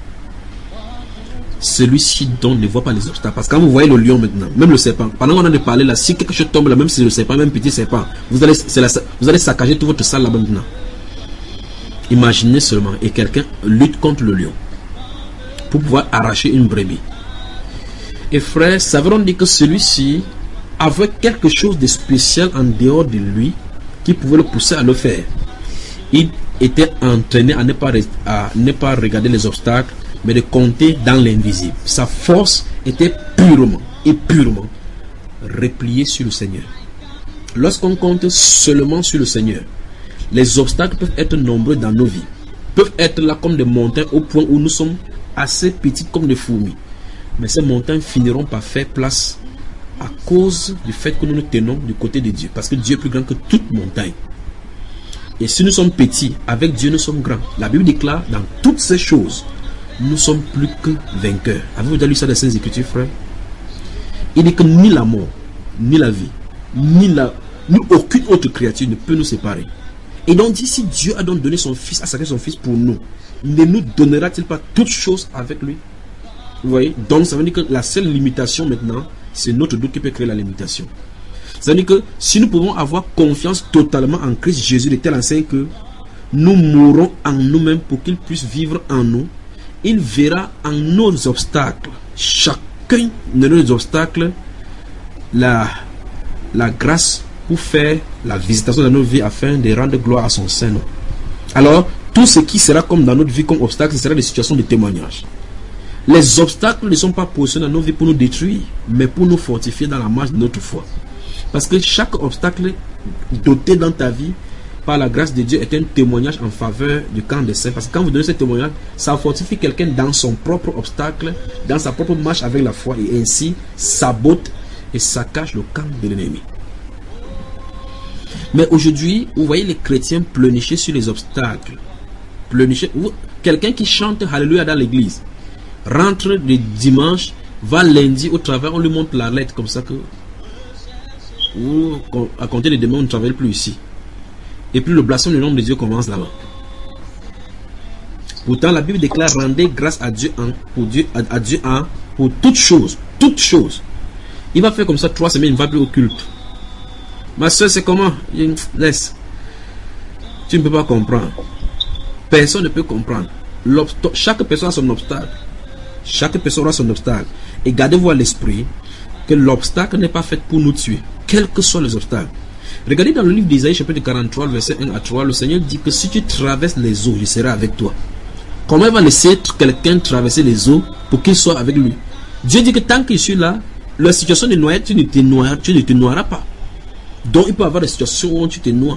Celui-ci donc ne voit pas les obstacles. Parce que quand vous voyez le lion maintenant, même le serpent, pendant qu'on a parlé là, si quelque chose tombe là, même si c'est le serpent, même petit serpent, vous allez saccager toute votre salle là maintenant. Imaginez seulement, et quelqu'un lutte contre le lion pour pouvoir arracher une brebis. Et frère, ça veut dire que celui-ci avait quelque chose de spécial en dehors de lui qui pouvait le pousser à le faire. Il était entraîné à ne pas regarder les obstacles, mais de compter dans l'invisible. Sa force était purement repliée sur le Seigneur. Lorsqu'on compte seulement sur le Seigneur, les obstacles peuvent être nombreux dans nos vies, peuvent être là comme des montagnes au point où nous sommes assez petits comme des fourmis. Mais ces montagnes finiront par faire place à cause du fait que nous nous tenons du côté de Dieu, parce que Dieu est plus grand que toute montagne. Et si nous sommes petits, avec Dieu nous sommes grands. La Bible déclare dans toutes ces choses, nous sommes plus que vainqueurs. Avez-vous déjà lu ça dans les Saintes Écritures, frère? Il dit que ni la mort, ni la vie, ni aucune autre créature ne peut nous séparer. Et donc dit, si Dieu a donc donné son Fils, a sacré son Fils pour nous, ne nous donnera-t-il pas toutes choses avec lui? Vous voyez? Donc ça veut dire que la seule limitation maintenant, c'est notre doute qui peut créer la limitation. Ça veut dire que si nous pouvons avoir confiance totalement en Christ Jésus, de telle enseigne que nous mourrons en nous-mêmes pour qu'il puisse vivre en nous, il verra en nos obstacles, chacun de nos obstacles, la grâce pour faire la visitation de nos vies afin de rendre gloire à son Saint-Nom. Alors, tout ce qui sera comme dans notre vie comme obstacle, ce sera des situations de témoignage. Les obstacles ne sont pas positionnés dans nos vies pour nous détruire, mais pour nous fortifier dans la marche de notre foi. Parce que chaque obstacle doté dans ta vie, par la grâce de Dieu, est un témoignage en faveur du camp des saints. Parce que quand vous donnez ce témoignage, ça fortifie quelqu'un dans son propre obstacle, dans sa propre marche avec la foi, et ainsi sabote et saccage le camp de l'ennemi. Mais aujourd'hui, vous voyez les chrétiens pleurnicher sur les obstacles. Pleurnicher. Quelqu'un qui chante Alléluia dans l'église, rentre le dimanche, va lundi au travail, on lui montre la lettre comme ça que à compter de demain, on ne travaille plus ici. Et puis le blasphème du nom de Dieu commence là-bas. Pourtant, la Bible déclare rendez grâce à Dieu pour toutes choses. Toutes choses. Il va faire comme ça 3 semaines, il ne va plus au culte. Ma soeur, c'est comment? Laisse. Tu ne peux pas comprendre. Personne ne peut comprendre. Chaque personne a son obstacle. Chaque personne a son obstacle. Et gardez-vous à l'esprit que l'obstacle n'est pas fait pour nous tuer, quels que soient les obstacles. Regardez dans le livre d'Isaïe, chapitre 43, verset 1 à 3, le Seigneur dit que si tu traverses les eaux, je serai avec toi. Comment il va laisser quelqu'un traverser les eaux pour qu'il soit avec lui? Dieu dit que tant que je suis là, la situation de noyade, tu ne te noieras pas. Donc il peut y avoir des situations où tu te noies.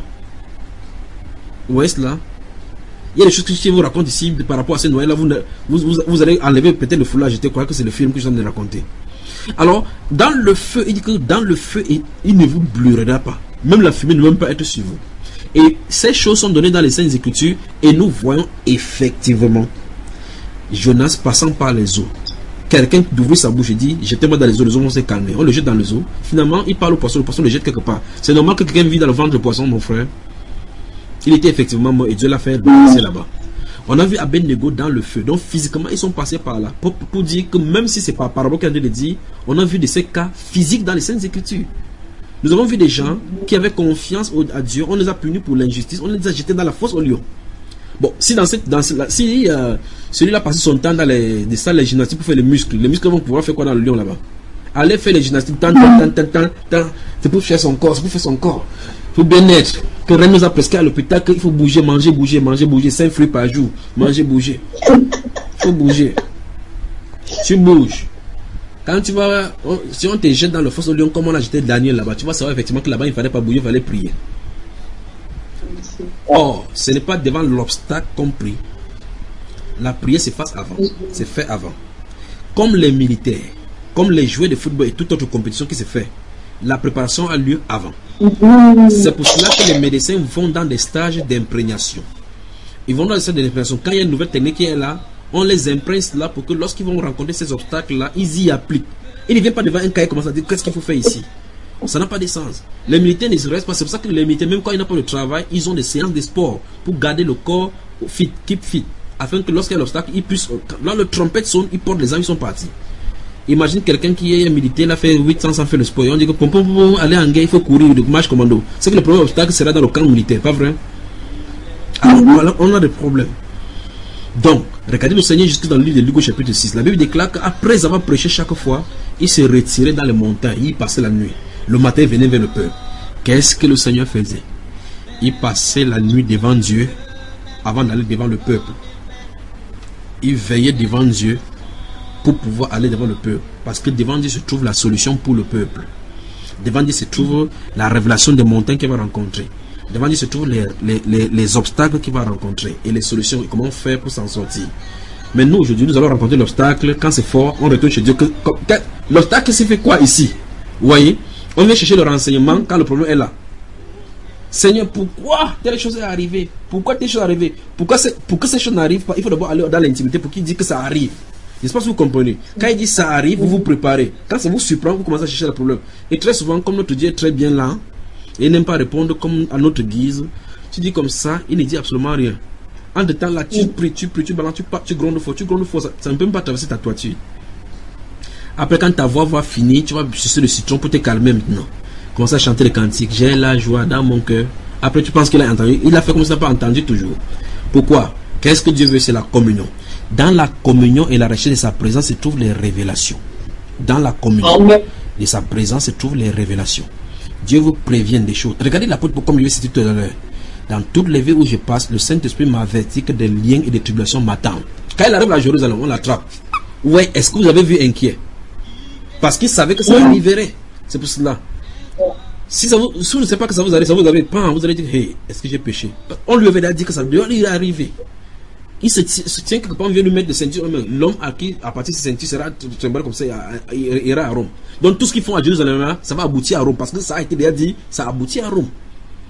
Vous voyez cela? Il y a des choses que je vous raconte ici par rapport à ces noyades là, vous allez enlever peut-être le foulard, je crois que c'est le film que je viens de raconter. Alors, dans le feu, il dit que dans le feu, il ne vous brûlera pas. Même la fumée ne va même pas être sur vous. Et ces choses sont données dans les Saintes Écritures et nous voyons effectivement Jonas passant par les eaux. Quelqu'un d'ouvrir sa bouche et dit jetez-moi dans les eaux vont se calmer. On le jette dans les eaux. Finalement, il parle au poisson, le poisson le jette quelque part. C'est normal que quelqu'un vit dans le ventre du poisson, mon frère. Il était effectivement mort et Dieu l'a fait passer là-bas. On a vu Abednego dans le feu. Donc physiquement, ils sont passés par là. Pour dire que même si c'est pas par rapport à Dieu le dit, on a vu de ces cas physiques dans les Saintes Écritures. Nous avons vu des gens qui avaient confiance à Dieu. On les a punis pour l'injustice. On les a jetés dans la fosse au lion. Bon, si celui-là passe son temps dans les salles de gymnastique pour faire les muscles vont pouvoir faire quoi dans le lion là-bas? Aller faire les gymnastiques, c'est pour faire son corps, c'est pour faire son corps. Il faut bien être. Que Rennes nous a prescrit à l'hôpital qu'il faut bouger, manger, 5 fruits par jour. Manger, bouger. Il faut bouger. Tu bouges. Quand tu vas, si on te jette dans le fosse au lion, comme on a jeté Daniel là-bas, tu vas savoir effectivement que là-bas il ne fallait pas bouger, il fallait prier. Or, ce n'est pas devant l'obstacle qu'on prie. La prière se fait avant. C'est fait avant. Comme les militaires, comme les joueurs de football et toute autre compétition qui se fait, la préparation a lieu avant. C'est pour cela que les médecins vont dans des stages d'imprégnation. Ils vont dans des stages d'imprégnation. Quand il y a une nouvelle technique qui est là, on les imprègne là pour que lorsqu'ils vont rencontrer ces obstacles-là, ils y appliquent. Ils ne viennent pas devant un cahier comme ça, dire qu'est-ce qu'il faut faire ici. Ça n'a pas de sens. Les militaires ne se restent pas. C'est pour ça que les militaires, même quand ils n'ont pas de travail, ils ont des séances de sport pour garder le corps fit, keep fit. Afin que lorsqu'il y a l'obstacle, ils puissent. Là, le trompette sonne, ils portent les armes, ils sont partis. Imagine quelqu'un qui est militaire, il a fait 8 ans sans faire le sport. Et on dit que pour aller en guerre, il faut courir, de marche commando. C'est que le premier obstacle sera dans le camp militaire, pas vrai? Alors voilà, on a des problèmes. Donc, regardez le Seigneur jusque dans le livre de Luc chapitre 6. La Bible déclare qu'après avoir prêché chaque fois, il se retirait dans les montagnes, il passait la nuit. Le matin, il venait vers le peuple. Qu'est-ce que le Seigneur faisait? Il passait la nuit devant Dieu avant d'aller devant le peuple. Il veillait devant Dieu pour pouvoir aller devant le peuple. Parce que devant Dieu se trouve la solution pour le peuple. Devant Dieu se trouve la révélation des montagnes qu'il va rencontrer. Devant Dieu se trouvent les obstacles qu'il va rencontrer et les solutions, comment faire pour s'en sortir. Mais nous, aujourd'hui, nous allons rencontrer l'obstacle. Quand c'est fort, on retourne chez Dieu. L'obstacle, c'est fait quoi ici? Vous voyez? On vient chercher le renseignement quand le problème est là. Seigneur, pourquoi telle chose est arrivée? Pourquoi telle chose est arrivée? Pourquoi ces choses n'arrivent pas? Il faut d'abord aller dans l'intimité pour qu'il dise que ça arrive. Je ne sais pas si vous comprenez. Quand il dit ça arrive, vous vous préparez. Quand ça vous surprend, vous commencez à chercher le problème. Et très souvent, comme notre Dieu est très bien là, et n'aime pas répondre comme à notre guise, tu dis comme ça, il ne dit absolument rien. En temps là, tu pries, tu balances, tu grondes fort, ça ne peut même pas traverser ta toiture. Après, quand ta voix va finir, tu vas sucer le citron pour te calmer maintenant. Commence à chanter les cantiques. J'ai la joie dans mon cœur. Après, tu penses qu'il a entendu. Il a fait comme ça, pas entendu toujours. Pourquoi? Qu'est-ce que Dieu veut? C'est la communion. Dans la communion et la recherche de sa présence se trouvent les révélations. Dans la communion de sa présence se trouvent les révélations. Dieu vous prévient des choses. Regardez l'apôtre, comme je l'ai cité tout à l'heure. Dans toutes les vies où je passe, le Saint-Esprit m'avertit que des liens et des tribulations m'attendent. Quand il arrive à Jérusalem, on l'attrape. Ouais, est-ce que vous avez vu inquiet? Parce qu'il savait que ça arriverait. C'est pour cela. Si vous ne savez pas que ça vous arrive, vous allez dire, hey, est-ce que j'ai péché? On lui avait dit que ça devait arriver. Il se tient quelque part, on vient lui mettre des ceintures. L'homme à qui, à partir de ces ceintures, sera comme ça, il ira à Rome. Donc tout ce qu'ils font à Jérusalem, ça va aboutir à Rome. Parce que ça a été déjà dit, ça aboutit à Rome.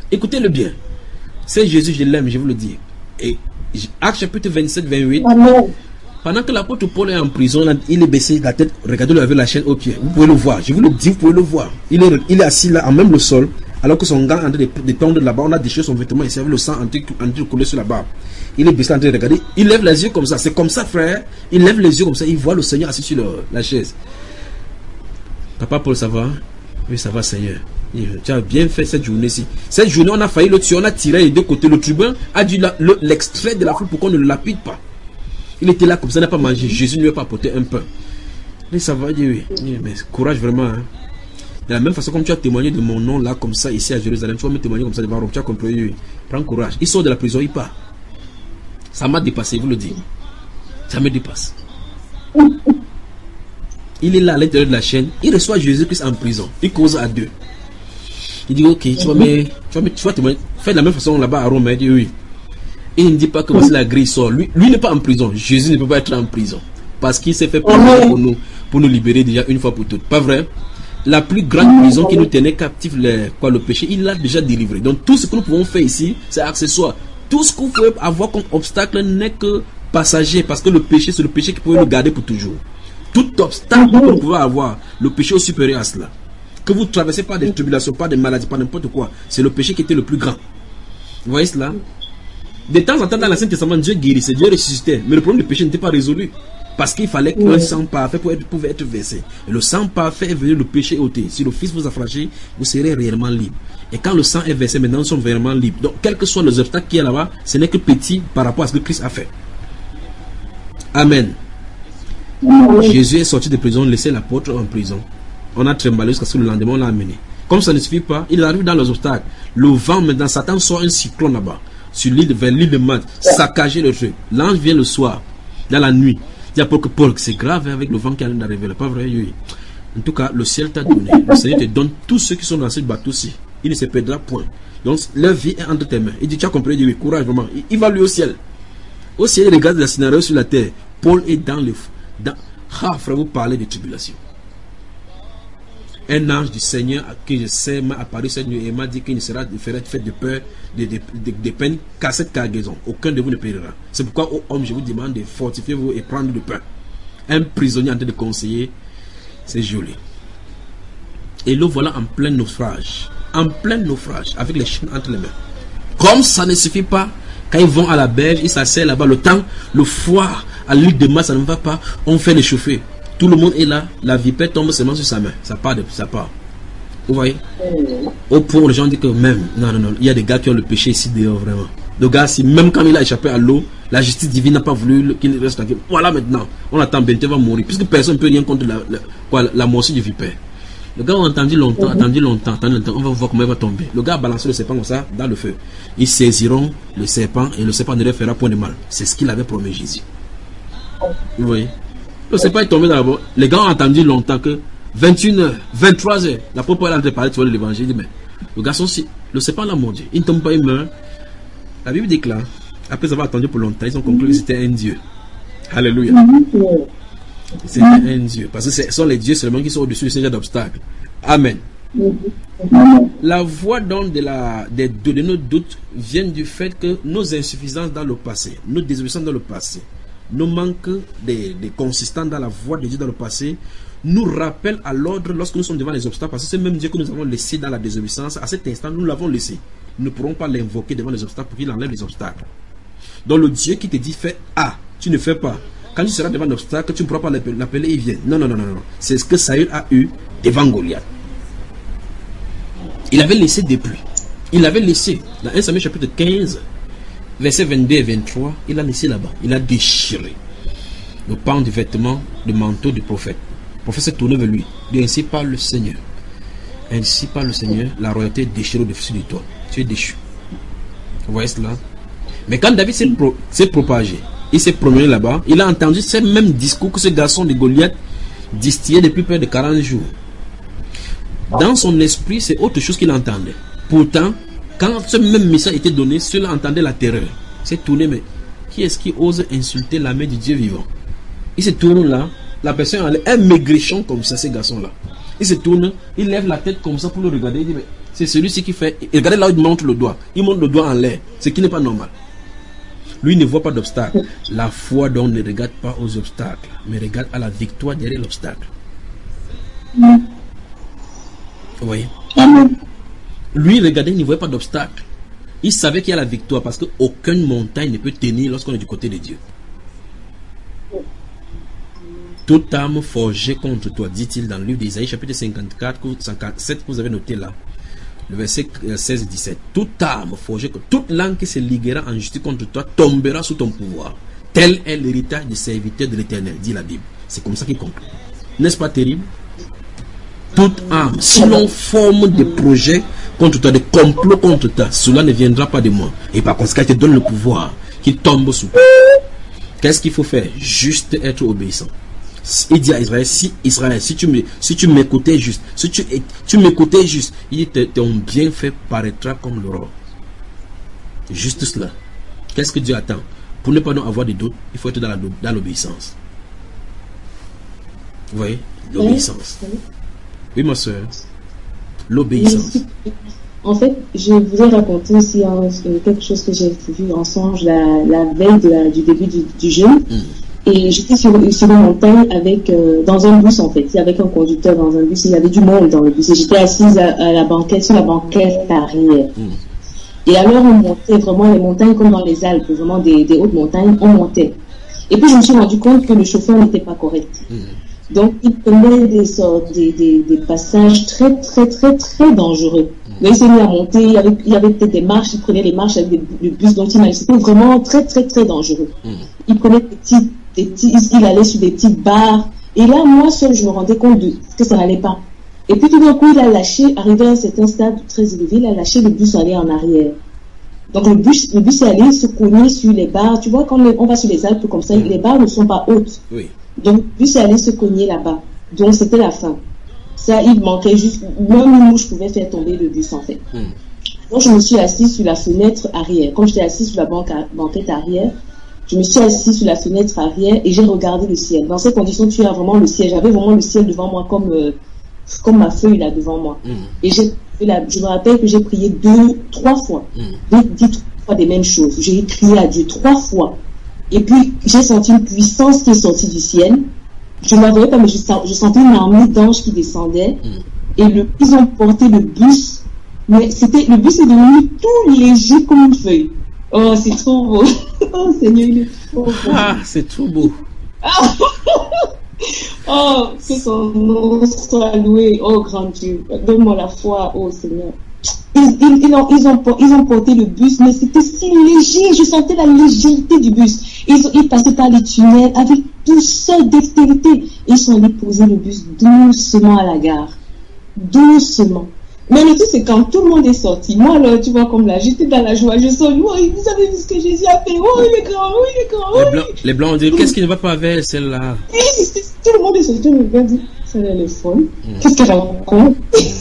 Écoutez-le bien. C'est Jésus, je l'aime, je vous le dis. Et Actes chapitre 27-28. Pendant que l'apôtre Paul est en prison, il est baissé la tête, regardez-le avec la chaîne au pied. Vous pouvez le voir, je vous le dis, vous pouvez le voir. Il est assis là, à même le sol, alors que son gars est en train de tendre là-bas. On a déchiré son vêtement et servi le sang en train de couler sur la barbe. Il est baissé en train de regarder. Il lève les yeux comme ça. C'est comme ça, frère. Il lève les yeux comme ça. Il voit le Seigneur assis sur la chaise. Papa Paul, ça va? Oui, ça va, Seigneur. Tu as bien fait cette journée-ci. Cette journée, on a failli le tuer. On a tiré les deux côtés. Le tribun a dû l'extrait de la foule pour qu'on ne le lapide pas. Il était là comme ça, il n'a pas mangé. Jésus ne lui a pas apporté un pain. Mais ça va, oui. Mais courage vraiment. Hein. De la même façon, comme tu as témoigné de mon nom là, comme ça, ici à Jérusalem, tu vas me témoigner comme ça devant Rome. Tu as compris, oui. Prends courage. Il sort de la prison, il part. Ça m'a dépassé, je vous le dis. Ça me dépasse. Il est là à l'intérieur de la chaîne. Il reçoit Jésus-Christ en prison. Il cause à deux. Il dit, ok, tu vas témoigner. Fais de la même façon là-bas à Rome. Il dit, oui. Et il ne dit pas que voici la grille sort. Lui n'est pas en prison. Jésus ne peut pas être en prison. Parce qu'il s'est fait prison pour nous libérer déjà une fois pour toutes. Pas vrai? La plus grande prison qui nous tenait captifs, le péché, il l'a déjà délivré. Donc tout ce que nous pouvons faire ici, c'est accessoire. Tout ce que vous pouvez avoir comme obstacle n'est que passager. Parce que le péché, c'est le péché qui peut nous garder pour toujours. Tout obstacle que vous pouvez avoir, le péché est supérieur à cela. Que vous ne traversez pas des tribulations, pas des maladies, pas n'importe quoi. C'est le péché qui était le plus grand. Vous voyez cela? De temps en temps, dans l'Ancien Testament, Dieu guérissait, Dieu ressuscitait. Mais le problème du péché n'était pas résolu. Parce qu'il fallait qu'un sang parfait pouvait être versé. Et le sang parfait est venu, le péché est ôté. Si le Fils vous a franchi, vous serez réellement libre. Et quand le sang est versé, maintenant nous sommes vraiment libres. Donc, quels que soient les obstacles qu'il y a là-bas, ce n'est que petit par rapport à ce que Christ a fait. Amen. Jésus est sorti de prison, laissé l'apôtre en prison. On a tremblé jusqu'à ce que le lendemain on l'a amené. Comme ça ne suffit pas, il arrive dans les obstacles. Le vent, maintenant, Satan sort un cyclone là-bas. Sur l'île, vers l'île de Malte, saccager le truc. L'ange vient le soir, dans la nuit. Il dit à Paul que Paul, c'est grave avec le vent qui vient d'arriver là, pas vrai? Oui. En tout cas, le ciel t'a donné. Le Seigneur te donne tous ceux qui sont dans ce bateau-ci. Il ne se perdra point. Donc, leur vie est entre tes mains. Il dit, tu as compris? Il dit, oui, courage, vraiment. Il va lui au ciel. Au ciel, il regarde la scénario sur la terre. Paul est dans le... Ah, frère, vous parlez de tribulation. Un ange du Seigneur que je sais m'a apparu cette nuit et m'a dit qu'il ne sera fait de peur, de peine qu'à cette cargaison. Aucun de vous ne périra. C'est pourquoi, ô homme, je vous demande de fortifier vous et prendre du pain. Un prisonnier en train de conseiller, c'est joli. Et le voilà en plein naufrage. En plein naufrage, avec les chaînes entre les mains. Comme ça ne suffit pas, quand ils vont à la berge, ils s'asseyent là-bas. Le temps, le foie, à l'huile de masse, ça ne va pas. On fait les chauffer. Tout le monde est là, la vipère tombe seulement sur sa main. Ça part. Vous voyez? Au point où les gens disent que même, non, il y a des gars qui ont le péché ici dehors, vraiment. Le gars, si même quand il a échappé à l'eau, la justice divine n'a pas voulu qu'il reste tranquille. Voilà maintenant, on attend, Benté va mourir. Puisque personne ne peut rien contre la morsure du vipère. Le gars a attendu longtemps, on va voir comment il va tomber. Le gars a balancé le serpent comme ça, dans le feu. Ils saisiront le serpent et le serpent ne leur fera point de mal. C'est ce qu'il avait promis Jésus. Vous voyez? Le serpent est tombé dans la boîte. Les gars ont attendu longtemps que 21h, 23h, la propre est en train de parler, tu vois l'évangile. Il dit, mais le garçon, si le serpent l'a mordu, il ne tombe pas, il meurt. La Bible déclare, après avoir attendu pour longtemps, ils ont conclu que c'était un Dieu. Alléluia. C'était un Dieu. Parce que ce sont les dieux seulement qui sont au-dessus de ce genre d'obstacles. Amen. La voix donc de nos doutes vient du fait que nos insuffisances dans le passé, nos désobéissances dans le passé, nos manques de consistance dans la voix de Dieu dans le passé nous rappellent à l'ordre lorsque nous sommes devant les obstacles, parce que c'est même Dieu que nous avons laissé dans la désobéissance. À cet instant, nous l'avons laissé. Nous ne pourrons pas l'invoquer devant les obstacles pour qu'il enlève les obstacles. Donc le Dieu qui te dit fais A, tu ne fais pas. Quand tu seras devant un obstacle, tu ne pourras pas l'appeler, il vient. Non. C'est ce que Saül a eu devant Goliath. Il avait laissé depuis. Il avait laissé dans 1 Samuel chapitre 15, versets 22 et 23, il a laissé là-bas. Il a déchiré le pan du vêtement, le manteau du prophète. Le prophète s'est tourné vers lui. Il dit, ainsi parle le Seigneur. Ainsi parle le Seigneur, la royauté est déchirée au-dessus de toi. Tu es déchu. Vous voyez cela? Mais quand David s'est propagé, il s'est promené là-bas, il a entendu ce même discours que ce garçon de Goliath distillait depuis près de 40 jours. Dans son esprit, c'est autre chose qu'il entendait. Pourtant, quand ce même message était donné, cela entendait la terreur. Il s'est tourné, mais qui est-ce qui ose insulter la main du Dieu vivant? Il se tourne là, la personne est un maigrichon comme ça, ces garçons-là. Il se tourne, il lève la tête comme ça pour le regarder, il dit, mais C'est celui-ci qui fait... Et regardez là où il montre le doigt. Il montre le doigt en l'air. Ce qui n'est pas normal. Lui ne voit pas d'obstacle. La foi donc ne regarde pas aux obstacles, mais regarde à la victoire derrière l'obstacle. Vous voyez? Lui, regardez, il ne voyait pas d'obstacle. Il savait qu'il y a la victoire parce qu'aucune montagne ne peut tenir lorsqu'on est du côté de Dieu. Toute arme forgée contre toi, dit-il dans le livre d'Isaïe, chapitre 54, 57, que vous avez noté là. Le verset 16 et 17. Toute arme forgée, toute langue qui se liguera en justice contre toi tombera sous ton pouvoir. Tel est l'héritage des serviteurs de l'Éternel, dit la Bible. C'est comme ça qu'il conclut. N'est-ce pas terrible? Toute arme, si l'on forme des projets contre toi, des complots contre toi, cela ne viendra pas de moi. Et par conséquent, il te donne le pouvoir qui tombe sous toi. Qu'est-ce qu'il faut faire? Juste être obéissant. Il dit à Israël, si tu m'écoutais juste, si tu m'écoutais juste, ton bienfait paraîtra comme l'aurore. Juste cela. Qu'est-ce que Dieu attend? Pour ne pas avoir de doute, il faut être dans l'obéissance. Vous voyez? L'obéissance. Oui, ma soeur. L'obéissance. En fait, je voulais raconter aussi quelque chose que j'ai vu en songe la veille du début du jeûne. Et j'étais sur une montagne dans un bus en fait. Il y avait un conducteur dans un bus, il y avait du monde dans le bus. Et j'étais assise à la banquette, sur la banquette arrière. Et alors on montait vraiment les montagnes comme dans les Alpes, vraiment des hautes montagnes, on montait. Et puis je me suis rendu compte que le chauffeur n'était pas correct. Donc il prenait des passages très très très très dangereux. Mais il s'est mis à monter, il y avait peut-être des marches, il prenait les marches avec le bus dont il c'était vraiment très très très dangereux. Il prenait il allait sur des petites barres. Et là, moi seul, je me rendais compte que ça n'allait pas. Et puis tout d'un coup, il a lâché, arrivé à un certain stade très élevé, il a lâché le bus aller en arrière. Donc le bus est allé se cogner sur les barres. Tu vois, quand on va sur les Alpes comme ça, les barres ne sont pas hautes. Oui. Donc le bus est allé se cogner là-bas. Donc c'était la fin. Ça, il manquait juste, même une mouche pouvait faire tomber le bus en fait. Donc je me suis assise sur la fenêtre arrière. Comme j'étais assise sur la banquette arrière, je me suis assise sur la fenêtre arrière et j'ai regardé le ciel. Dans ces conditions, tu as vraiment le ciel. J'avais vraiment le ciel devant moi comme ma feuille là devant moi. Et je me rappelle que j'ai prié 3 fois. Dit 3 fois des mêmes choses. J'ai crié à Dieu 3 fois. Et puis, j'ai senti une puissance qui est sortie du ciel. Je ne la voyais pas, mais je sentais une armée d'anges qui descendaient. Et ils ont porté le bus. Mais le bus est devenu tout léger comme une feuille. Oh, c'est trop beau. Oh, Seigneur, il est trop beau. Ah, c'est trop beau. Oh, que son nom soit loué. Oh, grand Dieu. Donne-moi la foi, oh Seigneur. Ils ont porté le bus, mais c'était si léger. Je sentais la légèreté du bus. Ils passaient par les tunnels avec douceur, dextérité. Et ils sont allés poser le bus doucement à la gare. Doucement. Mais le truc, c'est quand tout le monde est sorti. Moi, là, tu vois, comme là, j'étais dans la joie. Je sens, oh, vous avez vu ce que Jésus a fait. Oh, il est grand, oh, il est grand. Les blancs ont dit, qu'est-ce qui ne va pas avec celle-là? Tout le monde est sorti. On me regarde, dit, celle-là, elle est folle. Qu'est-ce qu'elle raconte?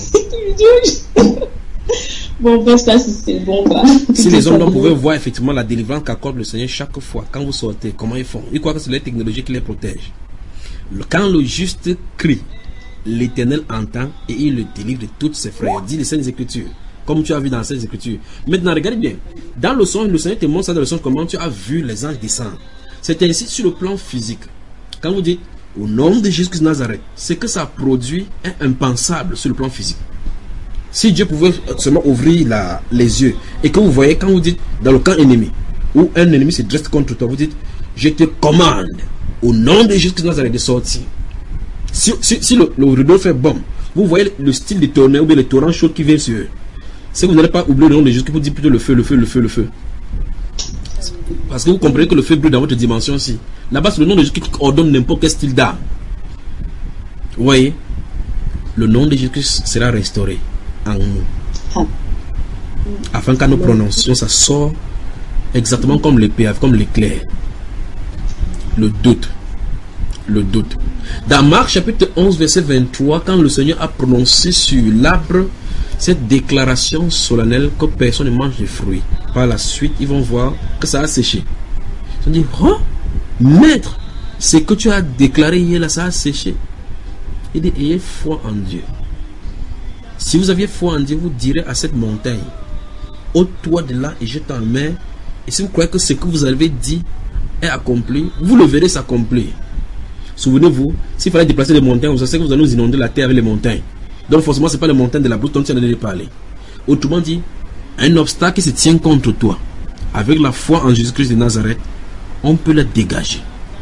Bon, ben, ça, c'est bon, là. Si les hommes pouvaient voir effectivement la délivrance qu'accorde le Seigneur chaque fois, quand vous sortez, comment ils font? Ils croient que c'est la technologie qui les protège. Quand le juste crie, l'Éternel entend et il le délivre de toutes ses frayeurs. Dit les Saintes Écritures, comme tu as vu dans les Saintes Écritures. Maintenant, regardez bien. Dans le songe, le Seigneur te montre ça dans le songe, comment tu as vu les anges descendre. C'est ainsi sur le plan physique. Quand vous dites au nom de Jésus-Christ de Nazareth, ce que ça produit est impensable sur le plan physique. Si Dieu pouvait seulement ouvrir les yeux et que vous voyez, quand vous dites dans le camp ennemi, où un ennemi se dresse contre toi, vous dites, je te commande au nom de Jésus-Christ de Nazareth de sortir. Si le rideau fait bombe, vous voyez le style de tonnerre ou bien le torrent chaud qui vient sur eux. Si vous n'allez pas oublier le nom de Jésus, vous dites plutôt le feu, le feu, le feu, le feu. Parce que vous comprenez que le feu brûle dans votre dimension aussi. Là-bas, c'est le nom de Jésus qui ordonne n'importe quel style d'arme. Vous voyez, le nom de Jésus sera restauré en nous. Afin qu'à nous prononcions, ça sort exactement comme l'épée, comme l'éclair. Le doute. Le doute. Dans Marc chapitre 11 verset 23, quand le Seigneur a prononcé sur l'arbre cette déclaration solennelle que personne ne mange de fruits, par la suite ils vont voir que ça a séché. Ils vont dire, oh maître, ce que tu as déclaré hier là, ça a séché. Il dit, ayez foi en Dieu. Si vous aviez foi en Dieu, vous direz à cette montagne, ôte-toi de là et jette en mer. Et si vous croyez que ce que vous avez dit est accompli, vous le verrez s'accomplir. Souvenez-vous, s'il fallait déplacer les montagnes, vous savez que vous allez nous inonder la terre avec les montagnes. Donc forcément, ce n'est pas les montagnes de la brousse dont tu en as parlé. Autrement dit, un obstacle qui se tient contre toi, avec la foi en Jésus-Christ de Nazareth, on peut le dégager.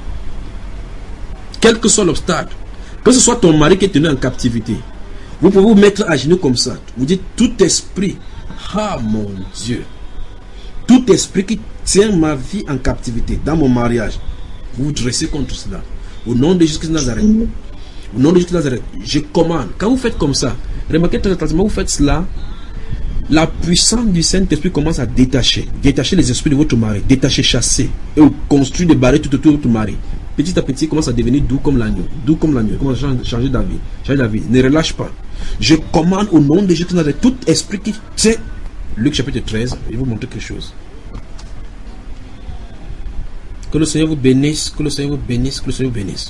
Quel que soit l'obstacle, que ce soit ton mari qui est tenu en captivité, vous pouvez vous mettre à genoux comme ça. Vous dites, tout esprit, ah mon Dieu, tout esprit qui tient ma vie en captivité, dans mon mariage, vous vous dressez contre cela. Au nom de Jésus-Christ de Nazareth, au nom de Jésus-Christ de Nazareth, je commande. Quand vous faites comme ça, remarquez très attentivement, vous faites cela, la puissance du Saint-Esprit commence à détacher les esprits de votre mari, détacher, chasser, et construire des barrières tout autour de votre mari. Petit à petit, commence à devenir doux comme l'agneau, commence à changer d'avis, ne relâche pas. Je commande au nom de Jésus de Nazareth, tout esprit qui tient, Luc chapitre 13, je vais vous montrer quelque chose. Que le Seigneur vous bénisse, que le Seigneur vous bénisse, que le Seigneur vous bénisse.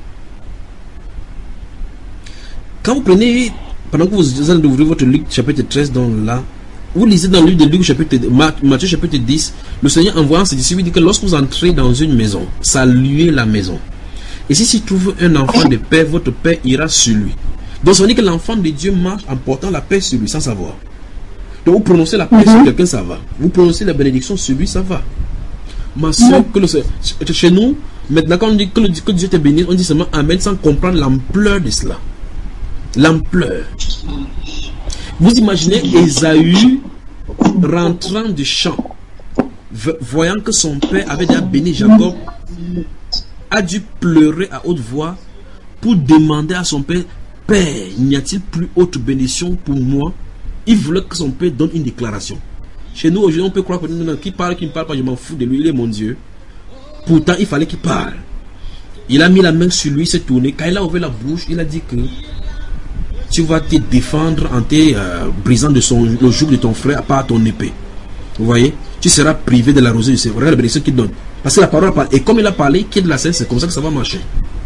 Quand vous prenez, pendant que vous allez ouvrir votre Luc chapitre 13, donc là, vous lisez dans le livre de Luc chapitre Matthieu chapitre 10, le Seigneur envoie ses disciples dit que lorsque vous entrez dans une maison, saluez la maison. Et si s'y trouve un enfant de paix, votre paix ira sur lui. Donc ça veut dire que l'enfant de Dieu marche en portant la paix sur lui sans savoir. Donc vous prononcez la paix sur quelqu'un, ça va. Vous prononcez la bénédiction sur lui, ça va. Ma soeur, chez nous, maintenant quand on dit que Dieu te bénisse, on dit seulement Amen sans comprendre l'ampleur de cela. L'ampleur. Vous imaginez Ésaü rentrant du champ, voyant que son père avait déjà béni Jacob, a dû pleurer à haute voix pour demander à son père, Père, n'y a-t-il plus autre bénédiction pour moi? Il voulait que son père donne une déclaration. Chez nous aujourd'hui, on peut croire que qui parle, qui ne parle pas, je m'en fous de lui, il est mon Dieu. Pourtant, il fallait qu'il parle. Il a mis la main sur lui, il s'est tourné. Quand il a ouvert la bouche, il a dit que tu vas te défendre en te brisant de le joug de ton frère à part ton épée. Vous voyez? Tu seras privé de la rosée du Seigneur. Regarde la bénédiction qu'il donne. Parce que la parole parle. Et comme il a parlé, qu'il de la scène, c'est comme ça que ça va marcher.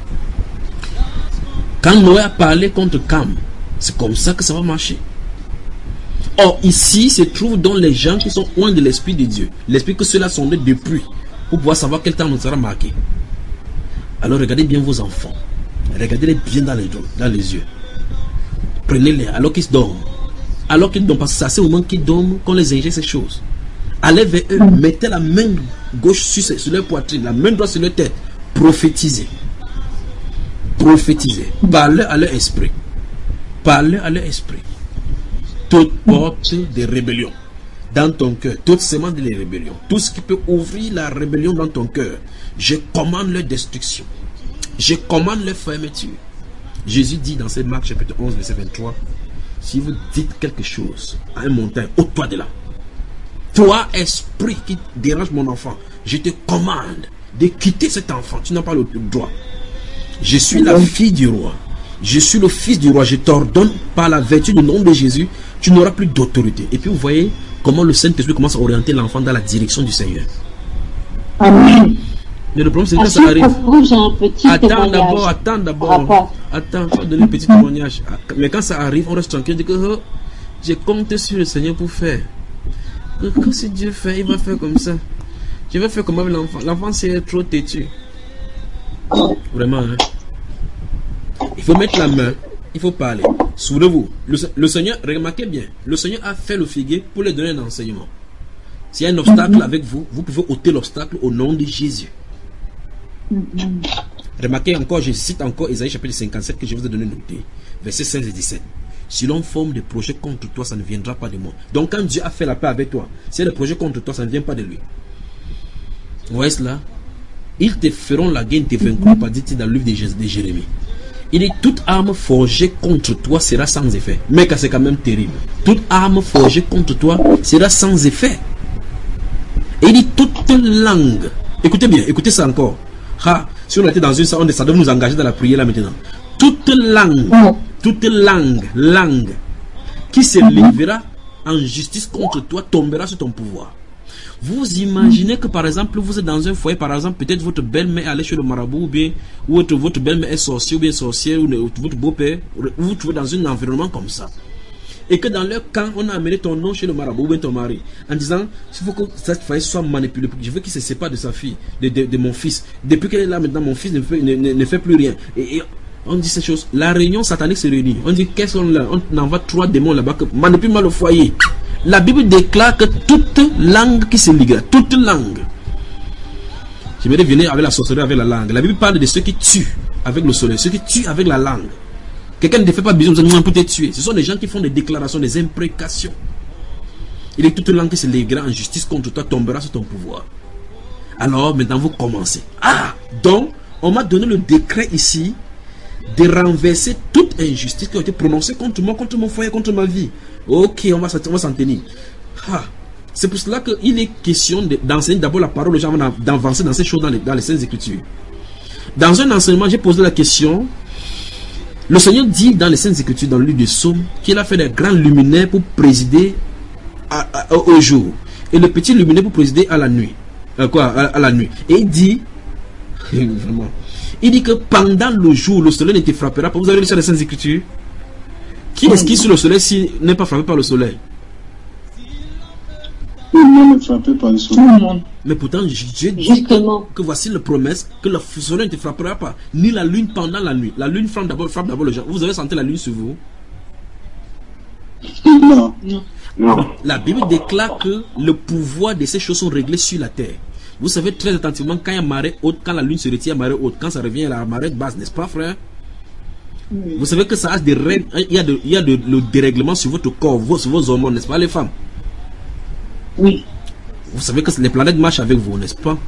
Quand Noé a parlé contre Cam, c'est comme ça que ça va marcher. Or, ici se trouvent donc les gens qui sont loin de l'Esprit de Dieu. L'Esprit que ceux-là sont depuis, pour pouvoir savoir quel temps on sera marqué. Alors, regardez bien vos enfants. Regardez-les bien dans les yeux. Prenez-les alors qu'ils dorment. Alors qu'ils dorment, parce que c'est au moment qu'ils dorment qu'on les injecte ces choses. Allez vers eux, mettez la main gauche sur leur poitrine, la main droite sur leur tête. Prophétisez. Prophétisez. Parlez à leur esprit. Parlez à leur esprit. Toute porte de rébellion dans ton cœur, toute semence de rébellion, tout ce qui peut ouvrir la rébellion dans ton cœur, je commande leur destruction. Je commande leur fermeture. Jésus dit dans cette Marc chapitre 11 verset 23, si vous dites quelque chose à une montagne, ôte-toi de là. Toi, esprit qui dérange mon enfant, je te commande de quitter cet enfant. Tu n'as pas le droit. Je suis la fille du roi. Je suis le fils du roi. Je t'ordonne par la vertu du nom de Jésus, tu n'auras plus d'autorité. Et puis vous voyez comment le Saint-Esprit commence à orienter l'enfant dans la direction du Seigneur. Amen. Mais le problème c'est que ça arrive. Attends d'abord. Attends, tu vas donner un petit témoignage. Mais quand ça arrive, on reste tranquille. On dit que oh, j'ai compté sur le Seigneur pour faire. Quand si Dieu fait, il va faire comme ça. Je vais faire comme avec l'enfant. L'enfant c'est trop têtu. Vraiment, hein? Il faut mettre la main, il faut parler. Souvenez-vous, le Seigneur, remarquez bien, le Seigneur a fait le figuier pour lui donner un enseignement. S'il y a un obstacle avec vous, vous pouvez ôter l'obstacle au nom de Jésus. Remarquez encore, je cite encore Isaïe chapitre 57 que je vous ai donné noté, versets 16 et 17. Si l'on forme des projets contre toi, ça ne viendra pas de moi. Donc quand Dieu a fait la paix avec toi, si il y a des projets contre toi, ça ne vient pas de lui. Vous voyez cela? Ils te feront la guerre, ils te vaincront, pas dit dans le livre de Jérémie. Il dit, toute arme forgée contre toi sera sans effet. Mais c'est quand même terrible. Toute arme forgée contre toi sera sans effet. Et il dit, toute langue. Écoutez bien, écoutez ça encore. Si on était dans une salle, ça doit nous engager dans la prière là maintenant. Toute langue qui se lèvera en justice contre toi tombera sur ton pouvoir. Vous imaginez que par exemple vous êtes dans un foyer, par exemple peut-être votre belle-mère est allée chez le marabout, ou bien votre belle-mère est sorcière ou bien sorcière, ou votre beau-père, vous vous trouvez dans un environnement comme ça. Et que dans leur camp, on a amené ton nom chez le marabout ou bien ton mari, en disant, il faut que cette femme soit manipulée. Je veux qu'il se sépare de sa fille, de mon fils. Depuis qu'elle est là maintenant, mon fils ne fait plus rien. Et on dit ces choses. La réunion satanique se réunit. On dit, qu'est-ce qu'on a? On envoie 3 démons là-bas que manipulent mal au foyer. La Bible déclare que toute langue qui se ligue, toute langue. Je vais revenir avec la sorcellerie, avec la langue. La Bible parle de ceux qui tuent avec le soleil, ceux qui tuent avec la langue. Quelqu'un ne te fait pas bisous, vous peut te tuer. Ce sont des gens qui font des déclarations, des imprécations. Il est toute langue qui se lèguera en justice contre toi, tombera sur ton pouvoir. Alors maintenant vous commencez. Ah, donc on m'a donné le décret ici de renverser toute injustice qui a été prononcée contre moi, contre mon foyer, contre ma vie. Ok, on va s'en tenir. Ah, c'est pour cela qu'il est question d'enseigner d'abord la parole aux gens, d'avancer dans ces choses dans les Saintes Écritures. Dans un enseignement, j'ai posé la question. Le Seigneur dit dans les Saintes Écritures, dans le livre des Psaumes, qu'il a fait des grands luminaires pour présider au jour. Et le petit luminaire pour présider à la nuit. À la nuit. Et il dit, vraiment, il dit que pendant le jour, le soleil ne te frappera pas. Vous avez lu sur les Saintes Écritures? Qui est-ce qui sur le soleil s'il n'est pas frappé par le soleil? Tout le monde est frappé par le soleil. Tout le monde. Mais pourtant, Dieu dit que voici la promesse que le soleil ne te frappera pas, ni la lune pendant la nuit. La lune frappe d'abord les gens. Vous avez senti la lune sur vous? Non. Non. La Bible déclare que le pouvoir de ces choses sont réglés sur la terre. Vous savez très attentivement quand il y a marée haute, quand la lune se retire, marée haute, quand ça revient à la marée basse, n'est-ce pas, frère? Oui. Vous savez que ça a des règles, il y a le dérèglement sur votre corps, sur vos hormones, n'est-ce pas, les femmes? Oui. Vous savez que les planètes marchent avec vous, n'est-ce pas?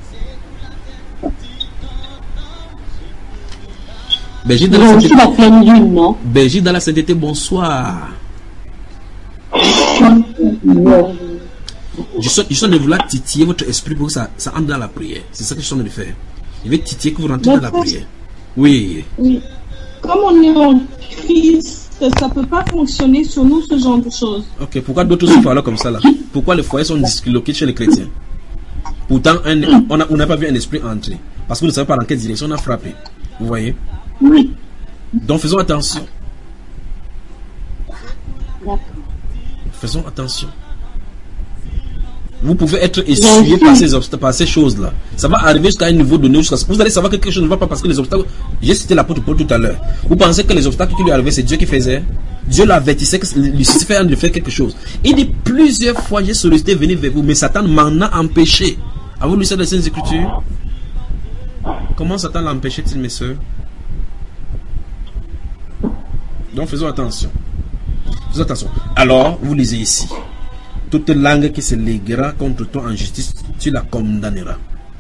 Belgique dans la sainteté. La pleine lune, non? Belgique dans la sainteté, bonsoir. Je suis en train de vouloir titiller votre esprit pour que ça entre dans la prière. C'est ça que je suis en train de faire. Je vais titiller que vous rentrez dans la prière. Oui. Oui. Comme on est en Christ, ça ne peut pas fonctionner sur nous, ce genre de choses. Ok, pourquoi d'autres souffrent alors comme ça là? Pourquoi les foyers sont disloqués chez les chrétiens? Pourtant, on n'a pas vu un esprit entrer. Parce que vous ne savez pas dans quelle direction on a frappé. Vous voyez? Oui. Donc faisons attention. Faisons attention. Vous pouvez être essuyé par ces choses-là. Ça va arriver jusqu'à un niveau donné. Vous allez savoir que quelque chose ne va pas parce que les obstacles... J'ai cité l'apôtre Paul tout à l'heure. Vous pensez que les obstacles qui lui arrivaient, c'est Dieu qui faisait? Dieu l'avertissait que Lucifer a de faire quelque chose. Il dit plusieurs fois, j'ai sollicité venir vers vous, mais Satan m'en a empêché. Avez-vous lu ça dans les Saintes Écritures? Comment Satan l'a empêché-t-il, mes soeurs? Donc faisons attention. Faisons attention. Alors, vous lisez ici. Toute langue qui se lèguera contre toi en justice, tu la condamneras.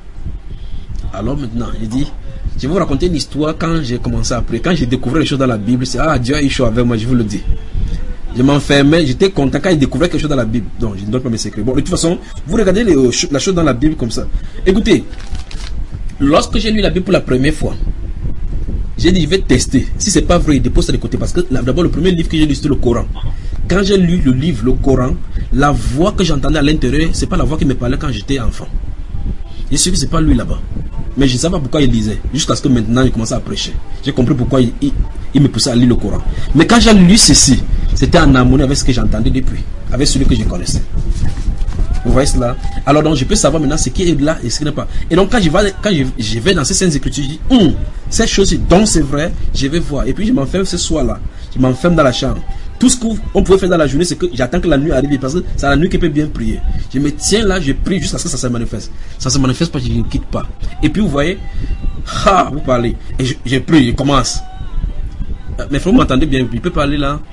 Alors maintenant, il dit, je vais vous raconter une histoire quand j'ai commencé à prier. Quand j'ai découvert les choses dans la Bible, c'est Dieu a échoué avec moi, je vous le dis. Je m'enfermais, j'étais content quand il découvrait quelque chose dans la Bible. Donc, je ne donne pas mes secrets. Bon, de toute façon, vous regardez la chose dans la Bible comme ça. Écoutez, lorsque j'ai lu la Bible pour la première fois, j'ai dit, je vais tester. Si c'est pas vrai, il dépose ça de côté. Parce que d'abord, le premier livre que j'ai lu, c'était le Coran. Quand j'ai lu le livre, le Coran, la voix que j'entendais à l'intérieur, c'est pas la voix qui me parlait quand j'étais enfant. Je suis sûr que c'est pas lui là-bas. Mais je ne savais pas pourquoi il lisait. Jusqu'à ce que maintenant, il commençait à prêcher. J'ai compris pourquoi il me poussait à lire le Coran. Mais quand j'ai lu ceci, c'était en harmonie avec ce que j'entendais depuis. Avec celui que je connaissais. Vous voyez cela? Alors donc je peux savoir maintenant ce qui est là et ce qui n'est pas. Et donc quand je vais dans ces Saintes Écritures, je dis, cette chose-ci, donc c'est vrai, je vais voir. Et puis je m'enferme ce soir-là. Je m'enferme dans la chambre. Tout ce qu'on pouvait faire dans la journée, c'est que j'attends que la nuit arrive parce que c'est la nuit qui peut bien prier. Je me tiens là, je prie jusqu'à ce que ça se manifeste. Ça se manifeste pas, je ne quitte pas. Et puis vous voyez, vous parlez. Et je prie, je commence. Mais vous m'entendez bien, il peut parler là.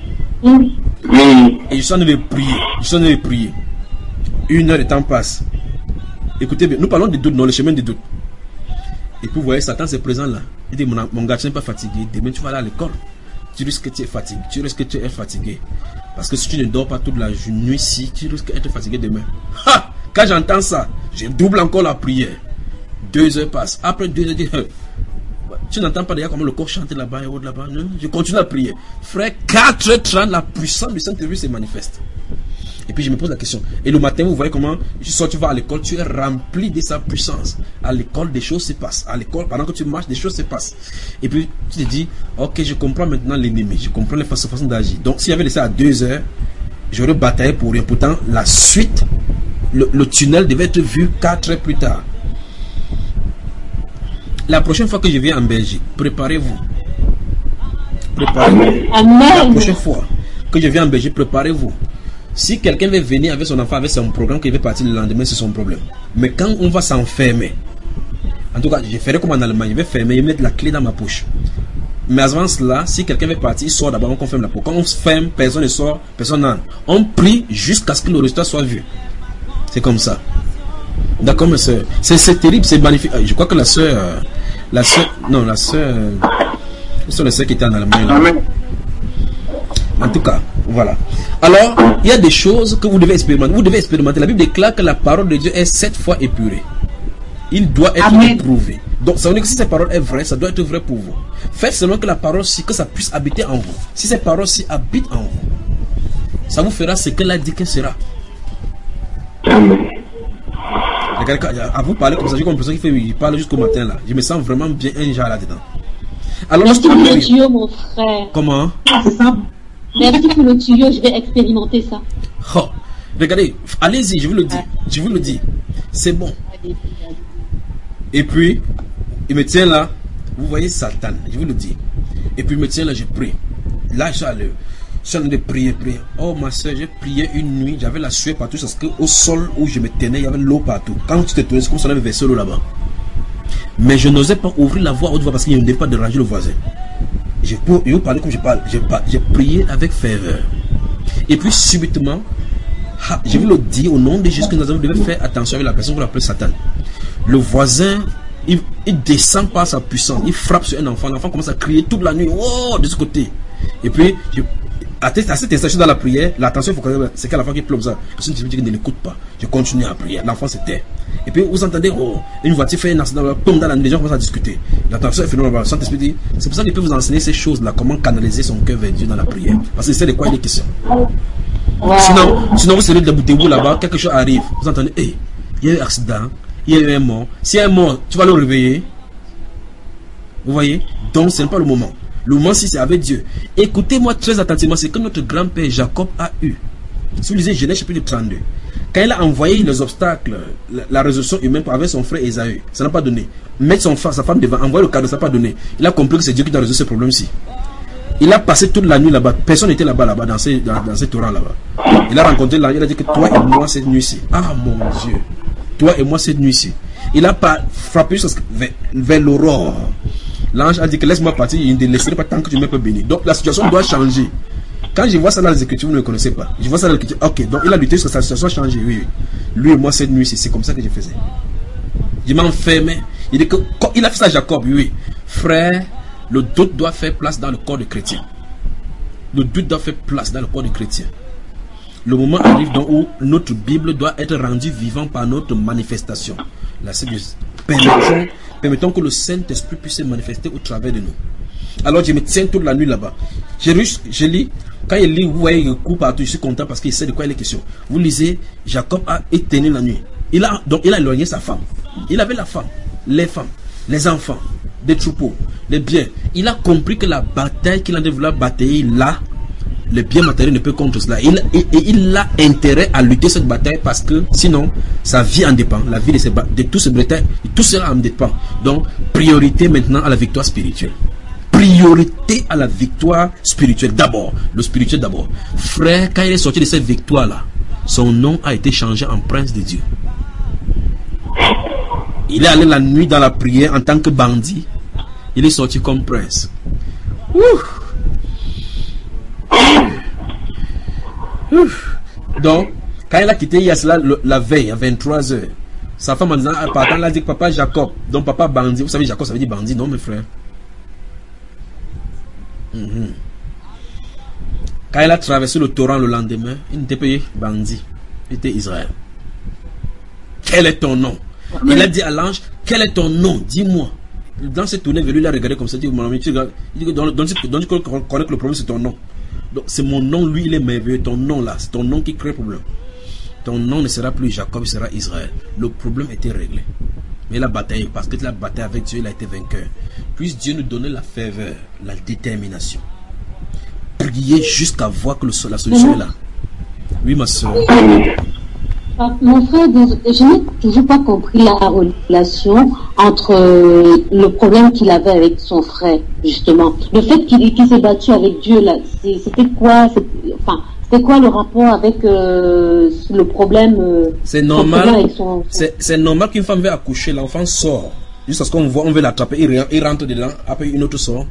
Et je suis en train de prier. Je suis en train de prier. 1 heure de temps passe. Écoutez bien, nous parlons des doutes, non, le chemin des doutes. Et puis vous voyez, Satan c'est présent là. Il dit, mon gars, tu n'es pas fatigué. Demain tu vas aller à l'école. Tu risques que tu es fatigué. Tu risques que tu es fatigué. Parce que si tu ne dors pas toute la nuit ici, tu risques d'être fatigué demain. Ha! Quand j'entends ça, je double encore la prière. 2 heures passent. Après 2 heures, je dis, tu n'entends pas d'ailleurs comment le corps chante là-bas et autres là-bas. Je continue à prier. Frère, 4h30, la puissance du Saint-Esprit se manifeste. Et puis je me pose la question. Et le matin, vous voyez comment tu vas à l'école, tu es rempli de sa puissance. À l'école, des choses se passent. À l'école, pendant que tu marches, des choses se passent. Et puis tu te dis, ok, je comprends maintenant l'ennemi. Je comprends les façons d'agir. Donc s'il y avait laissé à 2 heures, j'aurais bataillé pour rien. Pourtant, la suite, le tunnel devait être vu 4 heures plus tard. La prochaine fois que je viens en Belgique, préparez-vous. Préparez-vous. La prochaine fois que je viens en Belgique, préparez-vous. Si quelqu'un veut venir avec son enfant, avec son programme, qu'il veut partir le lendemain, c'est son problème. Mais quand on va s'enfermer, en tout cas, je ferai comme en Allemagne, je vais fermer et mettre la clé dans ma poche. Mais avant cela, si quelqu'un veut partir, il sort d'abord, on confirme la porte. Quand on ferme, personne ne sort, personne n'entre. On prie jusqu'à ce que le résultat soit vu. C'est comme ça. D'accord, mes soeurs? C'est terrible, c'est magnifique. Je crois que la soeur, c'est la soeur qui était en Allemagne. Là. En tout cas, voilà. Alors, il y a des choses que vous devez expérimenter. Vous devez expérimenter. La Bible déclare que la parole de Dieu est 7 fois épurée. Il doit être éprouvé. Donc, ça veut dire que si cette parole est vraie, ça doit être vrai pour vous. Faites seulement que la parole, que ça puisse habiter en vous. Si cette parole-ci habite en vous, ça vous fera ce qu'elle a dit qu'elle sera. Regardez, à vous parler comme ça, j'ai comme l'impression qu'il parle jusqu'au matin là. Je me sens vraiment bien un genre là-dedans. Alors, merci pour le tuyau, mon frère. Comment? C'est ça. Merci pour le tuyau, je vais expérimenter ça. Oh, regardez, allez-y, je vous le dis. Je vous le dis. C'est bon. Et puis, il me tient là. Vous voyez Satan, je vous le dis. Et puis, il me tient là, je prie. Là, je suis en train de prier. Oh, ma soeur, j'ai prié une nuit. J'avais la sueur partout. Parce qu'au sol où je me tenais, il y avait l'eau partout. Quand tu te tenais, c'est comme si on avait versé l'eau là-bas. Mais je n'osais pas ouvrir la voix haute voix parce qu'il ne devait pas déranger le voisin. Je vous parlais comme je parle. J'ai prié avec ferveur. Et puis, subitement, je vous le dis, au nom de Jésus, que nous devons faire attention avec la personne qu'on appelle Satan. Le voisin, il descend par sa puissance. Il frappe sur un enfant. L'enfant commence à crier toute la nuit. Oh, de ce côté. Et puis, à cette instant dans la prière, l'attention, c'est qu'à la fin qu'il pleure ça. Je me dis qu'il ne l'écoute pas. Je continue à prier. L'enfant se tait. Et puis, vous entendez, oh, une voiture fait un accident, tombe dans la nuit, les gens commencent à discuter. L'attention est phénoménale. Le Saint-Esprit dit, c'est pour ça qu'il peut vous enseigner ces choses-là, comment canaliser son cœur vers Dieu dans la prière. Parce que c'est de quoi il est question. Sinon vous serez debout là-bas, quelque chose arrive. Vous entendez, hey, il y a eu un accident, il y a eu un mort. S'il y a un mort, tu vas le réveiller. Vous voyez? Donc, ce n'est pas le moment. Le moment, si c'est avec Dieu. Écoutez-moi très attentivement, c'est que notre grand-père Jacob a eu. Si vous lisez Genèse chapitre 32, quand il a envoyé les obstacles, la résolution humaine avec son frère Esaü, ça n'a pas donné. Mettre sa femme devant, envoyer le cadeau, ça n'a pas donné. Il a compris que c'est Dieu qui doit résoudre ce problème-ci. Il a passé toute la nuit là-bas. Personne n'était là-bas, dans ces torrents là-bas. Il a rencontré là, il a dit que toi et moi cette nuit-ci. Ah mon Dieu. Toi et moi cette nuit-ci. Il a pas frappé vers l'aurore. L'ange a dit que laisse-moi partir, il ne laisserai pas tant que tu me peux bénir. Donc la situation doit changer. Quand je vois ça dans les Écritures, vous ne le connaissez pas. Je vois ça dans les Écritures. Ok, donc il a lutté sur que sa situation a changé. Oui. Lui et moi cette nuit-ci, c'est comme ça que je faisais. Je m'enfermais. Il dit que quand il a fait ça à Jacob, oui. Frère, le doute doit faire place dans le corps de chrétien. Le doute doit faire place dans le corps de chrétien. Le moment arrive donc où notre Bible doit être rendue vivante par notre manifestation. La permettons que le Saint-Esprit puisse se manifester au travers de nous. Alors je me tiens toute la nuit là-bas. Je lis. Quand il lit, vous voyez le coup partout, je suis content parce qu'il sait de quoi il est question. Vous lisez, Jacob a éteint la nuit. Donc il a éloigné sa femme. Il avait la femme, les enfants, des troupeaux, les biens. Il a compris que la bataille qu'il a devait vouloir batailler là, le bien matériel ne peut contre cela. Il a intérêt à lutter cette bataille parce que sinon, sa vie en dépend. La vie de tous ces batailles, tout cela en dépend. Donc, priorité maintenant à la victoire spirituelle. Priorité à la victoire spirituelle d'abord. Le spirituel d'abord. Frère, quand il est sorti de cette victoire-là, son nom a été changé en prince de Dieu. Il est allé la nuit dans la prière en tant que bandit. Il est sorti comme prince. Donc, quand il a quitté Yasla la veille à 23h, sa femme en disant, partant, elle a dit que papa Jacob, donc papa bandit. Vous savez, Jacob, ça veut dire bandit, non, mes frères? Quand il a traversé le torrent le lendemain, il n'était pas bandit, il était Israël. Quel est ton nom? Il a dit à l'ange, quel est ton nom? Dis-moi. Dans cette tournée, il a regardé comme ça, il dit, mon ami, tu connais que le problème, c'est ton nom. Donc c'est mon nom, lui il est merveilleux. Ton nom là, c'est ton nom qui crée le problème. Ton nom ne sera plus Jacob, il sera Israël. Le problème était réglé. Mais la bataille, parce que la bataille avec Dieu, il a été vainqueur. Puisse Dieu nous donner la ferveur, la détermination. Prier jusqu'à voir que la solution est là. Oui, ma soeur. Mon frère, je n'ai toujours pas compris la relation entre le problème qu'il avait avec son frère, justement. Le fait qu'il s'est battu avec Dieu, là, c'était quoi? C'était quoi le rapport avec le problème? C'est normal. C'est normal qu'une femme veut accoucher, l'enfant sort. Juste parce qu'on voit, on veut l'attraper, il rentre dedans, après une autre sort.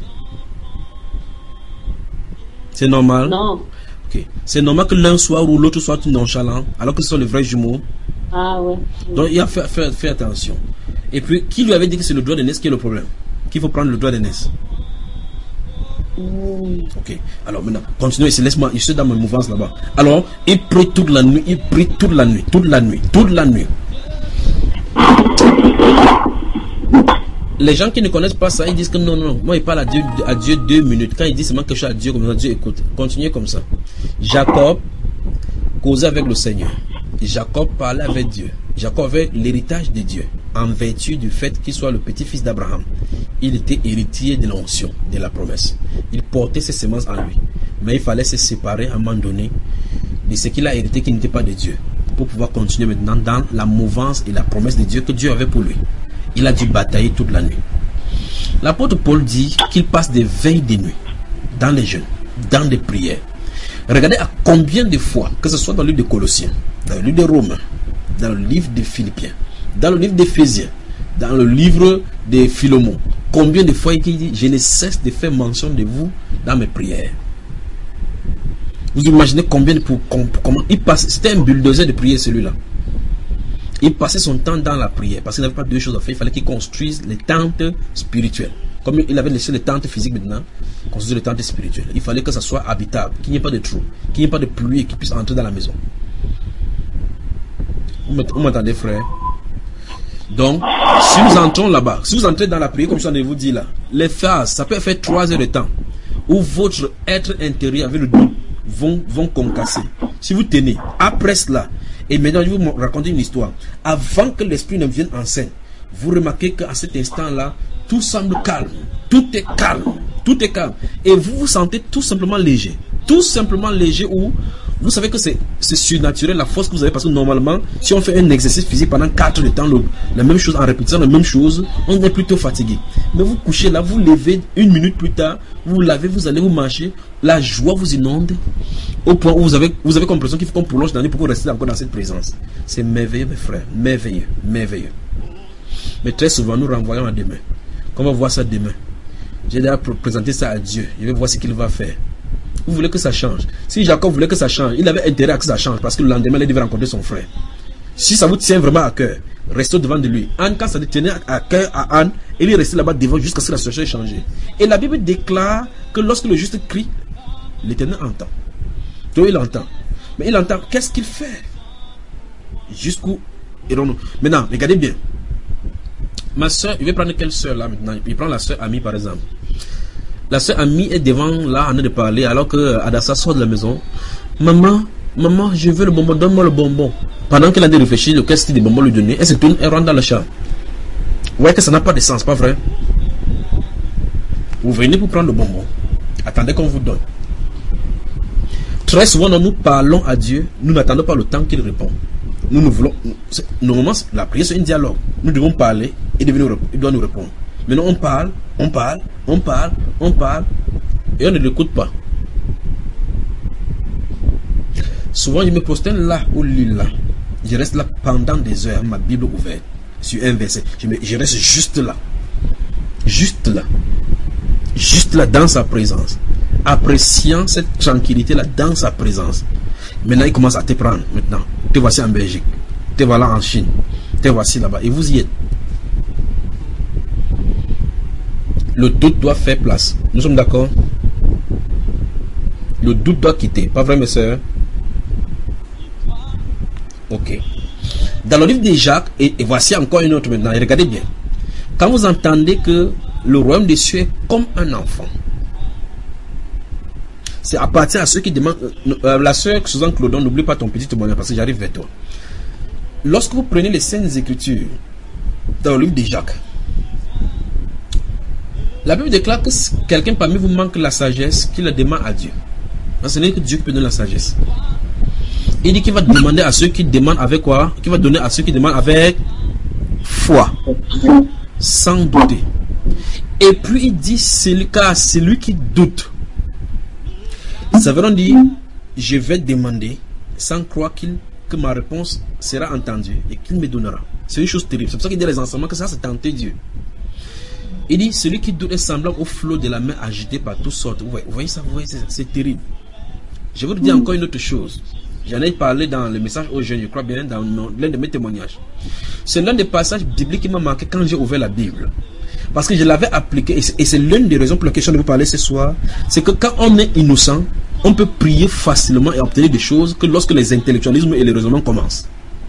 C'est normal? Non. Okay. C'est normal que l'un soit ou l'autre soit nonchalant, alors que ce sont les vrais jumeaux. Ah ouais. Donc il y a fait attention. Et puis, qui lui avait dit que c'est le droit d'aînesse qui est le problème? Qu'il faut prendre le droit d'aînesse? Ok. Alors maintenant, continuez, laisse-moi, je suis dans ma mouvance là-bas. Alors, il prie toute la nuit, toute la nuit. Les gens qui ne connaissent pas ça, ils disent que non, moi il parle à Dieu 2 minutes. Quand il dit seulement quelque chose à Dieu, comme ça, Dieu écoute. Continuez comme ça. Jacob causait avec le Seigneur. Jacob parlait avec Dieu. Jacob avait l'héritage de Dieu en vertu du fait qu'il soit le petit-fils d'Abraham. Il était héritier de l'onction, de la promesse. Il portait ses semences en lui. Mais il fallait se séparer à un moment donné de ce qu'il a hérité qui n'était pas de Dieu pour pouvoir continuer maintenant dans la mouvance et la promesse de Dieu que Dieu avait pour lui. Il a dû batailler toute la nuit. L'apôtre Paul dit qu'il passe des veilles de nuit, dans les jeûnes, dans les prières. Regardez à combien de fois, que ce soit dans le livre de Colossiens, dans le livre de Romains, dans le livre de Philippiens, dans le livre d'Éphésiens, dans le livre de Philémon, combien de fois il dit, je ne cesse de faire mention de vous dans mes prières. Vous imaginez combien de comment il passe, c'était un bulldozer de prière celui-là. Il passait son temps dans la prière parce qu'il n'avait pas deux choses à faire. Il fallait qu'il construise les tentes spirituelles. Comme il avait laissé les tentes physiques maintenant, construire les tentes spirituelles. Il fallait que ça soit habitable, qu'il n'y ait pas de trou, qu'il n'y ait pas de pluie et qu'il puisse entrer dans la maison. Vous m'entendez, frère? Donc, si nous entrons là-bas, si vous entrez dans la prière, comme je viens de vous dire là, les phases, ça peut faire 3 heures de temps où votre être intérieur avec le doute vont concasser. Si vous tenez, après cela, et maintenant je vais vous raconter une histoire. Avant que l'esprit ne vienne en scène, vous remarquez qu'à cet instant-là, tout semble calme. Tout est calme. Tout est calme. Et vous vous sentez tout simplement léger. Tout simplement léger où vous savez que c'est surnaturel la force que vous avez parce que normalement, si on fait un exercice physique pendant 4 heures de temps, la même chose en répétant la même chose, on est plutôt fatigué. Mais vous couchez là, vous levez 1 minute plus tard, vous lavez, vous allez vous marcher, la joie vous inonde au point où vous avez comme l'impression qu'il faut qu'on prolonge dans la nuit pour qu'on reste encore dans cette présence. C'est merveilleux, mes frères, merveilleux, merveilleux. Mais très souvent, nous renvoyons à demain. Qu'on va voir ça demain. J'ai déjà présenté ça à Dieu. Je vais voir ce qu'il va faire. Vous voulez que ça change. Si Jacob voulait que ça change, il avait intérêt à que ça change parce que le lendemain, il devait rencontrer son frère. Si ça vous tient vraiment à cœur, restez devant de lui. Anne, quand ça tenait à cœur à Anne, il est resté là-bas devant jusqu'à ce que la situation ait changé. Et la Bible déclare que lorsque le juste crie, l'Éternel entend. Donc il entend. Mais il entend, qu'est-ce qu'il fait? Jusqu'où irons-nous? Maintenant, regardez bien. Ma soeur, il va prendre quelle soeur là maintenant? Il prend la soeur Amie par exemple. La soeur Amie est devant là en train de parler alors que Adassa sort de la maison. Maman, je veux le bonbon, donne-moi le bonbon. Pendant qu'elle a de réfléchir, qu'est-ce que des bonbons lui donner, elle se tourne, elle rentre dans le champ. Vous voyez que ça n'a pas de sens, pas vrai? Vous venez pour prendre le bonbon. Attendez qu'on vous donne. Très souvent, nous parlons à Dieu, nous n'attendons pas le temps qu'il répond. Nous voulons. Normalement, la prière c'est un dialogue. Nous devons parler et il doit nous répondre. Maintenant, on parle, et on ne l'écoute pas. Souvent, je me posterne là au lit là. Je reste là pendant des heures, ma Bible ouverte, sur un verset. Je reste juste là. Juste là dans sa présence. Appréciant cette tranquillité là dans sa présence. Maintenant, il commence à te prendre. Maintenant, te voici en Belgique, te voilà en Chine, te voici là-bas. Et vous y êtes. Le doute doit faire place. Nous sommes d'accord? Le doute doit quitter. Pas vrai, mes soeurs? Ok. Dans le livre de Jacques, et voici encore une autre maintenant. Et regardez bien. Quand vous entendez que le royaume des cieux est comme un enfant, c'est à partir à ceux qui demandent. La soeur Suzanne Clodon, n'oublie pas ton petit témoignage parce que j'arrive vers toi. Lorsque vous prenez les Saintes Écritures dans le livre de Jacques, la Bible déclare que quelqu'un parmi vous manque la sagesse, qu'il la demande à Dieu. Ce n'est que Dieu qui peut donner la sagesse. Il dit qu'il va demander à ceux qui demandent avec quoi? Qu'il va donner à ceux qui demandent avec foi, sans douter. Et puis il dit, car celui qui doute, ça veut dire, je vais demander sans croire que ma réponse sera entendue et qu'il me donnera. C'est une chose terrible. C'est pour ça qu'il dit les enseignements que ça c'est tenter Dieu. Il dit, celui qui doute est semblable au flot de la mer agité par toutes sortes. Vous voyez ça, c'est terrible. Je vais vous dire encore une autre chose. J'en ai parlé dans le message aux jeunes, je crois bien, dans l'un de mes témoignages. C'est l'un des passages bibliques qui m'a marqué quand j'ai ouvert la Bible. Parce que je l'avais appliqué, et c'est l'une des raisons pour lesquelles je vais vous parler ce soir. C'est que quand on est innocent, on peut prier facilement et obtenir des choses que lorsque les intellectualismes et les raisonnements commencent.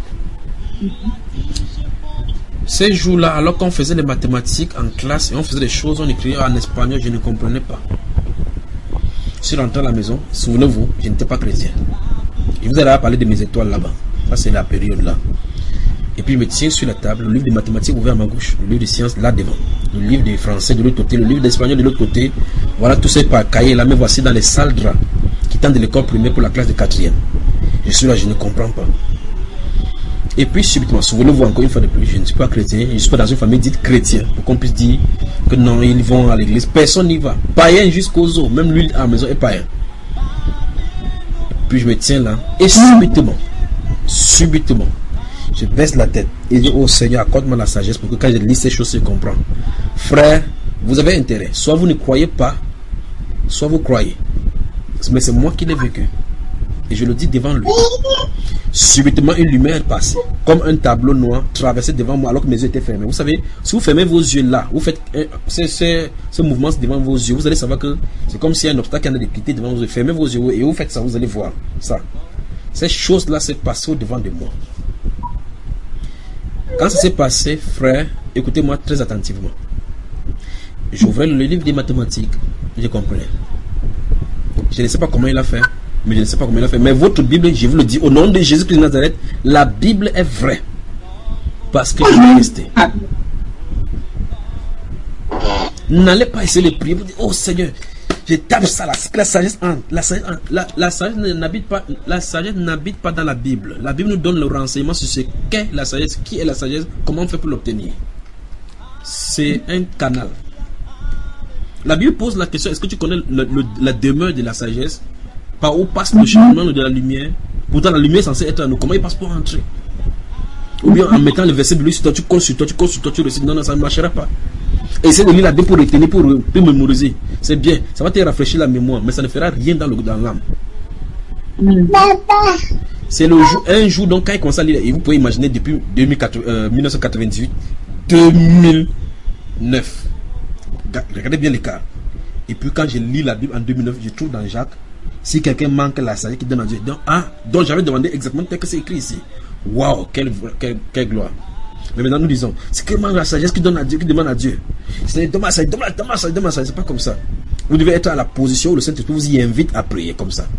Ces jours-là, alors qu'on faisait les mathématiques en classe et on faisait des choses, on écrivait en espagnol, je ne comprenais pas. Je suis rentré à la maison, souvenez-vous, je n'étais pas chrétien. Je vous ai parlé de mes étoiles là-bas. Ça, c'est la période là. Et puis, je me tiens sur la table, le livre de mathématiques ouvert à ma gauche, le livre de sciences là devant, le livre de français de l'autre côté, le livre d'espagnol de l'autre côté. Voilà tous ces cahiers là, mais voici dans les salles draps qui tendent de l'école primaire pour la classe de 4e. Je suis là, je ne comprends pas. Et puis, subitement, souvenez-vous encore une fois de plus, je ne suis pas chrétien, je ne suis pas dans une famille dite chrétienne, pour qu'on puisse dire que non, ils vont à l'église. Personne n'y va. Païen jusqu'aux os, même lui à la maison est païen. Puis je me tiens là, et subitement, je baisse la tête et je dis, oh Seigneur, accorde-moi la sagesse pour que quand je lis ces choses, je comprends. Frère, vous avez intérêt. Soit vous ne croyez pas, soit vous croyez. Mais c'est moi qui l'ai vécu. Et je le dis devant lui. Subitement, une lumière passe, comme un tableau noir traversé devant moi alors que mes yeux étaient fermés. Vous savez, si vous fermez vos yeux là, vous faites ce mouvement devant vos yeux, vous allez savoir que c'est comme s'il y a un obstacle qui a déclité devant vos yeux. Fermez vos yeux et vous faites ça, vous allez voir ça. Ces choses-là s'est passé au-devant de moi. Quand ça s'est passé, frère, écoutez-moi très attentivement. J'ouvrais le livre des mathématiques, je comprenais. Je ne sais pas comment il a fait. Mais votre Bible, je vous le dis, au nom de Jésus-Christ de Nazareth, la Bible est vraie. Parce que je vais rester. N'allez pas essayer de prier. Vous dites, oh Seigneur, je tape ça, la sagesse n'habite pas dans la Bible. La Bible nous donne le renseignement sur ce qu'est la sagesse, qui est la sagesse, comment on fait pour l'obtenir. C'est un canal. La Bible pose la question, est-ce que tu connais la demeure de la sagesse? Par où passe le chemin de la lumière? Pourtant la lumière est censée être à nous. Comment il passe pour entrer? Ou bien en mettant le verset de lui sur toi, tu colles sur toi, tu récites. Non, ça ne marchera pas. Essaye de lire la Bible pour retenir, pour mémoriser. C'est bien, ça va te rafraîchir la mémoire, mais ça ne fera rien dans l'âme. C'est un jour, donc quand il commence à lire, et vous pouvez imaginer depuis 1998, 2009. Regardez bien l'écart. Et puis quand je lis la Bible en 2009, je trouve dans Jacques, si quelqu'un manque la sagesse qui donne à Dieu, donc j'avais demandé exactement tel que c'est écrit ici. Waouh, quelle gloire. Mais maintenant nous disons, c'est que manque la sagesse qui donne à Dieu, qui demande à Dieu. C'est demande ça, c'est pas comme ça. Vous devez être à la position où le Saint-Esprit vous y invite à prier comme ça.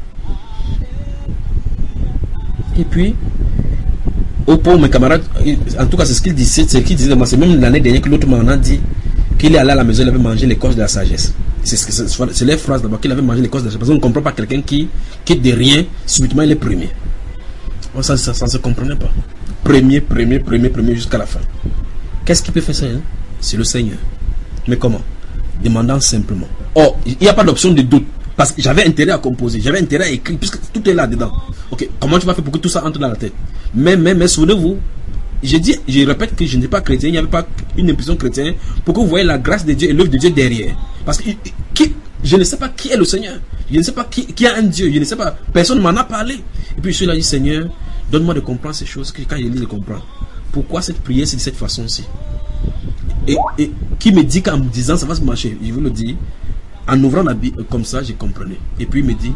Et puis, pour mes camarades, en tout cas c'est ce qu'il disait, de moi, c'est même l'année dernière que l'autre m'en a dit qu'il est allé à la maison, il avait mangé l'écorce de la sagesse. C'est les phrases d'abord qu'il avait mangé l'écorce de la sagesse. Parce qu'on ne comprend pas quelqu'un qui quitte de rien, subitement il est premier. Ça ne se comprenait pas. Premier jusqu'à la fin. Qu'est-ce qui peut faire ça? C'est le Seigneur. Mais comment? Demandant simplement. Oh, il n'y a pas d'option de doute. Parce que j'avais intérêt à composer, j'avais intérêt à écrire, puisque tout est là-dedans. Ok, comment tu vas faire pour que tout ça entre dans la tête? Mais souvenez-vous, je répète que je n'étais pas chrétien, il n'y avait pas une impression chrétienne pour que vous voyez la grâce de Dieu et l'œuvre de Dieu derrière. Parce que je ne sais pas qui est le Seigneur, je ne sais pas qui a un Dieu, je ne sais pas, personne ne m'en a parlé. Et puis je suis là, dit Seigneur, donne-moi de comprendre ces choses, que quand je lis, je comprends. Pourquoi cette prière c'est de cette façon-ci? Et qui me dit qu'en me disant ça va se marcher, je vous le dis, en ouvrant la Bible comme ça, je comprenais. Et puis il me dit,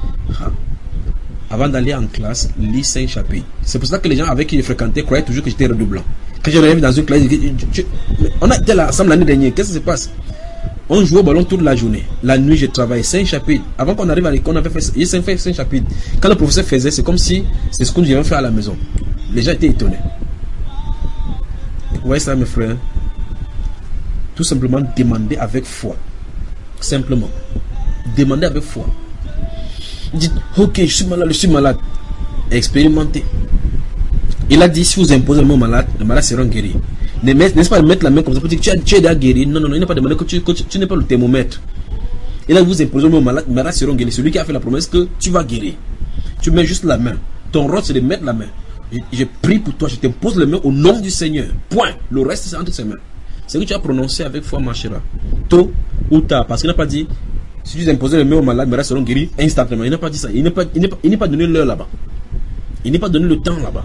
avant d'aller en classe, lis 5 chapitres. C'est pour ça que les gens avec qui je fréquentais croyaient toujours que j'étais redoublant. Quand je arrive dans une classe, on a été là ensemble l'année dernière, qu'est-ce qui se passe? On jouait au ballon toute la journée. La nuit, je travaillais 5 chapitres. Avant qu'on arrive à l'école, on avait fait 5 chapitres. Quand le professeur faisait, c'est comme si c'est ce qu'on devait faire à la maison. Les gens étaient étonnés. Vous voyez ça, mes frères? Tout simplement demander avec foi. Simplement. Demandez avec foi. Dites, ok, je suis malade. expérimenté. Il a dit, si vous imposez le mot malade, le malade sera guéri. N'est-ce pas de mettre la main comme ça pour dire que tu es déjà guéri? Non, il n'a pas demandé que tu n'es pas le thermomètre. Il a dit, vous imposez le mot malade, le malade sera guéri. Celui qui a fait la promesse que tu vas guérir. Tu mets juste la main. Ton rôle, c'est de mettre la main. Je prie pour toi, je t'impose les mains au nom du Seigneur. Point. Le reste, c'est entre ses mains. C'est que tu as prononcé avec foi, marchera. Tôt ou tard. Parce qu'il n'a pas dit, si tu imposais les mains au malade, les malades seront guéris instantanément. Il n'a pas dit ça. Il n'est pas donné l'heure là-bas. Il n'est pas donné le temps là-bas.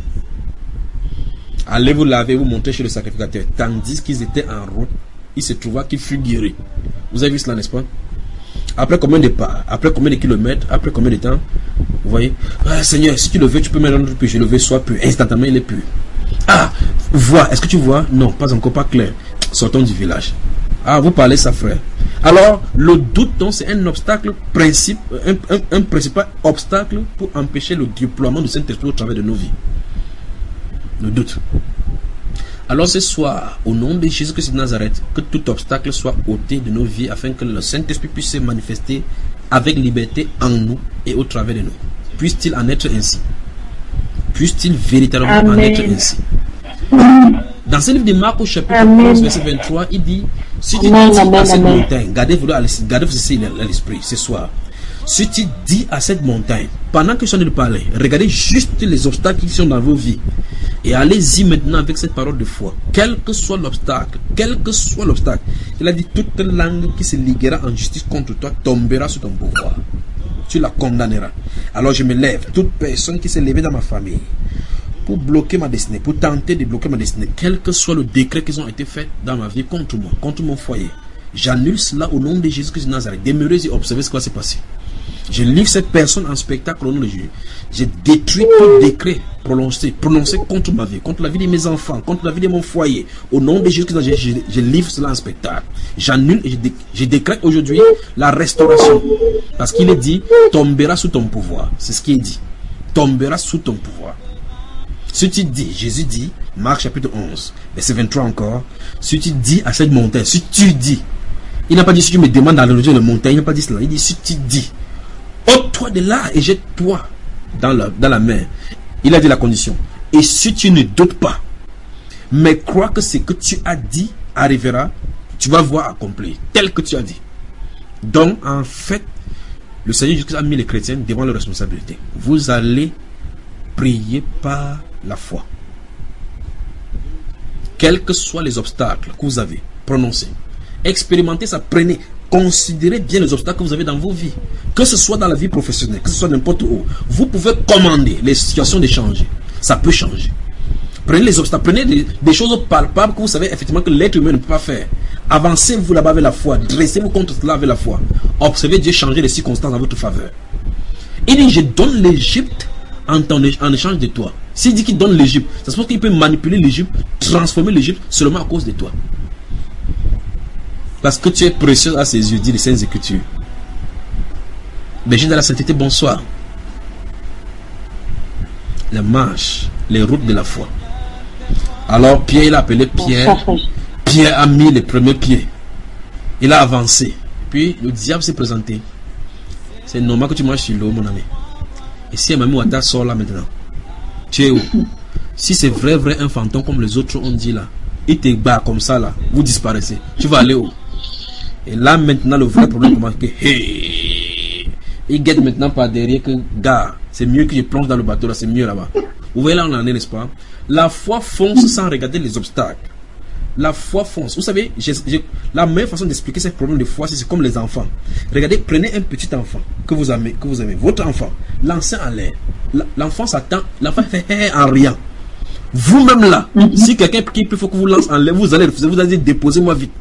Allez vous laver, vous montrer chez le sacrificateur. Tandis qu'ils étaient en route, il se trouva qu'il fut guéri. Vous avez vu cela, n'est-ce pas? Après combien de pas? Après combien de kilomètres? Après combien de temps? Vous voyez? Ah, Seigneur, si tu le veux, tu peux me rendre plus. Je le veux, soit plus. Instantanément, il est plus. Ah, vois. Est-ce que tu vois? Non, pas encore, pas clair. Sortons du village. Ah, vous parlez ça, frère. Alors, le doute, donc, c'est un obstacle un principal obstacle pour empêcher le déploiement du Saint-Esprit au travers de nos vies. Le doute. Alors ce soir, au nom de Jésus-Christ de Nazareth, que tout obstacle soit ôté de nos vies afin que le Saint-Esprit puisse se manifester avec liberté en nous et au travers de nous. Puisse-t-il en être ainsi? Puisse-t-il véritablement en être ainsi? Dans ce livre de Marc au chapitre 11, verset 23, il dit, si tu dis à cette montagne, gardez-vous à l'esprit ce soir. Si tu dis à cette montagne, pendant que je suis en train de parler, regardez juste les obstacles qui sont dans vos vies. Et allez-y maintenant avec cette parole de foi. Quel que soit l'obstacle, il a dit, toute langue qui se liguera en justice contre toi tombera sous ton pouvoir. Tu la condamneras. Alors je me lève, toute personne qui s'est levée dans ma famille, pour bloquer ma destinée, pour tenter de bloquer ma destinée, quel que soit le décret qui ont été faits dans ma vie contre moi, contre mon foyer, j'annule cela au nom de Jésus-Christ de Nazareth. Demeurez et observez ce qui va se passer. Je livre cette personne en spectacle au nom de Jésus. J'ai détruit tout décret prononcé contre ma vie, contre la vie de mes enfants, contre la vie de mon foyer. Au nom de Jésus-Christ, je livre cela en spectacle. J'annule et je décrète aujourd'hui la restauration. Parce qu'il est dit, tombera sous ton pouvoir. C'est ce qui est dit. Tombera sous ton pouvoir. Si tu dis, Jésus dit, Marc chapitre 11, verset 23 encore, si tu dis à cette montagne, si tu dis, il n'a pas dit si tu me demandes d'aller de la montagne, il n'a pas dit cela, il dit si tu dis, ôte-toi de là et jette-toi dans la mer. Il a dit la condition. Et si tu ne doutes pas, mais crois que ce que tu as dit arrivera, tu vas voir accompli, tel que tu as dit. Donc, en fait, le Seigneur Jésus a mis les chrétiens devant leurs responsabilités. Vous allez prier par la foi. Quels que soient les obstacles que vous avez, prononcez. Expérimentez ça, prenez. Considérez bien les obstacles que vous avez dans vos vies. Que ce soit dans la vie professionnelle, que ce soit n'importe où. Vous pouvez commander les situations de changer. Ça peut changer. Prenez les obstacles, prenez des choses palpables que vous savez effectivement que l'être humain ne peut pas faire. Avancez-vous là-bas avec la foi. Dressez-vous contre cela avec la foi. Observez Dieu changer les circonstances en votre faveur. Il dit, je donne l'Égypte en échange de toi. S'il dit qu'il donne l'Égypte, ça se passe qu'il peut manipuler l'Égypte, transformer l'Égypte seulement à cause de toi. Parce que tu es précieux à ses yeux, dit les Saintes Écritures. Berger de la sainteté, bonsoir. La marche, les routes de la foi. Alors Pierre, il a appelé Pierre. Pierre a mis les premiers pieds. Il a avancé. Puis le diable s'est présenté. C'est normal que tu marches sur l'eau, mon ami. Et si Mamie Ouattara sort là maintenant, tu es où? Si c'est vrai, un fantôme comme les autres ont dit là, il te bat comme ça là, vous disparaissez. Tu vas aller où? Et là maintenant, le vrai problème commence que il guette maintenant par derrière que, gars, c'est mieux que je plonge dans le bateau là, c'est mieux là-bas. Vous voyez là, on en est, n'est-ce pas? La foi fonce sans regarder les obstacles. La foi fonce. Vous savez, la meilleure façon d'expliquer ces problèmes de foi, c'est comme les enfants. Regardez, prenez un petit enfant que vous aimez, votre enfant, lancez en l'air. L'enfant s'attend, l'enfant fait en riant. Vous-même là, si quelqu'un qui faut que vous lance en l'air, vous allez refuser, vous allez dire déposez-moi vite.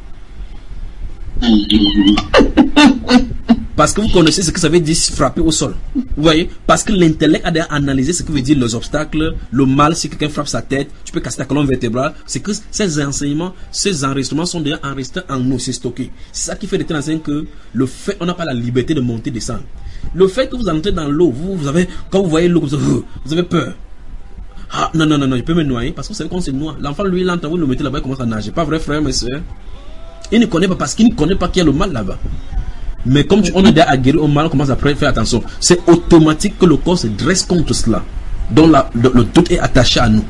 Parce que vous connaissez ce que ça veut dire frapper au sol. Vous voyez? Parce que l'intellect a déjà analysé ce que veut dire les obstacles, le mal, si quelqu'un frappe sa tête, tu peux casser ta colonne vertébrale. C'est que ces enseignements, ces enregistrements sont déjà enregistrés en nous, c'est stocké. C'est ça qui fait de tel enseignant que le fait, on n'a pas la liberté de monter, descendre. Le fait que vous entrez dans l'eau, vous avez, quand vous voyez l'eau, vous avez peur. Ah, non, il peut me noyer, parce que vous savez qu'on se noie. L'enfant, lui, il entend, vous le mettez là-bas, il commence à nager. Pas vrai, frère, mes soeurs? Il ne connaît pas, parce qu'il ne connaît pas qu'il y a le mal là-bas. Mais comme on est déjà guéri au mal, on commence à faire attention. C'est automatique que le corps se dresse contre cela. Donc le doute est attaché à nous.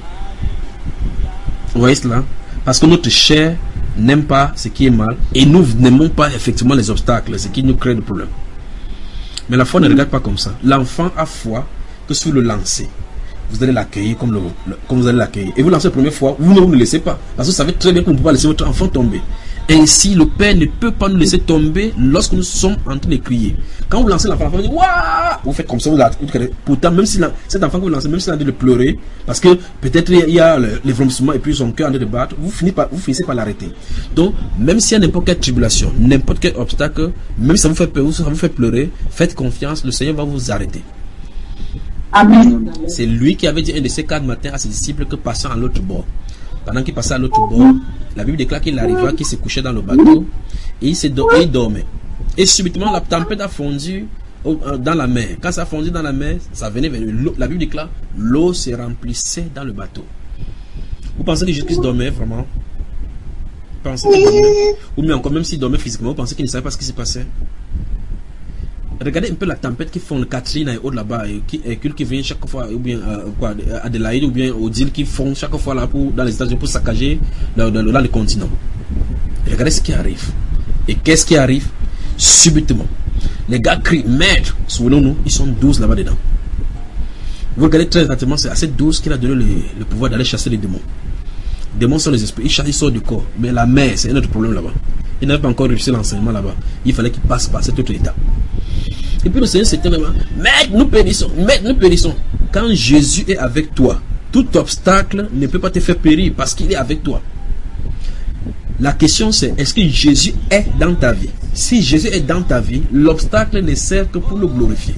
Vous voyez cela? Parce que notre chair n'aime pas ce qui est mal et nous n'aimons pas effectivement les obstacles, ce qui nous crée des problèmes. Mais la foi ne regarde pas comme ça. L'enfant a foi que sur le lancer, vous allez l'accueillir comme vous allez l'accueillir. Et vous lancez la première fois, vous ne le laissez pas. Parce que vous savez très bien que vous ne pouvez pas laisser votre enfant tomber. Ainsi, le Père ne peut pas nous laisser tomber lorsque nous sommes en train de crier. Quand vous lancez l'enfant, vous dites waouh, vous faites comme ça, pourtant, même si cet enfant que vous lancez, même s'il a envie de pleurer, parce que peut-être il y a les vrombissements et puis son cœur en train de battre, vous finissez par l'arrêter. Donc, même s'il y a n'importe quelle tribulation, n'importe quel obstacle, même si ça vous fait peur, ça vous fait pleurer, faites confiance, le Seigneur va vous arrêter. Amen. C'est lui qui avait dit un de ces 4 matins à ses disciples que passant à l'autre bord. Pendant qu'il passait à l'autre bord, la Bible déclare qu'il arriva, qu'il se couchait dans le bateau et il dormait. Et subitement, la tempête a fondu dans la mer. Quand ça a fondu dans la mer, ça venait vers l'eau. La Bible déclare l'eau se remplissait dans le bateau. Vous pensez que Jésus-Christ dormait vraiment? Vous pensez qu'il dormait? Ou bien encore, même s'il dormait physiquement, vous pensez qu'il ne savait pas ce qui se passait? Regardez un peu la tempête qui font le Catherine et autres là-bas, qui vient chaque fois, ou bien Adélaïde, ou bien Odile qui font chaque fois là dans les États-Unis pour saccager dans le continent. Regardez ce qui arrive. Et qu'est-ce qui arrive? Subitement. Les gars crient, maître, souvenons-nous, ils sont 12 là-bas dedans. Vous regardez très attentivement, c'est à ces 12 qu'il a donné le pouvoir d'aller chasser les démons. Les démons sont les esprits, ils sortent du corps. Mais la mer, c'est un autre problème là-bas. Il n'avait pas encore réussi l'enseignement là-bas. Il fallait qu'il passe par cet autre état. Et puis le Seigneur s'était vraiment, maître, nous périssons, maître, nous périssons. Quand Jésus est avec toi, tout obstacle ne peut pas te faire périr parce qu'il est avec toi. La question c'est, est-ce que Jésus est dans ta vie? Si Jésus est dans ta vie, l'obstacle ne sert que pour le glorifier.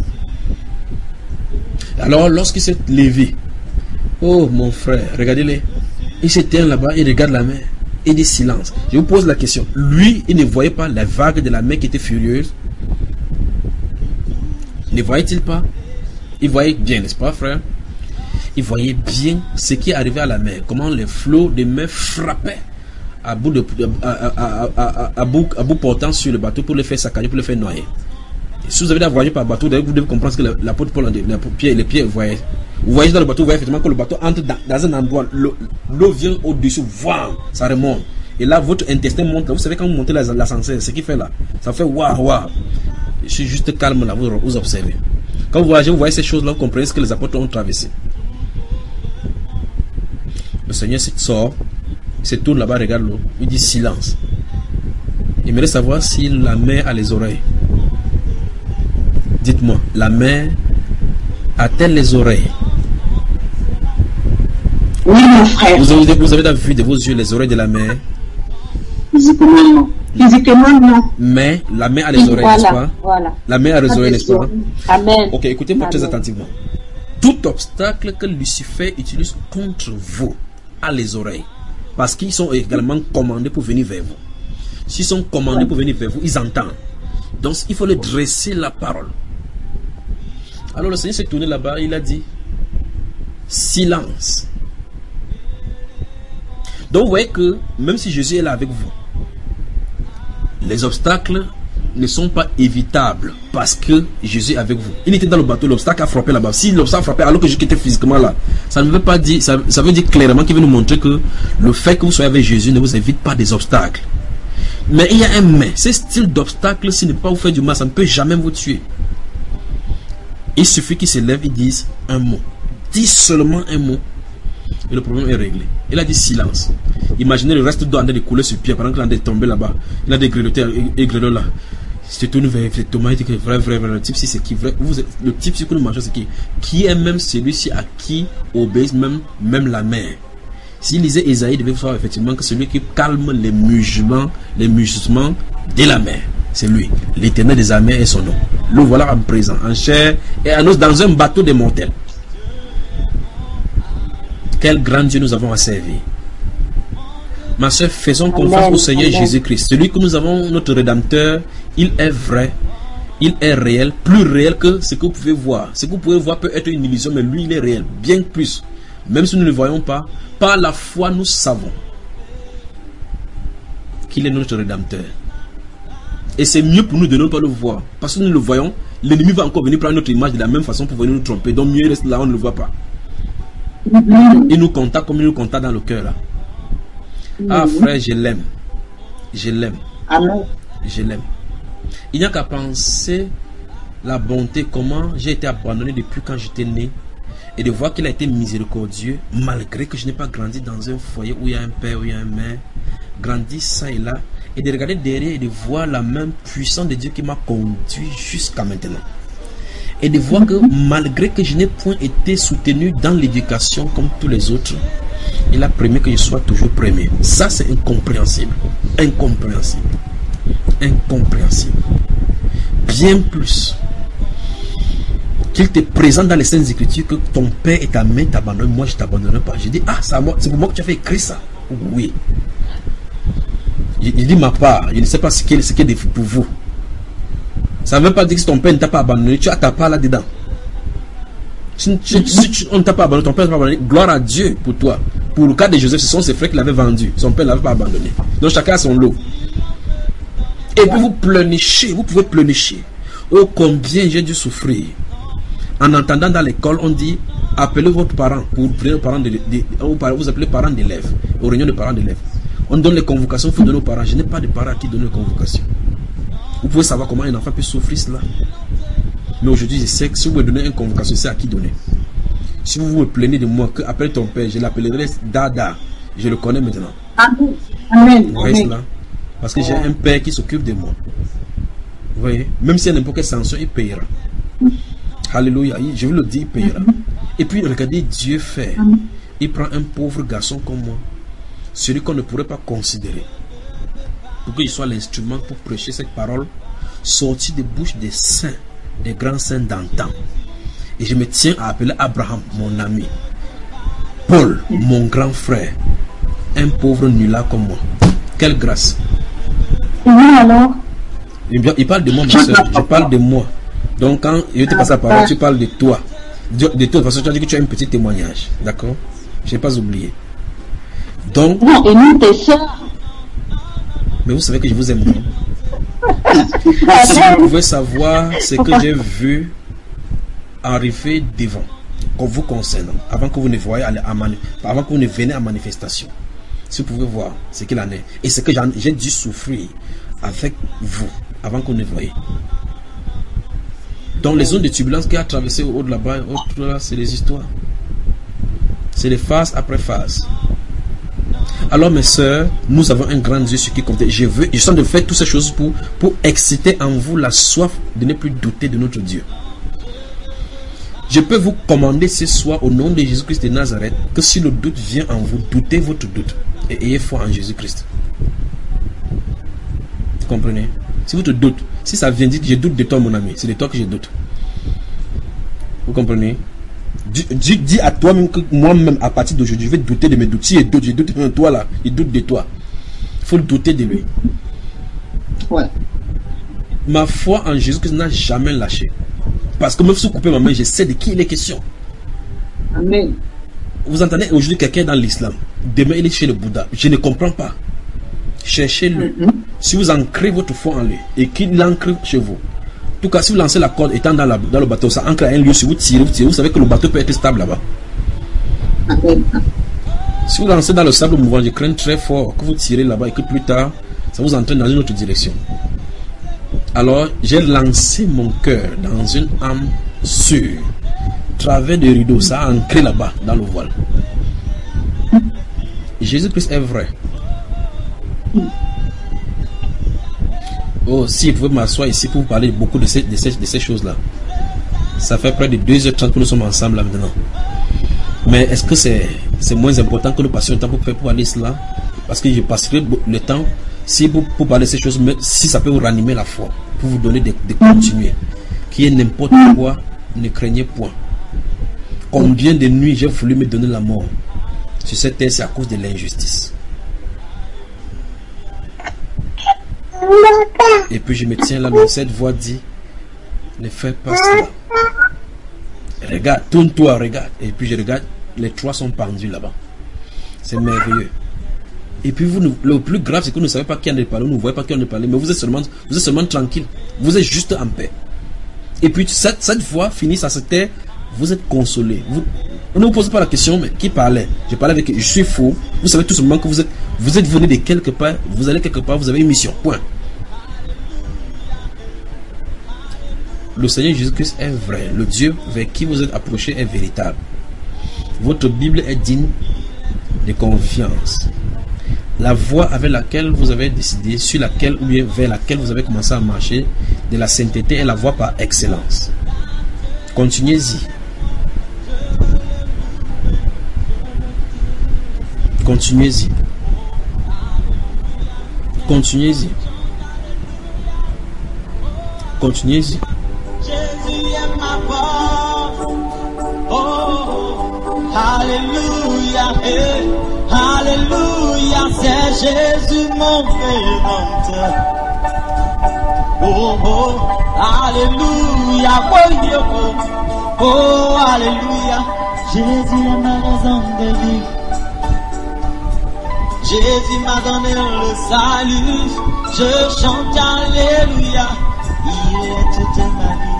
Alors lorsqu'il s'est levé, oh mon frère, regardez-les, il s'éteint là-bas, il regarde la mer, il dit silence. Je vous pose la question, lui, il ne voyait pas la vague de la mer qui était furieuse? Ne voyait-il pas? Il voyait bien, n'est-ce pas, frère? Il voyait bien ce qui arrivait à la mer, comment les flots de mer frappaient à bout portant sur le bateau pour le faire saccager, pour le faire noyer. Et si vous avez voyagé par bateau, vous devez comprendre ce que l'apôtre Paul, les pieds voyaient. Vous voyagez dans le bateau, vous voyez effectivement que le bateau entre dans un endroit, l'eau vient au-dessus, ça remonte. Et là, votre intestin monte. Vous savez, quand vous montez l'ascenseur, ce qu'il fait là, ça fait waouh, waouh. Je suis juste calme là, vous observez. Quand vous voyez ces choses là, vous comprenez ce que les apôtres ont traversé. Le Seigneur sort, il se tourne là-bas, regarde l'eau, il dit silence. Il aimerait savoir si la mer a les oreilles. Dites-moi, la mer a-t-elle les oreilles? Oui, mon frère. Vous avez vu de vos yeux les oreilles de la mer? Physiquement, non. Physiquement, non. Mais la mer a les oreilles, voilà, n'est-ce pas? Voilà. La mer a les oreilles, n'est-ce pas? Amen. Ok, écoutez-moi très attentivement. Tout obstacle que Lucifer utilise contre vous a les oreilles. Parce qu'ils sont également commandés pour venir vers vous. S'ils sont commandés pour venir vers vous, ils entendent. Donc il faut leur dresser la parole. Alors le Seigneur s'est tourné là-bas, il a dit silence. Donc vous voyez que même si Jésus est là avec vous, les obstacles ne sont pas évitables parce que Jésus est avec vous. Il était dans le bateau, l'obstacle a frappé là-bas. Si l'obstacle a frappé alors que Jésus était physiquement là, ça ne veut pas dire, ça veut dire clairement qu'il veut nous montrer que le fait que vous soyez avec Jésus ne vous évite pas des obstacles. Mais il y a un mais. Ce style d'obstacle, s'il ne peut pas vous faire du mal, ça ne peut jamais vous tuer. Il suffit qu'il se lève, il dise un mot. Dis seulement un mot. Et le problème est réglé. Il a dit silence. Imaginez le reste d'eau en train de couler sur pied pendant qu'il est en train de tomber là-bas. Il a des grelottés et grelots là. Il se tourne vers Thomas, il dit que vrai, le type, c'est qui vrai. Le type, c'est que nous mangeons, c'est qui? Qui est même celui-ci à qui obéisse même la mer? S'il lisait Ésaïe, il devait voir effectivement que celui qui calme les mugissements de la mer, c'est lui. L'Éternel des armées est son nom. Le voilà en présent, en chair et en os, dans un bateau de mortels. Quel grand Dieu nous avons à servir. Ma soeur, faisons confiance au Seigneur Jésus-Christ. Celui que nous avons, notre Rédempteur, il est vrai, il est réel, plus réel que ce que vous pouvez voir. Ce que vous pouvez voir peut être une illusion, mais lui, il est réel, bien plus. Même si nous ne le voyons pas, par la foi, nous savons qu'il est notre Rédempteur. Et c'est mieux pour nous de ne pas le voir. Parce que nous le voyons, l'ennemi va encore venir prendre notre image de la même façon pour venir nous tromper. Donc mieux reste là, on ne le voit pas. Il nous contacte comme il nous contacte dans le cœur là. Ah frère, je l'aime. Je l'aime. Amen. Je l'aime. Il n'y a qu'à penser la bonté, comment j'ai été abandonné depuis quand j'étais né, et de voir qu'il a été miséricordieux malgré que je n'ai pas grandi dans un foyer où il y a un père, où il y a un mère, grandi ça et là, et de regarder derrière et de voir la main puissante de Dieu qui m'a conduit jusqu'à maintenant, et de voir que malgré que je n'ai point été soutenu dans l'éducation comme tous les autres, il a permis que je sois toujours premier. Ça c'est incompréhensible. Incompréhensible. Incompréhensible. Bien plus qu'il te présente dans les Saintes Écritures que ton père et ta mère t'abandonnent, moi je t'abandonnerai pas. Je dis, ah, c'est pour moi que tu as fait écrire ça. Oui. Il dit ma part, je ne sais pas ce qui est pour vous. Ça ne veut pas dire que si ton père ne t'a pas abandonné, tu as ta part là-dedans. Si on ne t'a pas abandonné, ton père ne t'a pas abandonné, gloire à Dieu pour toi. Pour le cas de Joseph, ce sont ses frères qui l'avaient vendu. Son père ne l'avait pas abandonné. Donc chacun a son lot. Et puis vous pleurnichez, vous pouvez pleurnicher. Oh, combien j'ai dû souffrir. En entendant dans l'école, on dit appelez votre parent pour prendre parents vous appelez parents d'élèves, aux réunions de parents d'élèves. On donne les convocations, il faut donner aux parents. Je n'ai pas de parents qui donnent les convocations. Vous pouvez savoir comment un enfant peut souffrir cela. Mais aujourd'hui, je sais que si vous me donnez une convocation, c'est à qui donner. Si vous me plaignez de moi, que appelle ton père, je l'appellerai Dada. Je le connais maintenant. Amen. Amen. Vous voyez cela? Parce que j'ai un père qui s'occupe de moi. Vous voyez? Même s'il y a n'importe quelle sanction, il payera. Alléluia. Je vous le dis, il payera. Et puis, regardez, Dieu fait. Il prend un pauvre garçon comme moi, celui qu'on ne pourrait pas considérer, pour qu'il soit l'instrument pour prêcher cette parole sortie des bouches des saints, des grands saints d'antan. Et je me tiens à appeler Abraham, mon ami, Paul, mon grand frère, un pauvre nulard comme moi. Quelle grâce. Oui, alors. Il parle de moi, ma soeur. Je parle de moi. Donc, quand je te passe la parole, tu parles de toi. De toute façon, tu as dit que tu as un petit témoignage. D'accord? Je n'ai pas oublié. Donc. Non, et nous, tes soeurs. Mais vous savez que je vous aime. Si vous pouvez savoir ce que j'ai vu arriver devant, comme vous concernant, avant que vous ne voyez avant que vous ne veniez à manifestation. Si vous pouvez voir ce qu'il en est. Et ce que j'ai dû souffrir avec vous avant qu'on ne voyez. Donc les zones de turbulence qui a traversé au haut de là-bas, c'est les histoires. C'est les phases après phases. Alors mes soeurs, nous avons un grand Dieu sur qui compter. Je suis en train de faire toutes ces choses pour exciter en vous la soif de ne plus douter de notre Dieu. Je peux vous commander ce soir au nom de Jésus-Christ de Nazareth que si le doute vient en vous, doutez votre doute et ayez foi en Jésus-Christ. Vous comprenez? Si vous te doutez, si ça vient, dites je doute de toi mon ami, c'est de toi que je doute. Vous comprenez? Dis à toi-même que moi-même à partir d'aujourd'hui je vais douter de mes doutes. Si je doute de toi là, il doute de toi. Il faut le douter de lui. Ouais. Ma foi en Jésus-Christ n'a jamais lâché. Parce que même si vous coupez ma main, je sais de qui il est question. Amen. Vous entendez aujourd'hui quelqu'un dans l'islam. Demain il est chez le Bouddha. Je ne comprends pas. Cherchez-le. Si vous ancrez votre foi en lui et qu'il l'ancre chez vous. En tout cas, si vous lancez la corde étant dans le bateau, ça ancre à un lieu. Si vous tirez, vous savez que le bateau peut être stable là-bas. Amen. Si vous lancez dans le sable mouvant, je crains très fort que vous tirez là-bas et que plus tard, ça vous entraîne dans une autre direction. Alors, j'ai lancé mon cœur dans une âme sûre. Travers des rideaux, ça a ancré là-bas, dans le voile. Jésus-Christ est vrai. Oh, si je pouvais m'asseoir ici pour vous parler beaucoup de ces choses-là. Ça fait près de 2h30 que nous sommes ensemble là maintenant. Mais est-ce que c'est moins important que nous passions le temps pour parler cela? Parce que je passerai le temps, si pour parler de ces choses, si ça peut vous ranimer la foi, pour vous donner de continuer. Qu'il y ait n'importe quoi, ne craignez point. Combien de nuits j'ai voulu me donner la mort sur cette terre, c'est à cause de l'injustice. Et puis je me tiens là, mais cette voix dit, ne fais pas cela. Regarde, tourne-toi, regarde. Et puis je regarde, les trois sont pendus là-bas. C'est merveilleux. Et puis vous, le plus grave, c'est que vous ne savez pas qui en est parlé, vous ne voyez pas qui en est parlé, mais vous êtes seulement tranquille. Vous êtes juste en paix. Et puis cette voix finit à se taire, vous êtes consolé. On ne vous pose pas la question, mais qui parlait? Je parlais avec, je suis faux. Vous savez tout simplement que vous êtes venu de quelque part, vous allez quelque part, vous avez une mission. Point. Le Seigneur Jésus-Christ est vrai. Le Dieu vers qui vous êtes approché est véritable. Votre Bible est digne de confiance. La voie avec laquelle vous avez décidé, sur laquelle ou bien vers laquelle vous avez commencé à marcher, de la sainteté est la voie par excellence. Continuez-y. Continuez-y. Continuez-y. Continuez-y. Jésus est ma porte. Oh, alléluia. Alléluia, c'est Jésus mon rédempteur. Oh, oh, alléluia. Oh, alléluia. Jésus est ma raison de vivre. Jésus m'a donné le salut. Je chante alléluia. Il est toute ma vie.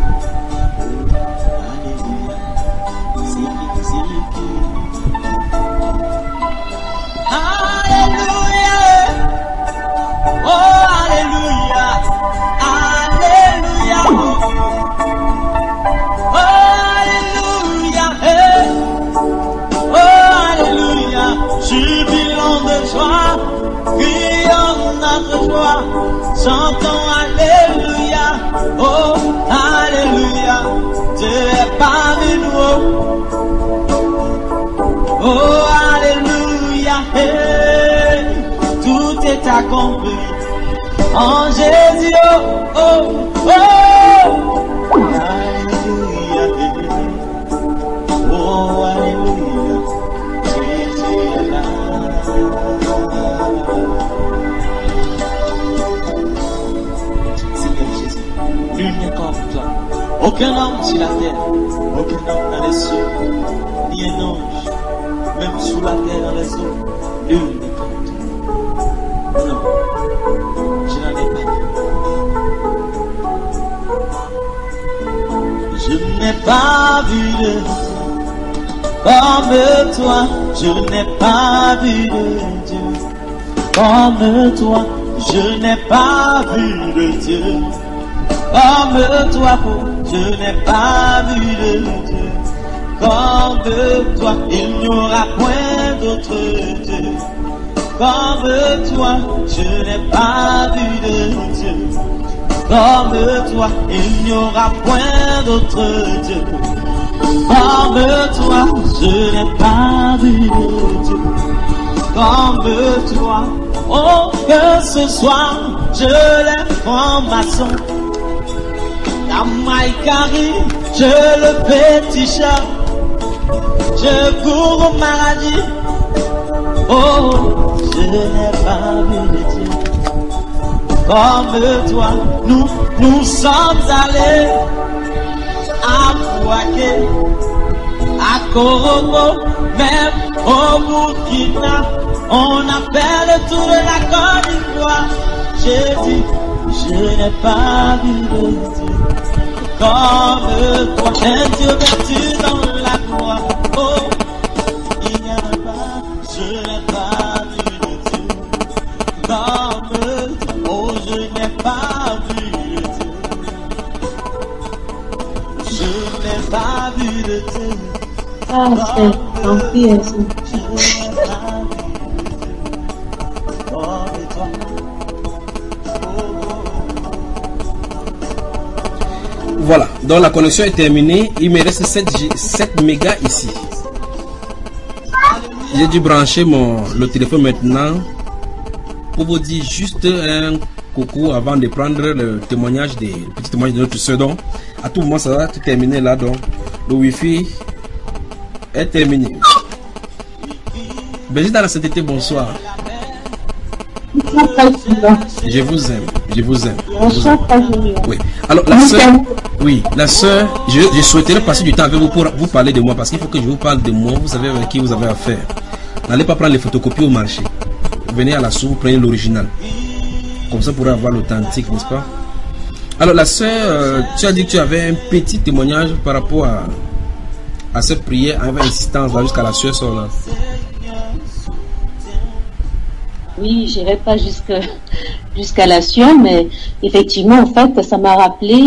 Chantons alléluia, oh alléluia, Dieu est parmi nous, oh alléluia, hey, tout est accompli en Jésus, oh oh oh, alléluia, hey, oh alléluia, Jésus est là. Aucun homme sur la terre, aucun homme dans les cieux, ni un ange, même sous la terre dans les eaux, nul n'est comme toi. Non, je n'en ai pas vu. Je n'ai pas vu de comme toi, je n'ai pas vu de Dieu comme toi, je n'ai pas vu de Dieu. Comme toi, je n'ai pas vu de Dieu. Comme toi, il n'y aura point d'autre Dieu. Comme toi, je n'ai pas vu de Dieu. Comme toi, il n'y aura point d'autre Dieu. Comme toi, je n'ai pas vu de Dieu. Comme toi, oh que ce soir, je lève franc-maçon. Maïkari, je le petit chat, je cours au maladie. Oh, je n'ai pas vu de Dieu comme toi. Nous sommes allés à Fouaké, à Korogo, même au Burkina. On appelle tout de la Côte d'Ivoire. J'ai dit, je n'ai pas vu de Dieu comme toi, un Dieu vêtu dans la gloire. Oh, il n'y en a pas, je n'ai pas vu de Dieu comme toi. Oh, je n'ai pas vu de Dieu. Je n'ai pas vu de Dieu. Ah, c'est un pièce. Voilà, donc la connexion est terminée. Il me reste 7 mégas ici. J'ai dû brancher le téléphone maintenant pour vous dire juste un coucou avant de prendre le petit témoignage de notre soeur. Donc, à tout moment, ça va tout terminer là. Donc, le Wi-Fi est terminé. Béni dans la sainteté, bonsoir. Je vous aime, je vous aime. Oui. Alors la sœur, je souhaiterais passer du temps avec vous pour vous parler de moi, parce qu'il faut que je vous parle de moi. Vous savez avec qui vous avez affaire. N'allez pas prendre les photocopies au marché. venez à la source, vous prenez l'original. Comme ça, vous pourrez avoir l'authentique, n'est-ce pas? Alors, la sœur, tu as dit que tu avais un petit témoignage par rapport à cette prière avec insistance là, jusqu'à la sœur sort là. Oui, je n'irai pas jusqu'à la sueur, mais effectivement, en fait, ça m'a rappelé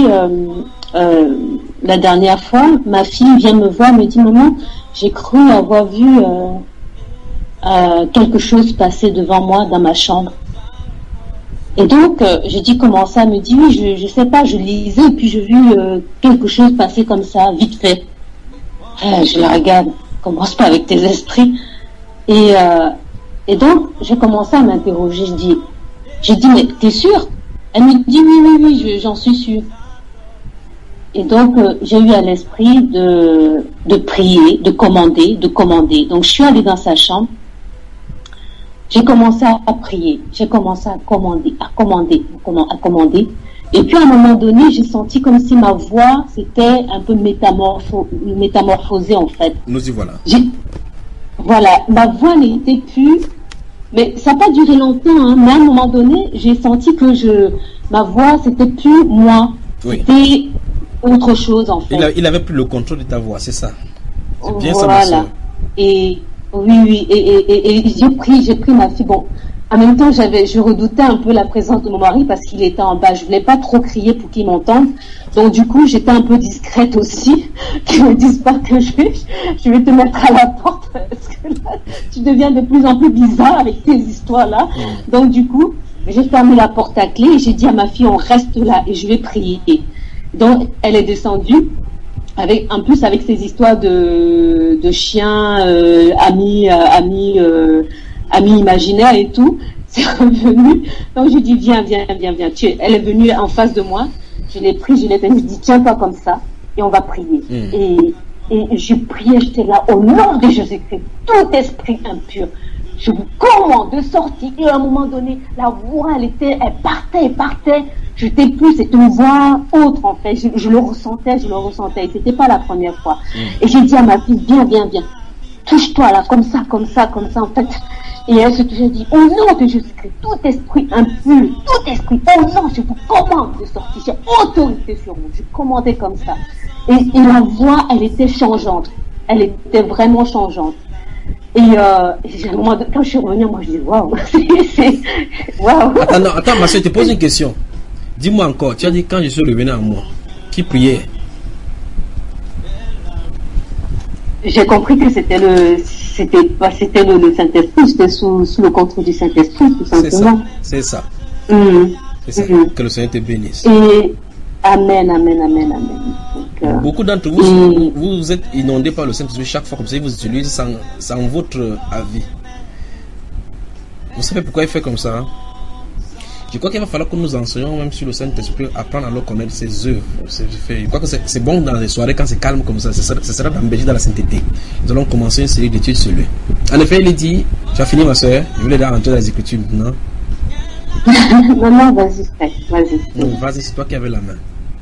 la dernière fois, ma fille vient me voir, me dit, maman, j'ai cru avoir vu quelque chose passer devant moi dans ma chambre. Et donc, j'ai dit comment ça, elle me dit, oui, je sais pas, je lisais, et puis j'ai vu quelque chose passer comme ça, vite fait. Je la regarde, commence pas avec tes esprits. Et donc, j'ai commencé à m'interroger. J'ai dit, mais t'es sûre? Elle me dit, oui, j'en suis sûre. Et donc, j'ai eu à l'esprit de prier, de commander. Donc, je suis allée dans sa chambre. J'ai commencé à prier. J'ai commencé à commander. Et puis, à un moment donné, j'ai senti comme si ma voix s'était un peu métamorphosée, en fait. Nous y voilà. Voilà, ma voix n'était plus, mais ça n'a pas duré longtemps, hein, mais à un moment donné, j'ai senti que ma voix, c'était plus moi, oui. C'était autre chose en fait. Il avait plus le contrôle de ta voix, c'est ça. C'est bien voilà. Ça, ma soeur. Et oui, et j'ai pris ma fille. Bon, en même temps, je redoutais un peu la présence de mon mari parce qu'il était en bas. Je voulais pas trop crier pour qu'il m'entende. Donc du coup, j'étais un peu discrète aussi. Qu'ils me disent pas que je vais te mettre à la porte parce que là, tu deviens de plus en plus bizarre avec tes histoires là. Donc du coup, j'ai fermé la porte à clé et j'ai dit à ma fille, on reste là et je vais prier. Donc elle est descendue. En plus avec ces histoires de chiens, amis imaginaires et tout, c'est revenu. Donc je dis viens. Elle est venue en face de moi. Je l'ai pris, je dis tiens-toi comme ça et on va prier. Et je priais, j'étais là au nom de Jésus-Christ, tout esprit impur. Je vous commande de sortir. Et à un moment donné, la voix, elle partait. Je n'étais plus, c'était une voix autre en fait. Je le ressentais. Et c'était pas la première fois. Et j'ai dit à ma fille, viens. Touche-toi là, comme ça en fait. Et elle se touchait, dit, au nom de Jésus-Christ, tout esprit impur, au nom, je vous commande de sortir. J'ai autorité sur vous. Je commandais comme ça. Et la voix, elle était changeante. Elle était vraiment changeante. Et quand je suis revenue, moi je dis waouh, waouh. Attends, ma soeur, je te pose une question. Dis-moi encore, tu as dit quand je suis revenu à moi, qui priait? J'ai compris que c'était le Saint-Esprit, c'était sous le contrôle du Saint-Esprit, tout simplement. C'est ça. C'est ça. Que le Seigneur te bénisse. Et amen. Donc, beaucoup d'entre vous, vous êtes inondés par le Saint-Esprit chaque fois comme ça, vous utilisez sans votre avis. Vous savez pourquoi il fait comme ça, hein? Je crois qu'il va falloir que nous enseignions même sur le Saint-Esprit, apprendre à le connaître ses œuvres. Je crois que c'est bon dans les soirées quand c'est calme comme ça. Ce sera d'embellir dans la sainteté. Nous allons commencer une série d'études sur lui. En effet, il est dit, tu as fini ma soeur, je voulais rentrer dans les Écritures maintenant. Non, vas-y. Vas-y, c'est toi qui avais la main.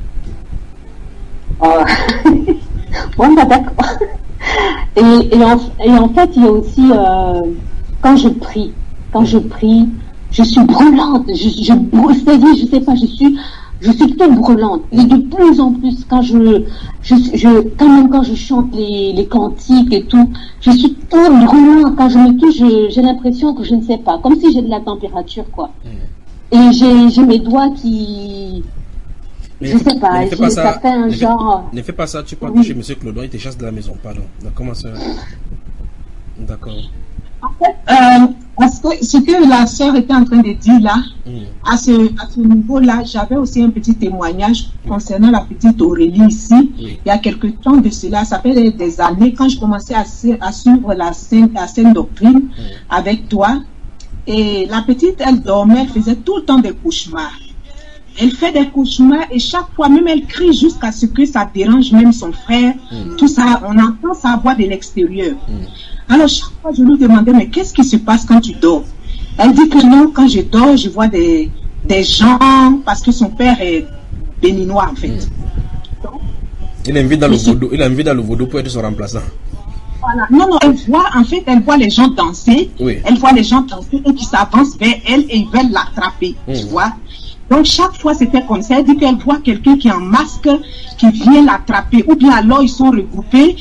Bon, bah d'accord. Et en fait, il y a aussi, quand je prie, je suis brûlante, c'est-à-dire, je sais pas, je suis toute brûlante. Et de plus en plus, quand quand je chante les cantiques et tout, je suis toute brûlante. Quand je me touche, j'ai l'impression que je ne sais pas, comme si j'ai de la température, quoi. Et j'ai mes doigts qui, je sais pas, ça fait un genre. Ne fais pas ça, tu peux toucher Monsieur Clodon, il te chasse de la maison, pardon. Comment ça? D'accord. En fait, parce que ce que la sœur était en train de dire là, à ce niveau-là, j'avais aussi un petit témoignage concernant la petite Aurélie ici. Il y a quelque temps de cela, ça fait des années, quand je commençais à suivre la saine doctrine avec toi. Et la petite, elle dormait, elle faisait tout le temps des cauchemars. Elle fait des cauchemars et chaque fois, même elle crie jusqu'à ce que ça dérange même son frère. Tout ça, on entend sa voix de l'extérieur. Alors chaque fois, je lui demandais, mais qu'est-ce qui se passe quand tu dors? Elle dit que non, quand je dors, je vois des gens, parce que son père est béninois en fait. Il invite dans le vaudou pour être son remplaçant. Voilà. Non, elle voit les gens danser. Oui. Elle voit les gens danser et qui s'avancent vers elle et ils veulent l'attraper. Tu vois. Donc chaque fois c'était comme ça. Elle dit qu'elle voit quelqu'un qui est en masque, qui vient l'attraper. Ou bien alors ils sont regroupés,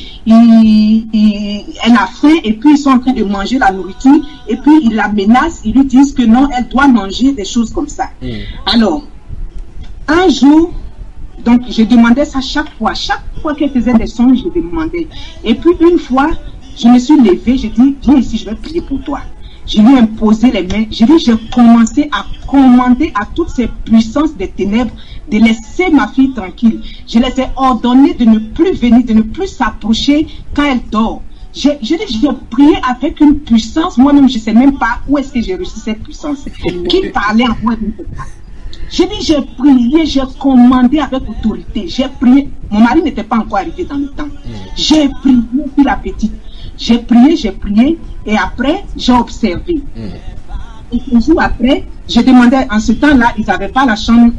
elle a faim et puis ils sont en train de manger la nourriture. Et puis ils la menacent, ils lui disent que non, elle doit manger des choses comme ça. Alors, un jour, donc je demandais ça chaque fois qu'elle faisait des songes, je demandais. Et puis une fois, je me suis levée, j'ai dit, viens ici, je vais prier pour toi. Je lui ai imposé les mains, j'ai commencé à commander à toutes ces puissances des ténèbres de laisser ma fille tranquille. Je les ai ordonné de ne plus venir, de ne plus s'approcher quand elle dort. J'ai prié avec une puissance, moi-même je ne sais même pas où est-ce que j'ai reçu cette puissance. Qui parlait en moi, j'ai prié, j'ai commandé avec autorité, j'ai prié. Mon mari n'était pas encore arrivé dans le temps. J'ai prié pour la petite. J'ai prié, et après, j'ai observé. Et un jour après, je demandais, en ce temps-là, ils n'avaient pas la chambre,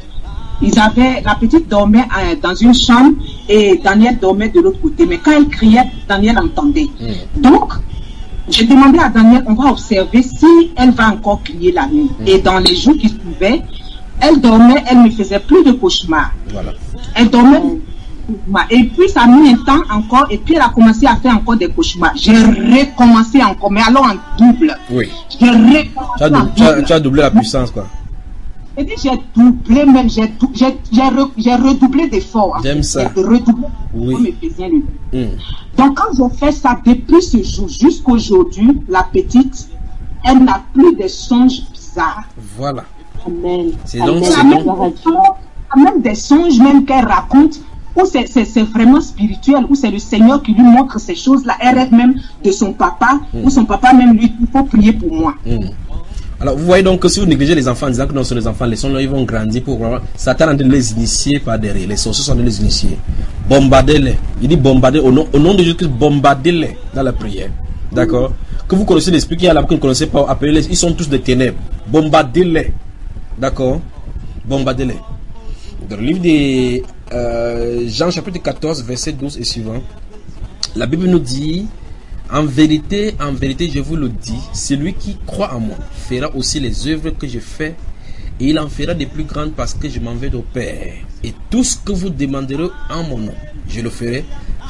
la petite dormait dans une chambre, et Daniel dormait de l'autre côté. Mais quand elle criait, Daniel entendait. Donc, j'ai demandé à Daniel, on va observer si elle va encore crier la nuit. Et dans les jours qui suivaient, elle dormait, elle ne faisait plus de cauchemars. Voilà. Elle dormait. Et puis ça a mis un temps encore, et puis elle a commencé à faire encore des cauchemars. J'ai recommencé encore, mais alors en double. Oui. Tu as doublé la puissance, quoi. Et puis j'ai doublé, même j'ai redoublé d'efforts. J'aime ça. J'ai redoublé. Oui. Donc quand je fais ça depuis ce jour jusqu'aujourd'hui, la petite, elle n'a plus de songes bizarres. Voilà. Amen. C'est donc. Même des songes même qu'elle raconte, où c'est vraiment spirituel, où c'est le Seigneur qui lui montre ces choses-là. Elle rêve même de son papa, où son papa même lui dit, il faut prier pour moi. Alors vous voyez donc que si vous négligez les enfants en disant que non, ce sont les enfants, laissons-les, ils vont grandir pour voir. Satan est en train de les initier par derrière. Les sorciers sont en train de les initier. Bombardez-les. Il dit bombarder au nom de Jésus-Christ, bombardez-les dans la prière. D'accord? Que vous connaissez l'esprit qui est là, que vous ne connaissez pas, appelez-les, ils sont tous des ténèbres. Bombardez-les. D'accord? Bombardez-les. Dans le livre de Jean chapitre 14 verset 12 et suivant, la Bible nous dit, en vérité, je vous le dis, celui qui croit en moi fera aussi les œuvres que je fais, et il en fera des plus grandes parce que je m'en vais au Père. Et tout ce que vous demanderez en mon nom, je le ferai.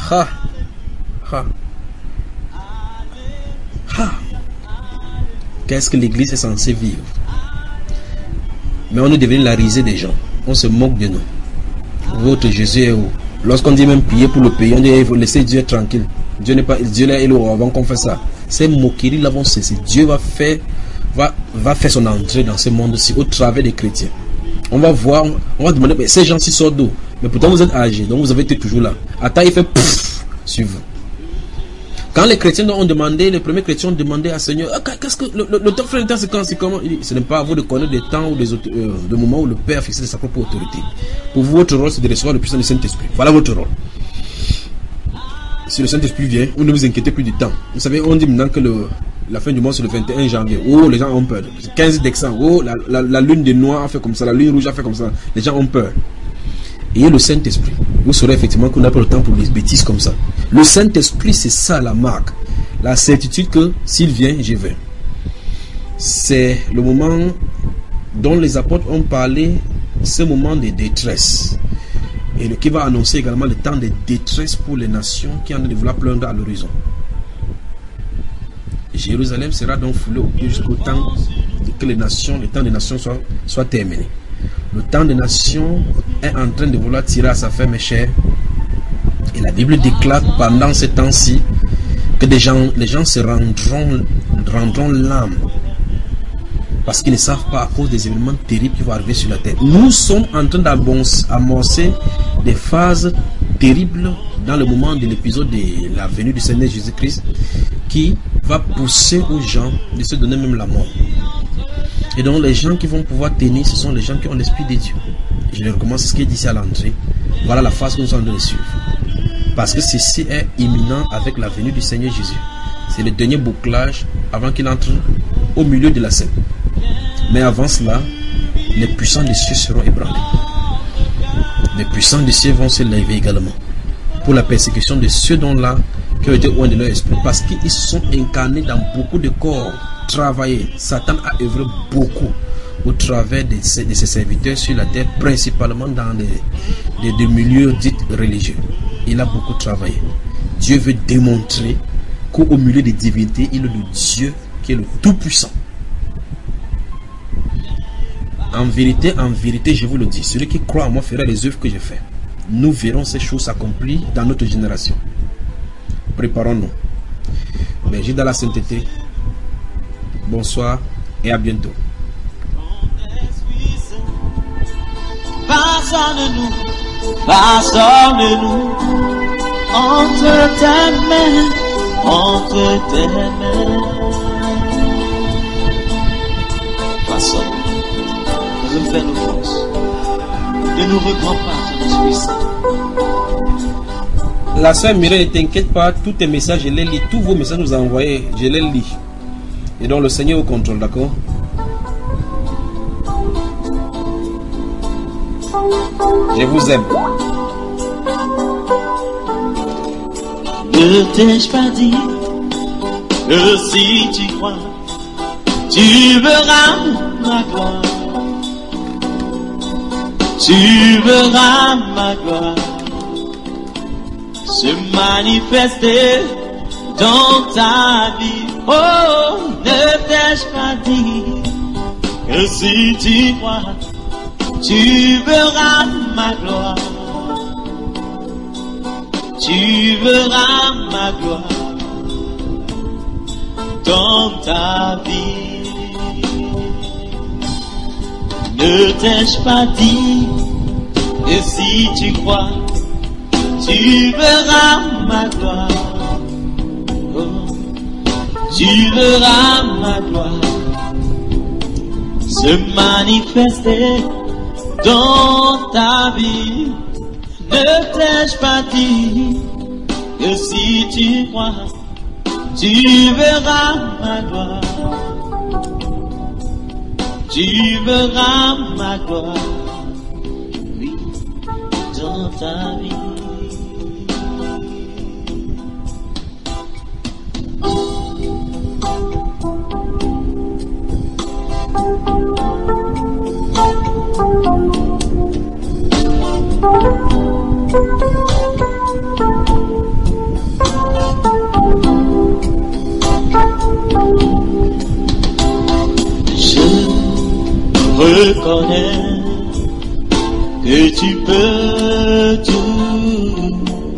Qu'est-ce que l'Église est censée vivre? Mais on est devenu la risée des gens. On se moque de nous. Votre Jésus est où? Lorsqu'on dit même prier pour le pays, on dit il faut laisser Dieu tranquille. Dieu n'est pas, Dieu là est le roi avant qu'on fasse ça. Ces moqueries là vont cesser. Dieu va faire son entrée dans ce monde-ci au travers des chrétiens. On va voir, on va demander, mais ces gens-ci sortent d'où? Mais pourtant vous êtes âgés, donc vous avez été toujours là. Attends, il fait pouf sur vous. Quand les chrétiens ont demandé, les premiers chrétiens ont demandé à Seigneur, qu'est-ce que le temps frère, c'est comment? Il dit, ce n'est pas à vous de connaître des temps ou des moments où le Père a fixé sa propre autorité. Pour vous, votre rôle, c'est de recevoir le puissant du Saint-Esprit. Voilà votre rôle. Si le Saint-Esprit vient, vous ne vous inquiétez plus du temps. Vous savez, on dit maintenant que la fin du mois, c'est le 21 janvier. Oh, les gens ont peur. 15 décembre. Oh, la lune de noir a fait comme ça, la lune rouge a fait comme ça. Les gens ont peur. Ayez le Saint-Esprit. Vous saurez effectivement qu'on n'a pas le temps pour les bêtises comme ça. Le Saint-Esprit, c'est ça la marque. La certitude que s'il vient, je vais. C'est le moment dont les apôtres ont parlé, ce moment de détresse. Et qui va annoncer également le temps de détresse pour les nations qui en ont de vouloir pleindre à l'horizon. Jérusalem sera donc foulée au pied jusqu'au temps que le temps des nations soit terminé. Le temps des nations est en train de vouloir tirer à sa fin, mes chers. Et la Bible déclare pendant ce temps-ci que les gens se rendront l'âme. Parce qu'ils ne savent pas à cause des événements terribles qui vont arriver sur la terre. Nous sommes en train d'amorcer des phases terribles dans le moment de l'épisode de la venue du Seigneur Jésus-Christ qui va pousser aux gens de se donner même la mort. Et donc les gens qui vont pouvoir tenir, ce sont les gens qui ont l'Esprit de Dieu. Je le recommence ce qui est dit ici à l'entrée. Voilà la phase que nous sommes en train de suivre. Parce que ceci est imminent avec la venue du Seigneur Jésus. C'est le dernier bouclage avant qu'il entre au milieu de la scène. Mais avant cela, les puissants des cieux seront ébranlés. Les puissants des cieux vont se lever également pour la persécution de ceux dont là qui ont été loin de leur esprit, parce qu'ils sont incarnés dans beaucoup de corps, travaillés. Satan a œuvré beaucoup au travers de ses serviteurs sur la terre, principalement dans des milieux dits religieux. Il a beaucoup travaillé. Dieu veut démontrer qu'au milieu des divinités, il est le Dieu qui est le Tout-Puissant. En vérité, je vous le dis, celui qui croit en moi fera les œuvres que je fais. Nous verrons ces choses s'accomplir dans notre génération. Préparons-nous. Berger dans la sainteté. Bonsoir et à bientôt. Façonne-nous entre tes mains, Façonne-nous, refais nos forces, ne nous reprends pas ton Esprit Saint. La sœur Mireille, ne t'inquiète pas, tous tes messages, je les lis, tous vos messages que vous envoyez, je les lis. Et donc le Seigneur au contrôle, d'accord? Je vous aime. Ne t'ai-je pas dit que si tu crois, tu verras ma gloire. Tu verras ma gloire se manifester dans ta vie. Oh, ne t'ai-je pas dit que si tu crois, tu verras ma gloire. Tu verras ma gloire dans ta vie. Ne t'ai-je pas dit que si tu crois, tu verras ma gloire. Oh, tu verras ma gloire se manifester dans ta vie. Ne t'ai-je pas dit que si tu crois, tu verras ma gloire. Tu verras ma gloire, oui, dans ta vie. Je reconnais que tu peux tout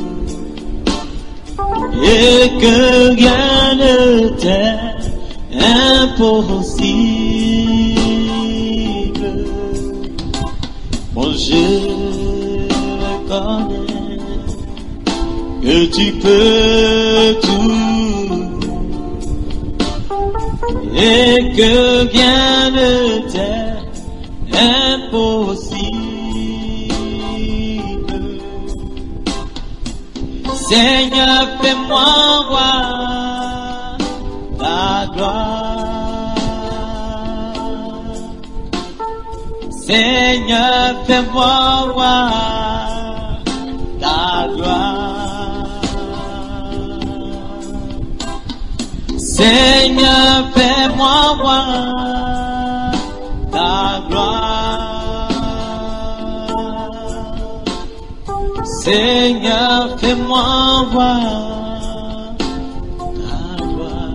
et que rien ne t'est impossible. Bon, je reconnais que tu peux tout et que rien ne t'est impossible. Seigneur, fais-moi voir ta gloire. Seigneur, fais-moi voir ta gloire. Seigneur, fais-moi voir ta gloire. Seigneur, fais-moi voir ta gloire.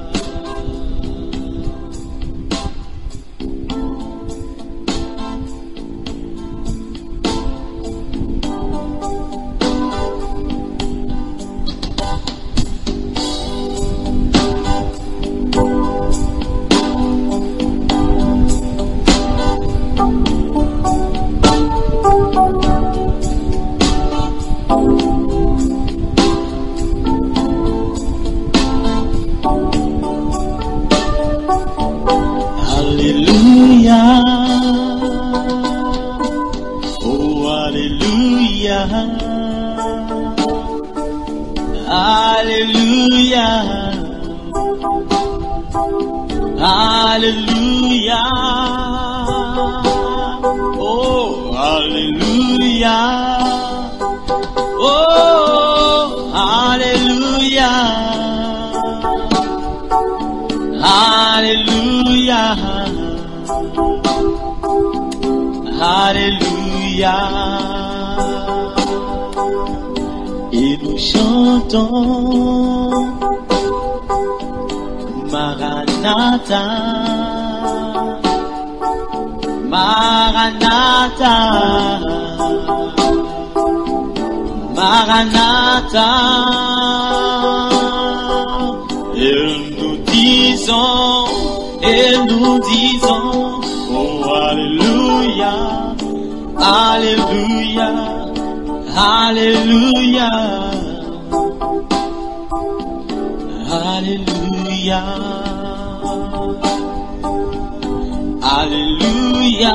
Alléluia, oh Alléluia, Alléluia, Alléluia, oh Alléluia, oh Alléluia. Alléluia. Alléluia. Et nous chantons Maranatha, Maranatha, Maranatha. Et nous disons, oh Alléluia, Alléluia, Alléluia, Alléluia, Alléluia,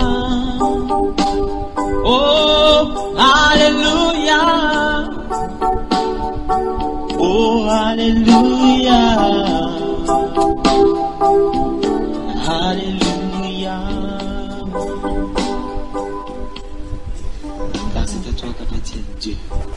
oh Alléluia, oh Alléluia, Alléluia. Grâce à toi qu'appartient Dieu.